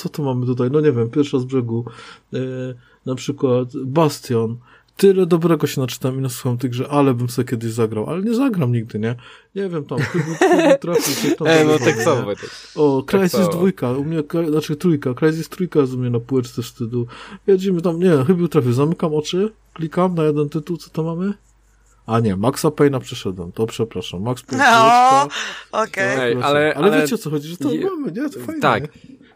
co tu mamy tutaj? No nie wiem, Pierwsza z brzegu, na przykład Bastion. Tyle dobrego się naczytam i nasłucham tych grze, ale bym sobie kiedyś zagrał, ale nie zagram nigdy, nie? Nie wiem, tam, chyba trafił się tam. No tak samo. O, Crysis samo. 2, u mnie, znaczy 3, Crysis 3 jest u mnie na półeczce wstydu. Jedziemy tam, nie, chyba trafię, zamykam oczy, klikam na jeden tytuł, co to mamy? A nie, Maxa Payne'a przeszedłem, to przepraszam, Max Payne. No, okej. Ej, ale wiecie o co chodzi, że to mamy, nie? To fajnie. Tak. Nie?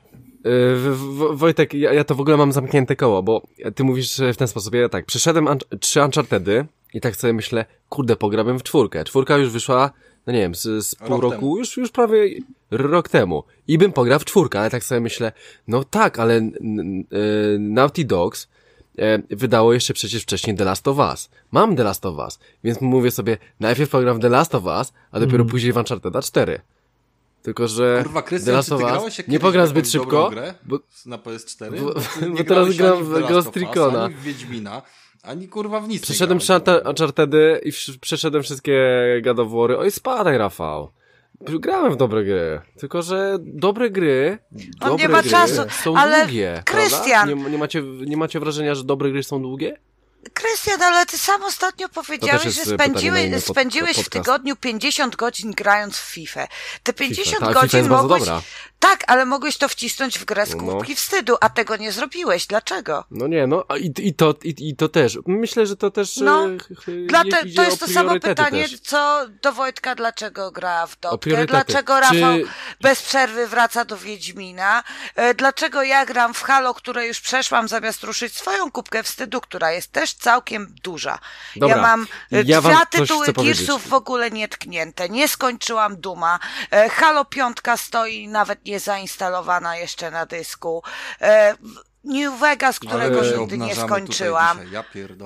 Wojtek, ja to w ogóle mam zamknięte koło, bo ty mówisz w ten sposób, ja tak, przeszedłem 3 Unchartedy i tak sobie myślę, kurde, pograłbym w 4. 4 już wyszła, no nie wiem, z pół roku, już prawie rok temu. I bym pograł w 4, ale tak sobie myślę, no tak, ale Naughty Dogs wydało jeszcze przecież wcześniej The Last of Us. Mam The Last of Us, więc mówię sobie, najpierw pogram w The Last of Us, a dopiero później w Uncharteda 4. Tylko, że Kurwa, The Krystian, Last czy ty of Us grałeś nie pogram zbyt szybko, grę bo na PS4? bo teraz gram w Ghost Recona. Ani w Wiedźmina, ani kurwa w nic. Przeszedłem 3 Unchartedy i przeszedłem wszystkie God of War'y. Oj, spadaj, Rafał. Grałem w dobre gry. Tylko, że dobre gry, On nie ma czasu, są ale długie. Krystian. Nie macie wrażenia, że dobre gry są długie? Krystian, ale ty sam ostatnio powiedziałeś, jest że pytanie na inny spędziłeś w podcast. tygodniu 50 godzin grając w FIFA. Te 50 FIFA godzin jest bardzo mogłeś... dobra. Tak, ale mogłeś to wcisnąć w grę z kubki wstydu, a tego nie zrobiłeś. Dlaczego? No nie, no i to też. Myślę, że to też No, idzie to jest o to samo priorytety pytanie, też. co do Wojtka, dlaczego gra w Dotkę, priorytety. dlaczego Rafał Czy- bez przerwy wraca do Wiedźmina, dlaczego ja gram w Halo, które już przeszłam, zamiast ruszyć swoją kubkę wstydu, która jest też całkiem duża. Dobra, Ja mam ja wam 2 coś tytuły chcę powiedzieć. Gearsów w ogóle nietknięte, nie skończyłam Duma, Halo 5 stoi nawet nie zainstalowana jeszcze na dysku, New Vegas, którego Ale się nigdy nie obnażamy skończyłam. tutaj dzisiaj, ja pierdolę.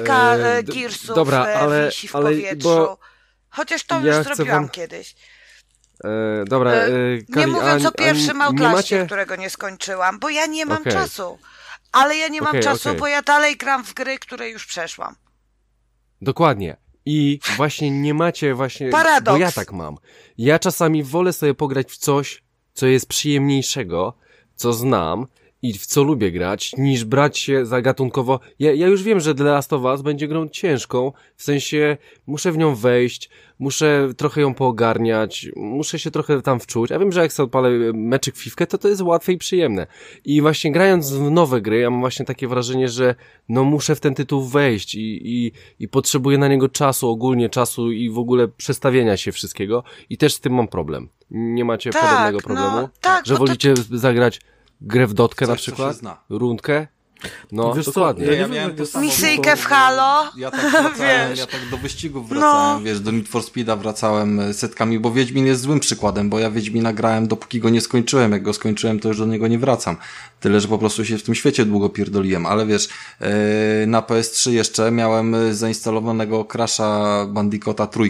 3 Gearsów dobra, wisi w ale powietrzu. bo Chociaż to ja już chcę zrobiłam wam- kiedyś. Dobra, Nie Kali, mówiąc o pierwszym nie Outlaście, macie... którego nie skończyłam, bo ja nie mam Okej. czasu. Ale ja nie mam Okej, czasu, okej. bo ja dalej gram w gry, które już przeszłam. Dokładnie. I właśnie nie macie właśnie... Paradoks. Bo ja tak mam. Ja czasami wolę sobie pograć w coś, co jest przyjemniejszego, co znam i w co lubię grać, niż brać się za gatunkowo... Ja już wiem, że The Last of Us będzie grą ciężką, w sensie muszę w nią wejść, muszę trochę ją poogarniać, muszę się trochę tam wczuć. Ja wiem, że jak sobie odpalę meczyk w fifkę, to jest łatwe i przyjemne. I właśnie grając w nowe gry, ja mam właśnie takie wrażenie, że no muszę w ten tytuł wejść i potrzebuję na niego czasu, ogólnie czasu i w ogóle przestawienia się wszystkiego i też z tym mam problem. Nie macie Tak, podobnego no, problemu? tak, że bo to- wolicie zagrać grę w dotkę Coś, na co przykład? się zna. Rundkę? No, Wiesz co, dokładnie. ja nie Ja wiem, miałem jak to jest samo. Misyjkę w Halo. Ja tak wracałem, Wiesz. ja tak do wyścigów wracałem, No. wiesz, do Need for Speeda wracałem setkami, bo Wiedźmin jest złym przykładem, bo ja Wiedźmina grałem dopóki go nie skończyłem, jak go skończyłem, to już do niego nie wracam. Tyle, że po prostu się w tym świecie długo pierdoliłem, ale wiesz, na PS3 jeszcze miałem zainstalowanego Crasha Bandicoota 3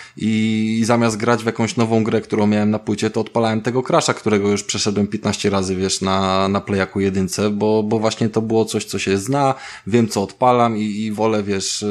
i zamiast grać w jakąś nową grę, którą miałem na płycie, to odpalałem tego Crasha, którego już przeszedłem 15 razy, wiesz, na Playaku 1, bo właśnie to było coś, co się zna, wiem co odpalam i wolę, wiesz,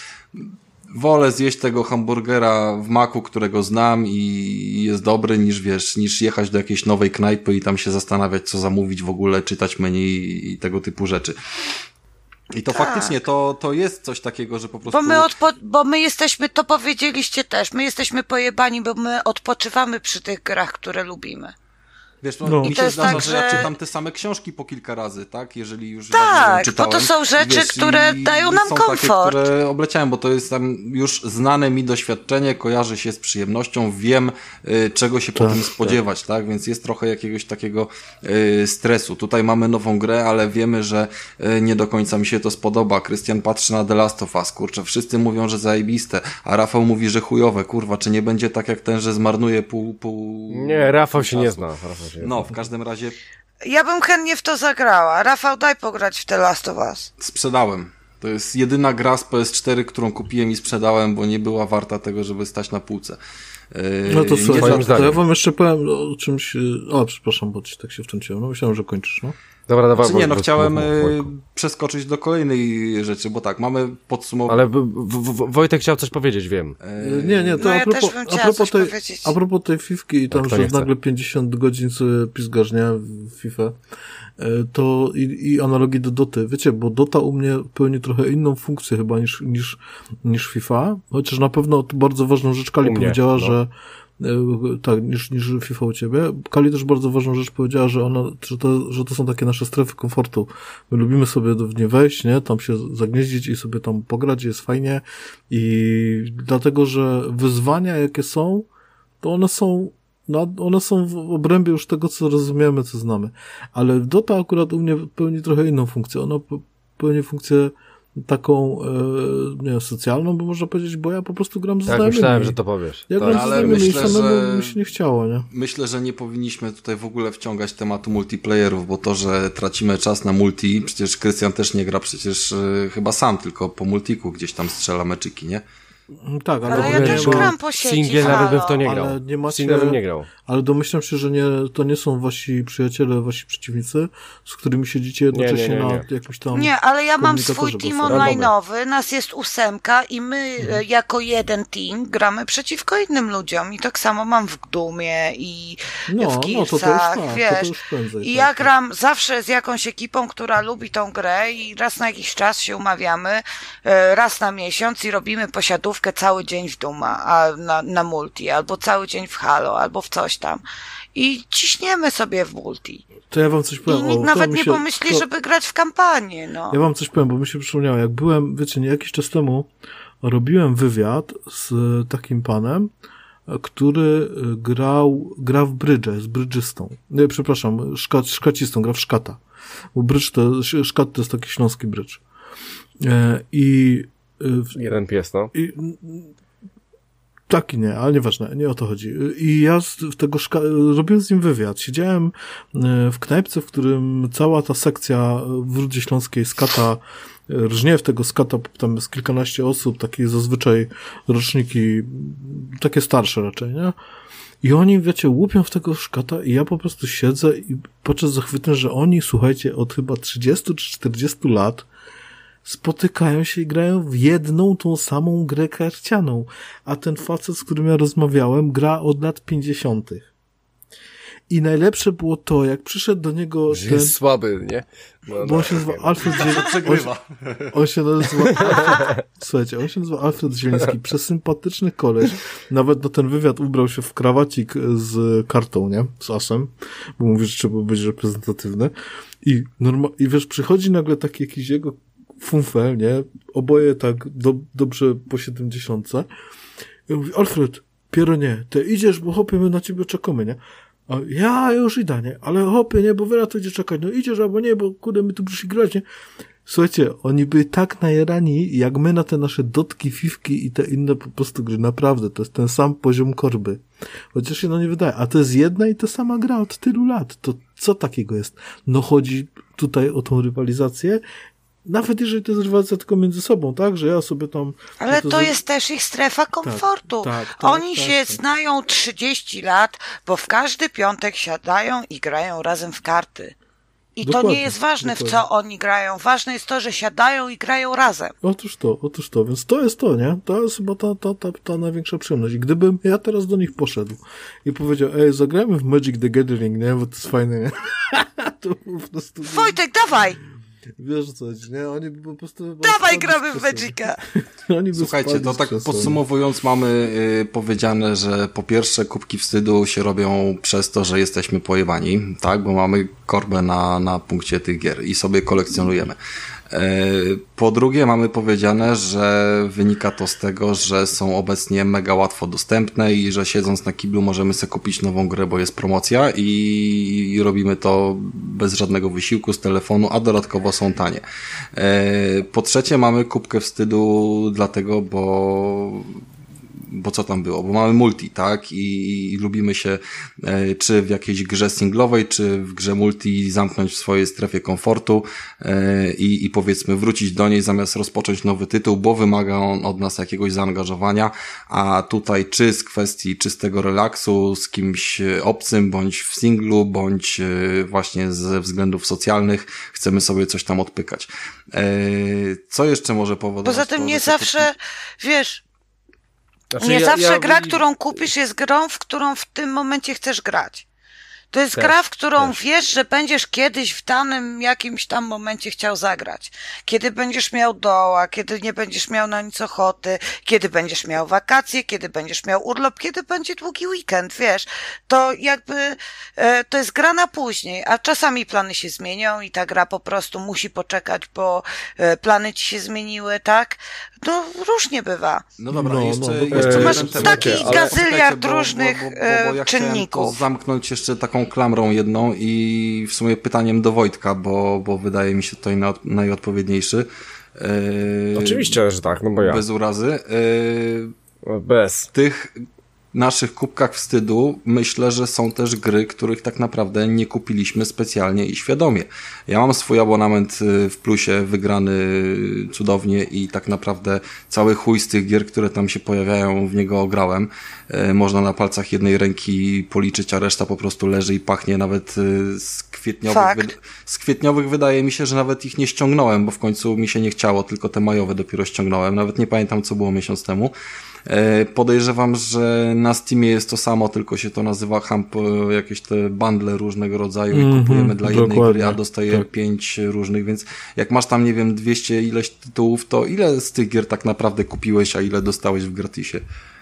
wolę zjeść tego hamburgera w maku, którego znam i jest dobry, niż jechać do jakiejś nowej knajpy i tam się zastanawiać, co zamówić w ogóle, czytać menu i tego typu rzeczy. I to faktycznie, to jest coś takiego, że po prostu... Bo my jesteśmy, to powiedzieliście też, my jesteśmy pojebani, bo my odpoczywamy przy tych grach, które lubimy. Wiesz, No. mi I to się jest zdarza, tak, że ja że- czytam te same książki po kilka razy, tak? Jeżeli już Tak, ją czytałem. bo to są rzeczy, które dają nam są komfort. Takie, które obleciałem, bo to jest tam już znane mi doświadczenie, kojarzy się z przyjemnością, wiem czego się po tym spodziewać, tak? Więc jest trochę jakiegoś takiego stresu. Tutaj mamy nową grę, ale wiemy, że nie do końca mi się to spodoba. Krystian patrzy na The Last of Us, kurczę, wszyscy mówią, że zajebiste, a Rafał mówi, że chujowe, kurwa, czy nie będzie tak jak ten, że zmarnuje pół... Nie, Rafał się nie czasu? zna. Rafał się nie No, w każdym razie Ja bym chętnie w to zagrała. Rafał, daj pograć w The Last of Us. sprzedałem. To jest jedyna gra z PS4, którą kupiłem i sprzedałem, bo nie była warta tego, żeby stać na półce. No to Nie słuchaj, twoim to zdaniem. ja wam jeszcze powiem o czymś... O, przepraszam, bo ci tak się wtrąciłem. No myślałem, że kończysz, no. Dobra, dawaj. Znaczy nie, no chciałem przeskoczyć do kolejnej rzeczy, bo tak, mamy podsumowanie. Ale Wojtek chciał coś powiedzieć, wiem. Nie, to No ja też bym chciała coś powiedzieć. a propos tej Fifki i tam, kto że nie chce? nagle 50 godzin sobie pizgasz, nie, w FIFA, to i analogii do Doty. Wiecie, bo Dota u mnie pełni trochę inną funkcję chyba niż FIFA, chociaż na pewno to bardzo ważną rzecz Kali powiedziała, że tak, niż FIFA u ciebie. Kali też bardzo ważną rzecz powiedziała, że to są takie nasze strefy komfortu. My lubimy sobie w nie wejść, nie? Tam się zagnieździć i sobie tam pograć, jest fajnie i dlatego, że wyzwania jakie są, to one są w obrębie już tego, co rozumiemy, co znamy. Ale Dota akurat u mnie pełni trochę inną funkcję. Ona pełni funkcję taką, nie wiem, socjalną, by można powiedzieć, bo ja po prostu gram ze znajomymi. Myślałem, że to powiesz. Ja gram ze znajomymi i samemu mi się nie chciało, nie? Myślę, że nie powinniśmy tutaj w ogóle wciągać tematu multiplayerów, bo to, że tracimy czas na multi, przecież Krystian też nie gra przecież chyba sam, tylko po multiku gdzieś tam strzela meczyki, nie? Tak, ale ja też gram po sieci. Singiel nawet bym w to nie grał. Ale nie macie, Singiel bym nie grał. Ale domyślam się, że to nie są wasi przyjaciele, wasi przeciwnicy, z którymi siedzicie jednocześnie nie. na jakimś tam... Nie, ale ja mam swój team głosowania. online'owy, nas jest 8 i my jako jeden team gramy przeciwko innym ludziom i tak samo mam w Doomie i w Gearsach, wiesz. I ja gram zawsze z jakąś ekipą, która lubi tą grę i raz na jakiś czas się umawiamy, raz na miesiąc i robimy posiadówkę cały dzień w Dooma, na multi, albo cały dzień w Halo, albo w coś tam. I ciśniemy sobie w multi. To ja wam coś powiem. I nikt nawet nie pomyśli, żeby grać w kampanię, no. Ja wam coś powiem, bo mi się przypomniało, jak byłem, wiecie, nie jakiś czas temu robiłem wywiad z takim panem, który gra w brydże, jest brydżystą. Nie, przepraszam, szkacistą, gra w szkata. Bo szkat to jest taki śląski brydż. Jeden pies, no. Taki nie, ale nieważne, nie o to chodzi. I ja robiłem z nim wywiad. Siedziałem w knajpce, w którym cała ta sekcja w Rudzie Śląskiej skata, Rżniew tego skata, tam jest kilkanaście osób, takie zazwyczaj roczniki, takie starsze raczej, nie? I oni, wiecie, łupią w tego szkata i ja po prostu siedzę i patrzę z zachwytem, że oni, słuchajcie, od chyba 30 czy 40 lat spotykają się i grają w jedną tą samą grę karcianą. A ten facet, z którym ja rozmawiałem, gra od lat 50. I najlepsze było to, jak przyszedł do niego że jest słaby, nie? Bo on się nazywa Alfred Słuchajcie, on się nazywa Alfred Zieliński. Przesympatyczny koleś. Nawet na ten wywiad ubrał się w krawacik z kartą, nie? Z asem. Bo mówi, że trzeba być reprezentatywny. I wiesz, przychodzi nagle taki jakiś jego funfel, nie? Oboje tak dobrze po 70. I mówi, Alfred, Pieronie, ty idziesz, bo hopie, my na ciebie czekamy, nie? A ja już idę, nie? Ale hopie, nie? Bo Wera to idzie czekać. No idziesz albo nie, bo kurde, my tu przyszli grać, nie? Słuchajcie, oni byli tak najerani, jak my na te nasze dotki, fifki i te inne po prostu gry. Naprawdę, to jest ten sam poziom korby. Chociaż się nie wydaje. A to jest jedna i ta sama gra od tylu lat. To co takiego jest? No chodzi tutaj o tą rywalizację. Nawet jeżeli to jest rywalizacja tylko między sobą, tak? Że ja sobie tam... Ale to jest też ich strefa komfortu. Oni się znają 30 lat, bo w każdy piątek siadają i grają razem w karty. I dokładnie, to nie jest ważne, w co oni grają. Ważne jest to, że siadają i grają razem. Otóż to. Więc to jest to, nie? To jest chyba ta największa przyjemność. I gdybym ja teraz do nich poszedł i powiedział, zagrajmy w Magic the Gathering, nie? Bo to jest fajne, nie? To po prostu... Wojtek, dawaj! Wiesz co, nie? Oni by po prostu... Dawaj, gramy w Magica! Słuchajcie, to tak podsumowując mamy powiedziane, że po pierwsze kubki wstydu się robią przez to, że jesteśmy pojebani, tak? Bo mamy korbę na punkcie tych gier i sobie kolekcjonujemy. Po drugie mamy powiedziane, że wynika to z tego, że są obecnie mega łatwo dostępne i że siedząc na kiblu możemy sobie kupić nową grę, bo jest promocja i robimy to bez żadnego wysiłku z telefonu, a dodatkowo są tanie. Po trzecie mamy kubkę wstydu dlatego, bo bo co tam było? Bo mamy multi, tak? I lubimy się czy w jakiejś grze singlowej, czy w grze multi zamknąć w swojej strefie komfortu i powiedzmy wrócić do niej zamiast rozpocząć nowy tytuł, bo wymaga on od nas jakiegoś zaangażowania, a tutaj czy z kwestii czystego relaksu, z kimś obcym, bądź w singlu, bądź właśnie ze względów socjalnych chcemy sobie coś tam odpykać. Co jeszcze może powodować? Poza tym to, nie że zawsze, wiesz, Znaczy, nie zawsze gra, którą kupisz, jest grą, w którą w tym momencie chcesz grać. To jest gra, w którą wiesz, że będziesz kiedyś w danym jakimś tam momencie chciał zagrać. Kiedy będziesz miał doła, kiedy nie będziesz miał na nic ochoty, kiedy będziesz miał wakacje, kiedy będziesz miał urlop, kiedy będzie długi weekend, wiesz. To jakby, to jest gra na później, a czasami plany się zmienią i ta gra po prostu musi poczekać, bo plany ci się zmieniły, tak? No, różnie bywa. No dobra, No, jeszcze masz jeden temat. taki Ale gazyliard słuchajcie, różnych bo ja czynników. chciałem to zamknąć jeszcze taką klamrą jedną i w sumie pytaniem do Wojtka, bo wydaje mi się to najodpowiedniejszy. Oczywiście, że tak, no bo ja. Bez urazy. Bez. Tych naszych kubkach wstydu myślę, że są też gry, których tak naprawdę nie kupiliśmy specjalnie i świadomie. Ja mam swój abonament w Plusie wygrany cudownie i tak naprawdę cały chuj z tych gier, które tam się pojawiają, w niego ograłem. Można na palcach jednej ręki policzyć, a reszta po prostu leży i pachnie. Nawet z kwietniowych wydaje mi się, że nawet ich nie ściągnąłem, bo w końcu mi się nie chciało, tylko te majowe dopiero ściągnąłem. Nawet nie pamiętam, co było miesiąc temu. Podejrzewam, że na Steamie jest to samo, tylko się to nazywa jakieś te bundle różnego rodzaju i kupujemy dla jednej gry, a dostaję 5 różnych, więc jak masz tam, nie wiem, 200 ileś tytułów, to ile z tych gier tak naprawdę kupiłeś, a ile dostałeś w gratisie?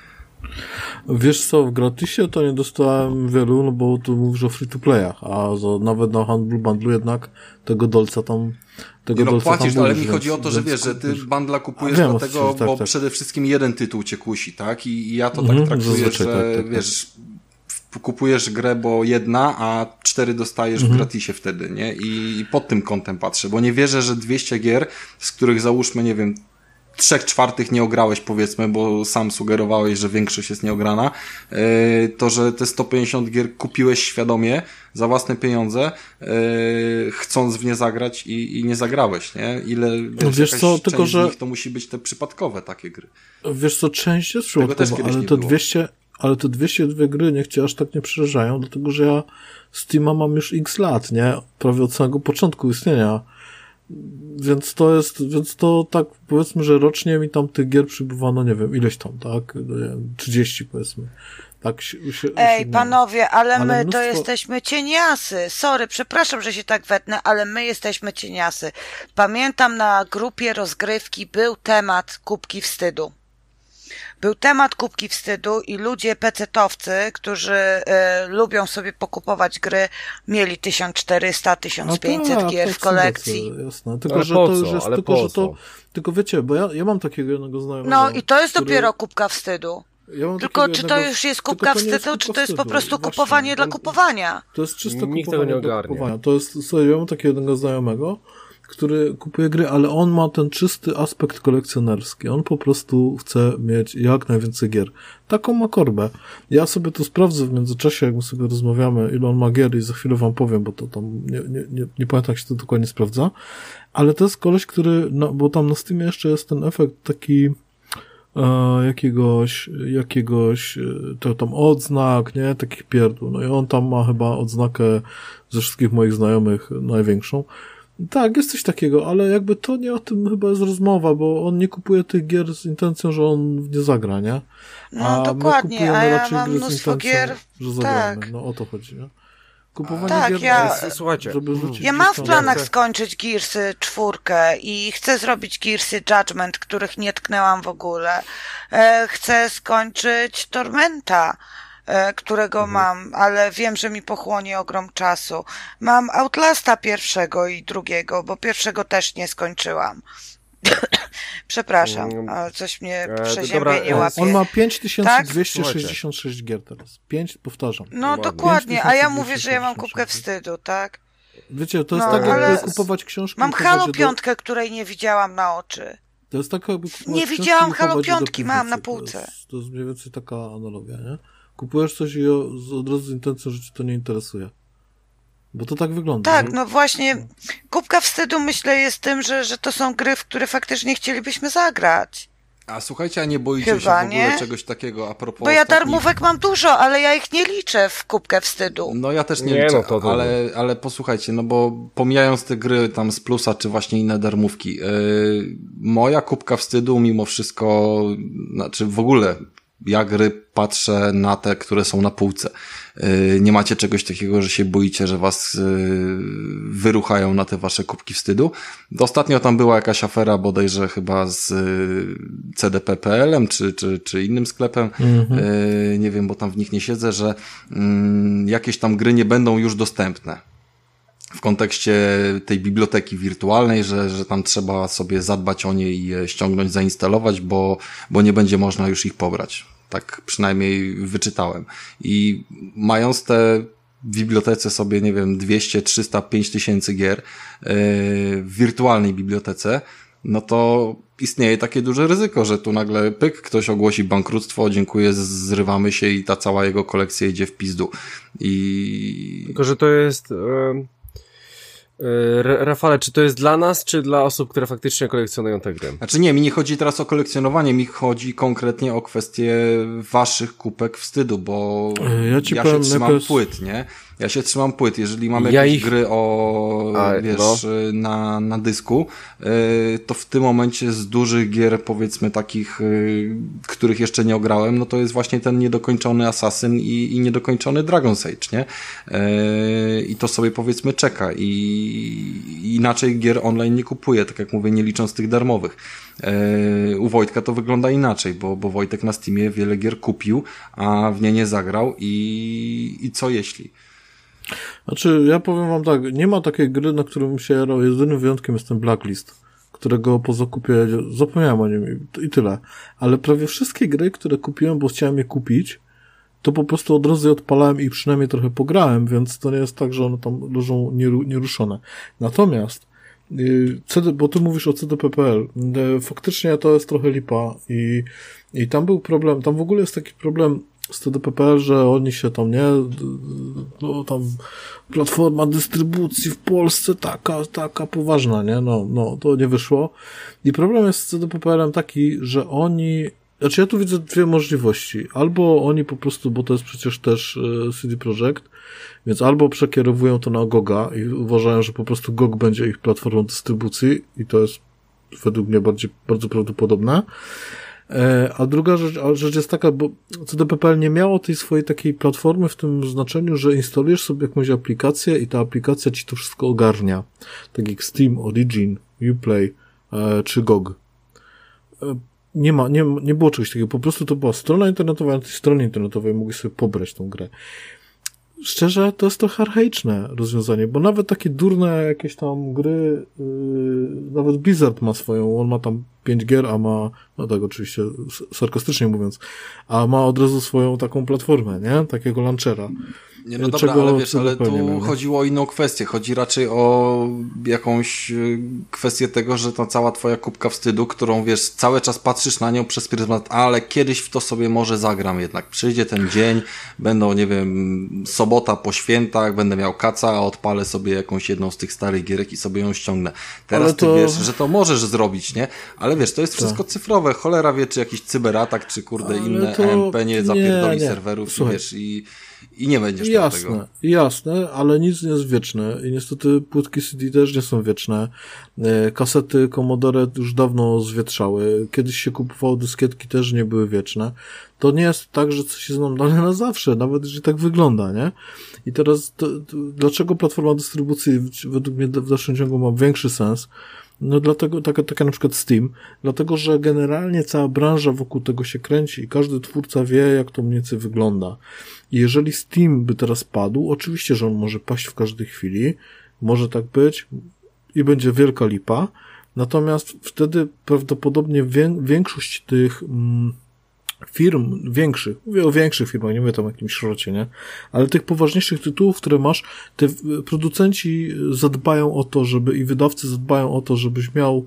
Wiesz co, w gratisie to nie dostałem wielu, no bo tu mówisz o free-to-playach, a nawet na handlu bundlu jednak tego dolca tam płacisz, tam ale mówisz, mi chodzi o to, że wiesz, że ty bundla kupujesz wiem, dlatego, tak, bo tak. przede wszystkim jeden tytuł cię kusi, tak? I ja to tak traktuję, że tak. wiesz, kupujesz grę, bo jedna, a 4 dostajesz w gratisie wtedy, nie? I pod tym kątem patrzę, bo nie wierzę, że 200 gier, z których załóżmy, nie wiem, 3/4 nie ograłeś, powiedzmy, bo sam sugerowałeś, że większość jest nieograna, to, że te 150 gier kupiłeś świadomie za własne pieniądze, chcąc w nie zagrać i nie zagrałeś, nie? Ile, wiesz co, tylko że z nich to musi być te przypadkowe takie gry. Wiesz co, część jest przypadkowa, ale te 202 gry niech cię aż tak nie przerażają, dlatego że ja Steama mam już x lat, nie? Prawie od samego początku istnienia. Więc to tak, powiedzmy, że rocznie mi tam tych gier przybywa, no nie wiem, ileś tam, tak? No nie wiem, 30 powiedzmy. Tak Ej, panowie, ale my mnóstwo... to jesteśmy cieniasy. Sorry, przepraszam, że się tak wetnę, ale my jesteśmy cieniasy. Pamiętam, na grupie rozgrywki był temat kubki wstydu. Był temat kubki wstydu i ludzie pecetowcy, którzy lubią sobie pokupować gry, mieli 1400, 1500 gier w kolekcji. Jasne. Tylko, że to już jest, tylko wiecie, bo ja mam takiego jednego znajomego. No i to jest dopiero kubka wstydu. Tylko czy to już jest kubka wstydu, czy to jest po prostu kupowanie dla kupowania? To jest czysto Nikt tego nie ogarnia. To jest, słuchaj, ja mam takiego jednego znajomego, który kupuje gry, ale on ma ten czysty aspekt kolekcjonerski. On po prostu chce mieć jak najwięcej gier. Taką ma korbę. Ja sobie to sprawdzę w międzyczasie, jak my sobie rozmawiamy, ile on ma gier i za chwilę wam powiem, bo to tam nie pamiętam, jak się to dokładnie sprawdza. Ale to jest koleś, który, no, bo tam na Steamie jeszcze jest ten efekt taki jakiegoś to tam odznak, nie? Takich pierdół. No i on tam ma chyba odznakę ze wszystkich moich znajomych największą. Tak, jest coś takiego, ale jakby to nie o tym chyba jest rozmowa, bo on nie kupuje tych gier z intencją, że on w nie zagra, nie? No dokładnie, a ja mam mnóstwo gier, że zagramy. tak. No o to chodzi, nie? Kupowanie tak, gier, słuchajcie, ja mam w planach skończyć Gearsy 4 i chcę zrobić Gearsy Judgment, których nie tknęłam w ogóle. Chcę skończyć Tormenta, którego mam, ale wiem, że mi pochłonie ogrom czasu. Mam Outlasta 1 i 2, bo 1 też nie skończyłam. Przepraszam, coś mnie przeziębienie łapie. On ma 5266 gier teraz. 5, powtarzam. No dokładnie, a ja mówię, że ja mam kubkę wstydu, tak? Wiecie, to jest tak, jakby kupować książki. Mam Halo 5, której nie widziałam na oczy. To jest taka... Nie widziałam Halo 5, mam na półce. To jest mniej więcej taka analogia, nie? Kupujesz coś i od razu z intencją, że ci to nie interesuje. Bo to tak wygląda. Tak, no właśnie, kubka wstydu myślę jest tym, że to są gry, w które faktycznie chcielibyśmy zagrać. A słuchajcie, a nie boicie Chyba, się w ogóle nie? czegoś takiego a propos Bo ja ostatnich... darmówek mam dużo, ale ja ich nie liczę w kubkę wstydu. No ja też nie Nie, liczę, no to ale posłuchajcie, no bo pomijając te gry tam z plusa, czy właśnie inne darmówki, moja kubka wstydu mimo wszystko, znaczy w ogóle ja gry patrzę na te, które są na półce. Nie macie czegoś takiego, że się boicie, że was wyruchają na te wasze kubki wstydu. Ostatnio tam była jakaś afera bodajże chyba z CDP.pl-em czy innym sklepem. Nie wiem, bo tam w nich nie siedzę, że jakieś tam gry nie będą już dostępne. W kontekście tej biblioteki wirtualnej, że tam trzeba sobie zadbać o nie i je ściągnąć, zainstalować, bo nie będzie można już ich pobrać. Tak przynajmniej wyczytałem. I mając te w bibliotece sobie, nie wiem, 200, 300, 5000 gier w wirtualnej bibliotece, no to istnieje takie duże ryzyko, że tu nagle pyk, ktoś ogłosi bankructwo, dziękuję, zrywamy się i ta cała jego kolekcja idzie w pizdu. Tylko, że to jest... Rafale, czy to jest dla nas, czy dla osób, które faktycznie kolekcjonują tę grę? Znaczy nie, mi nie chodzi teraz o kolekcjonowanie, mi chodzi konkretnie o kwestię waszych kubek wstydu, bo ja się trzymam płyt, nie? Ja się trzymam płyt, jeżeli mamy jakieś gry na dysku, to w tym momencie z dużych gier, powiedzmy takich, których jeszcze nie ograłem, no to jest właśnie ten niedokończony Assassin i niedokończony Dragon's Age, nie? I to sobie powiedzmy czeka i inaczej gier online nie kupuję, tak jak mówię, nie licząc tych darmowych. U Wojtka to wygląda inaczej, bo Wojtek na Steamie wiele gier kupił, a w nie nie zagrał i co jeśli? Znaczy, ja powiem wam tak, nie ma takiej gry, na którym się jarał. Jedynym wyjątkiem jest ten Blacklist, którego po zakupie zapomniałem o nim i tyle. Ale prawie wszystkie gry, które kupiłem, bo chciałem je kupić, to po prostu od razu je odpalałem i przynajmniej trochę pograłem, więc to nie jest tak, że one tam leżą nieruszone. Natomiast bo ty mówisz o CDP.pl, faktycznie to jest trochę lipa i tam był problem, tam w ogóle jest taki problem z CDP.pl, że oni się tam tam platforma dystrybucji w Polsce taka poważna, nie? No, to nie wyszło. I problem jest z CDP.pl-em taki, że ja tu widzę dwie możliwości. Albo oni po prostu, bo to jest przecież też CD Projekt, więc albo przekierowują to na GOG-a i uważają, że po prostu GOG będzie ich platformą dystrybucji i to jest według mnie bardzo prawdopodobne. A druga rzecz jest taka, bo CDP.pl nie miało tej swojej takiej platformy w tym znaczeniu, że instalujesz sobie jakąś aplikację i ta aplikacja ci to wszystko ogarnia. Tak jak Steam, Origin, Uplay czy GOG. Nie było czegoś takiego. Po prostu to była strona internetowa, na tej stronie internetowej mogłeś sobie pobrać tą grę. Szczerze, to jest trochę archaiczne rozwiązanie, bo nawet takie durne jakieś tam gry, nawet Blizzard ma swoją, on ma tam 5 gier, a ma, no tak oczywiście sarkastycznie mówiąc, a ma od razu swoją taką platformę, nie? Takiego launchera. Nie, no dobra, ale wiesz, ale tu chodziło o inną kwestię. Chodzi raczej o jakąś kwestię tego, że ta cała twoja kubka wstydu, którą wiesz, cały czas patrzysz na nią przez pryzmat, ale kiedyś w to sobie może zagram jednak. Przyjdzie ten dzień, będą, nie wiem, sobota po świętach, będę miał kaca, a odpalę sobie jakąś jedną z tych starych gierek i sobie ją ściągnę. Teraz ty wiesz, że to możesz zrobić, nie? Ale wiesz, to jest wszystko cyfrowe. Cholera wie, czy jakiś cyberatak, czy kurde inne AMP nie zapierdoli serwerów, i wiesz, i nie będziesz miał tego. Jasne, ale nic nie jest wieczne i niestety płytki CD też nie są wieczne. Kasety Commodore już dawno zwietrzały. Kiedyś się kupowało dyskietki, też nie były wieczne. To nie jest tak, że coś jest nam dane na zawsze, nawet jeżeli tak wygląda, nie? I teraz dlaczego platforma dystrybucji według mnie w dalszym ciągu ma większy sens? No dlatego, taka na przykład Steam, dlatego, że generalnie cała branża wokół tego się kręci i każdy twórca wie, jak to mniej więcej wygląda. I jeżeli Steam by teraz padł, oczywiście, że on może paść w każdej chwili, może tak być i będzie wielka lipa, natomiast wtedy prawdopodobnie większość tych firm większych, mówię o większych firmach, nie mówię tam o jakimś szrocie, nie? Ale tych poważniejszych tytułów, które masz, te producenci zadbają o to, i wydawcy zadbają o to, żebyś miał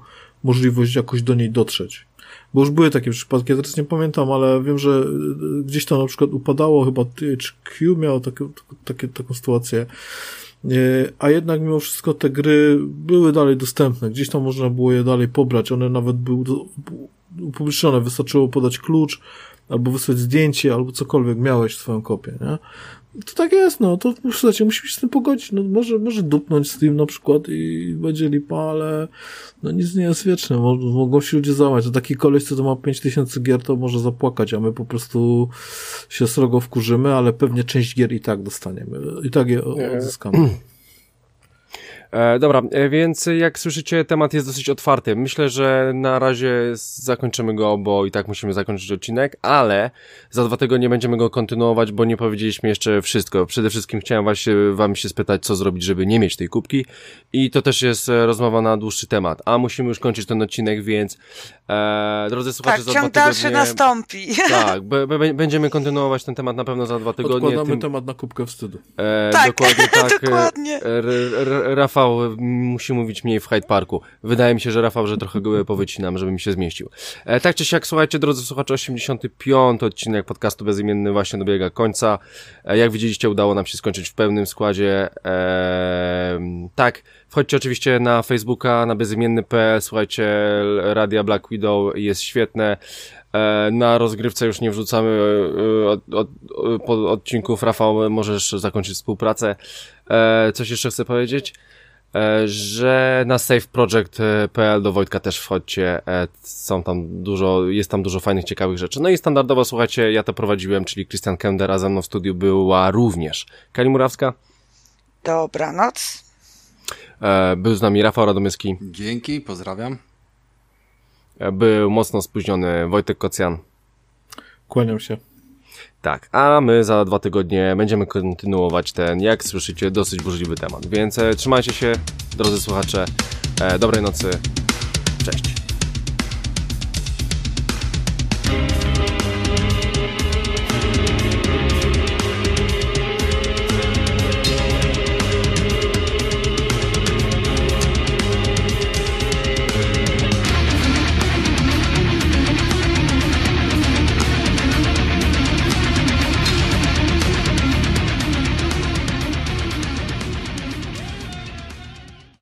możliwość jakoś do niej dotrzeć. Bo już były takie przypadki, ja teraz nie pamiętam, ale wiem, że gdzieś to na przykład upadało, chyba THQ miało taką sytuację, a jednak mimo wszystko te gry były dalej dostępne, gdzieś tam można było je dalej pobrać, one nawet były upublicznione, wystarczyło podać klucz, albo wysłać zdjęcie, albo cokolwiek, miałeś swoją kopię, nie? To tak jest, no, to słuchajcie, musimy się z tym pogodzić, no, może dupnąć Steam na przykład i będzie lipa, ale no nic nie jest wieczne, mogą się ludzie załamać, to taki koleś, co to ma 5000 gier, to może zapłakać, a my po prostu się srogo wkurzymy, ale pewnie część gier i tak dostaniemy, i tak je odzyskamy. Dobra, więc jak słyszycie, temat jest dosyć otwarty. Myślę, że na razie zakończymy go, bo i tak musimy zakończyć odcinek, ale za 2 tygodnie będziemy go kontynuować, bo nie powiedzieliśmy jeszcze wszystko. Przede wszystkim chciałem wam się spytać, co zrobić, żeby nie mieć tej kubki, i to też jest rozmowa na dłuższy temat. A musimy już kończyć ten odcinek, więc drodzy słuchacze, za 2 tygodnie... Tak, ciąg dalszy nastąpi. Tak, będziemy kontynuować ten temat na pewno za 2 tygodnie. Odkładamy temat na kubkę wstydu. Tak, dokładnie tak. dokładnie. Rafał musi mówić mniej w Hyde Parku. Wydaje mi się, że Rafał, że trochę go powycinam, żeby mi się zmieścił. Tak czy siak, słuchajcie, drodzy słuchacze, 85. odcinek podcastu Bezimienny właśnie dobiega końca. Jak widzieliście, udało nam się skończyć w pełnym składzie. Tak, wchodźcie oczywiście na Facebooka, na bezimienny.pl, słuchajcie, Radia Black Widow jest świetne. Na rozgrywce już nie wrzucamy odcinków. Rafał, możesz zakończyć współpracę. Coś jeszcze chcę powiedzieć? Że na safeproject.pl do Wojtka też wchodźcie, jest tam dużo fajnych, ciekawych rzeczy. No i standardowo, słuchajcie, ja to prowadziłem, czyli Christian Kender, a ze mną w studiu była również Kali Murawska. Dobranoc. Był z nami Rafał Radomyski. Dzięki, pozdrawiam. Był mocno spóźniony Wojtek Kocjan. Kłaniam się. Tak, a my za 2 tygodnie będziemy kontynuować ten, jak słyszycie, dosyć burzliwy temat. Więc trzymajcie się, drodzy słuchacze, dobrej nocy, cześć.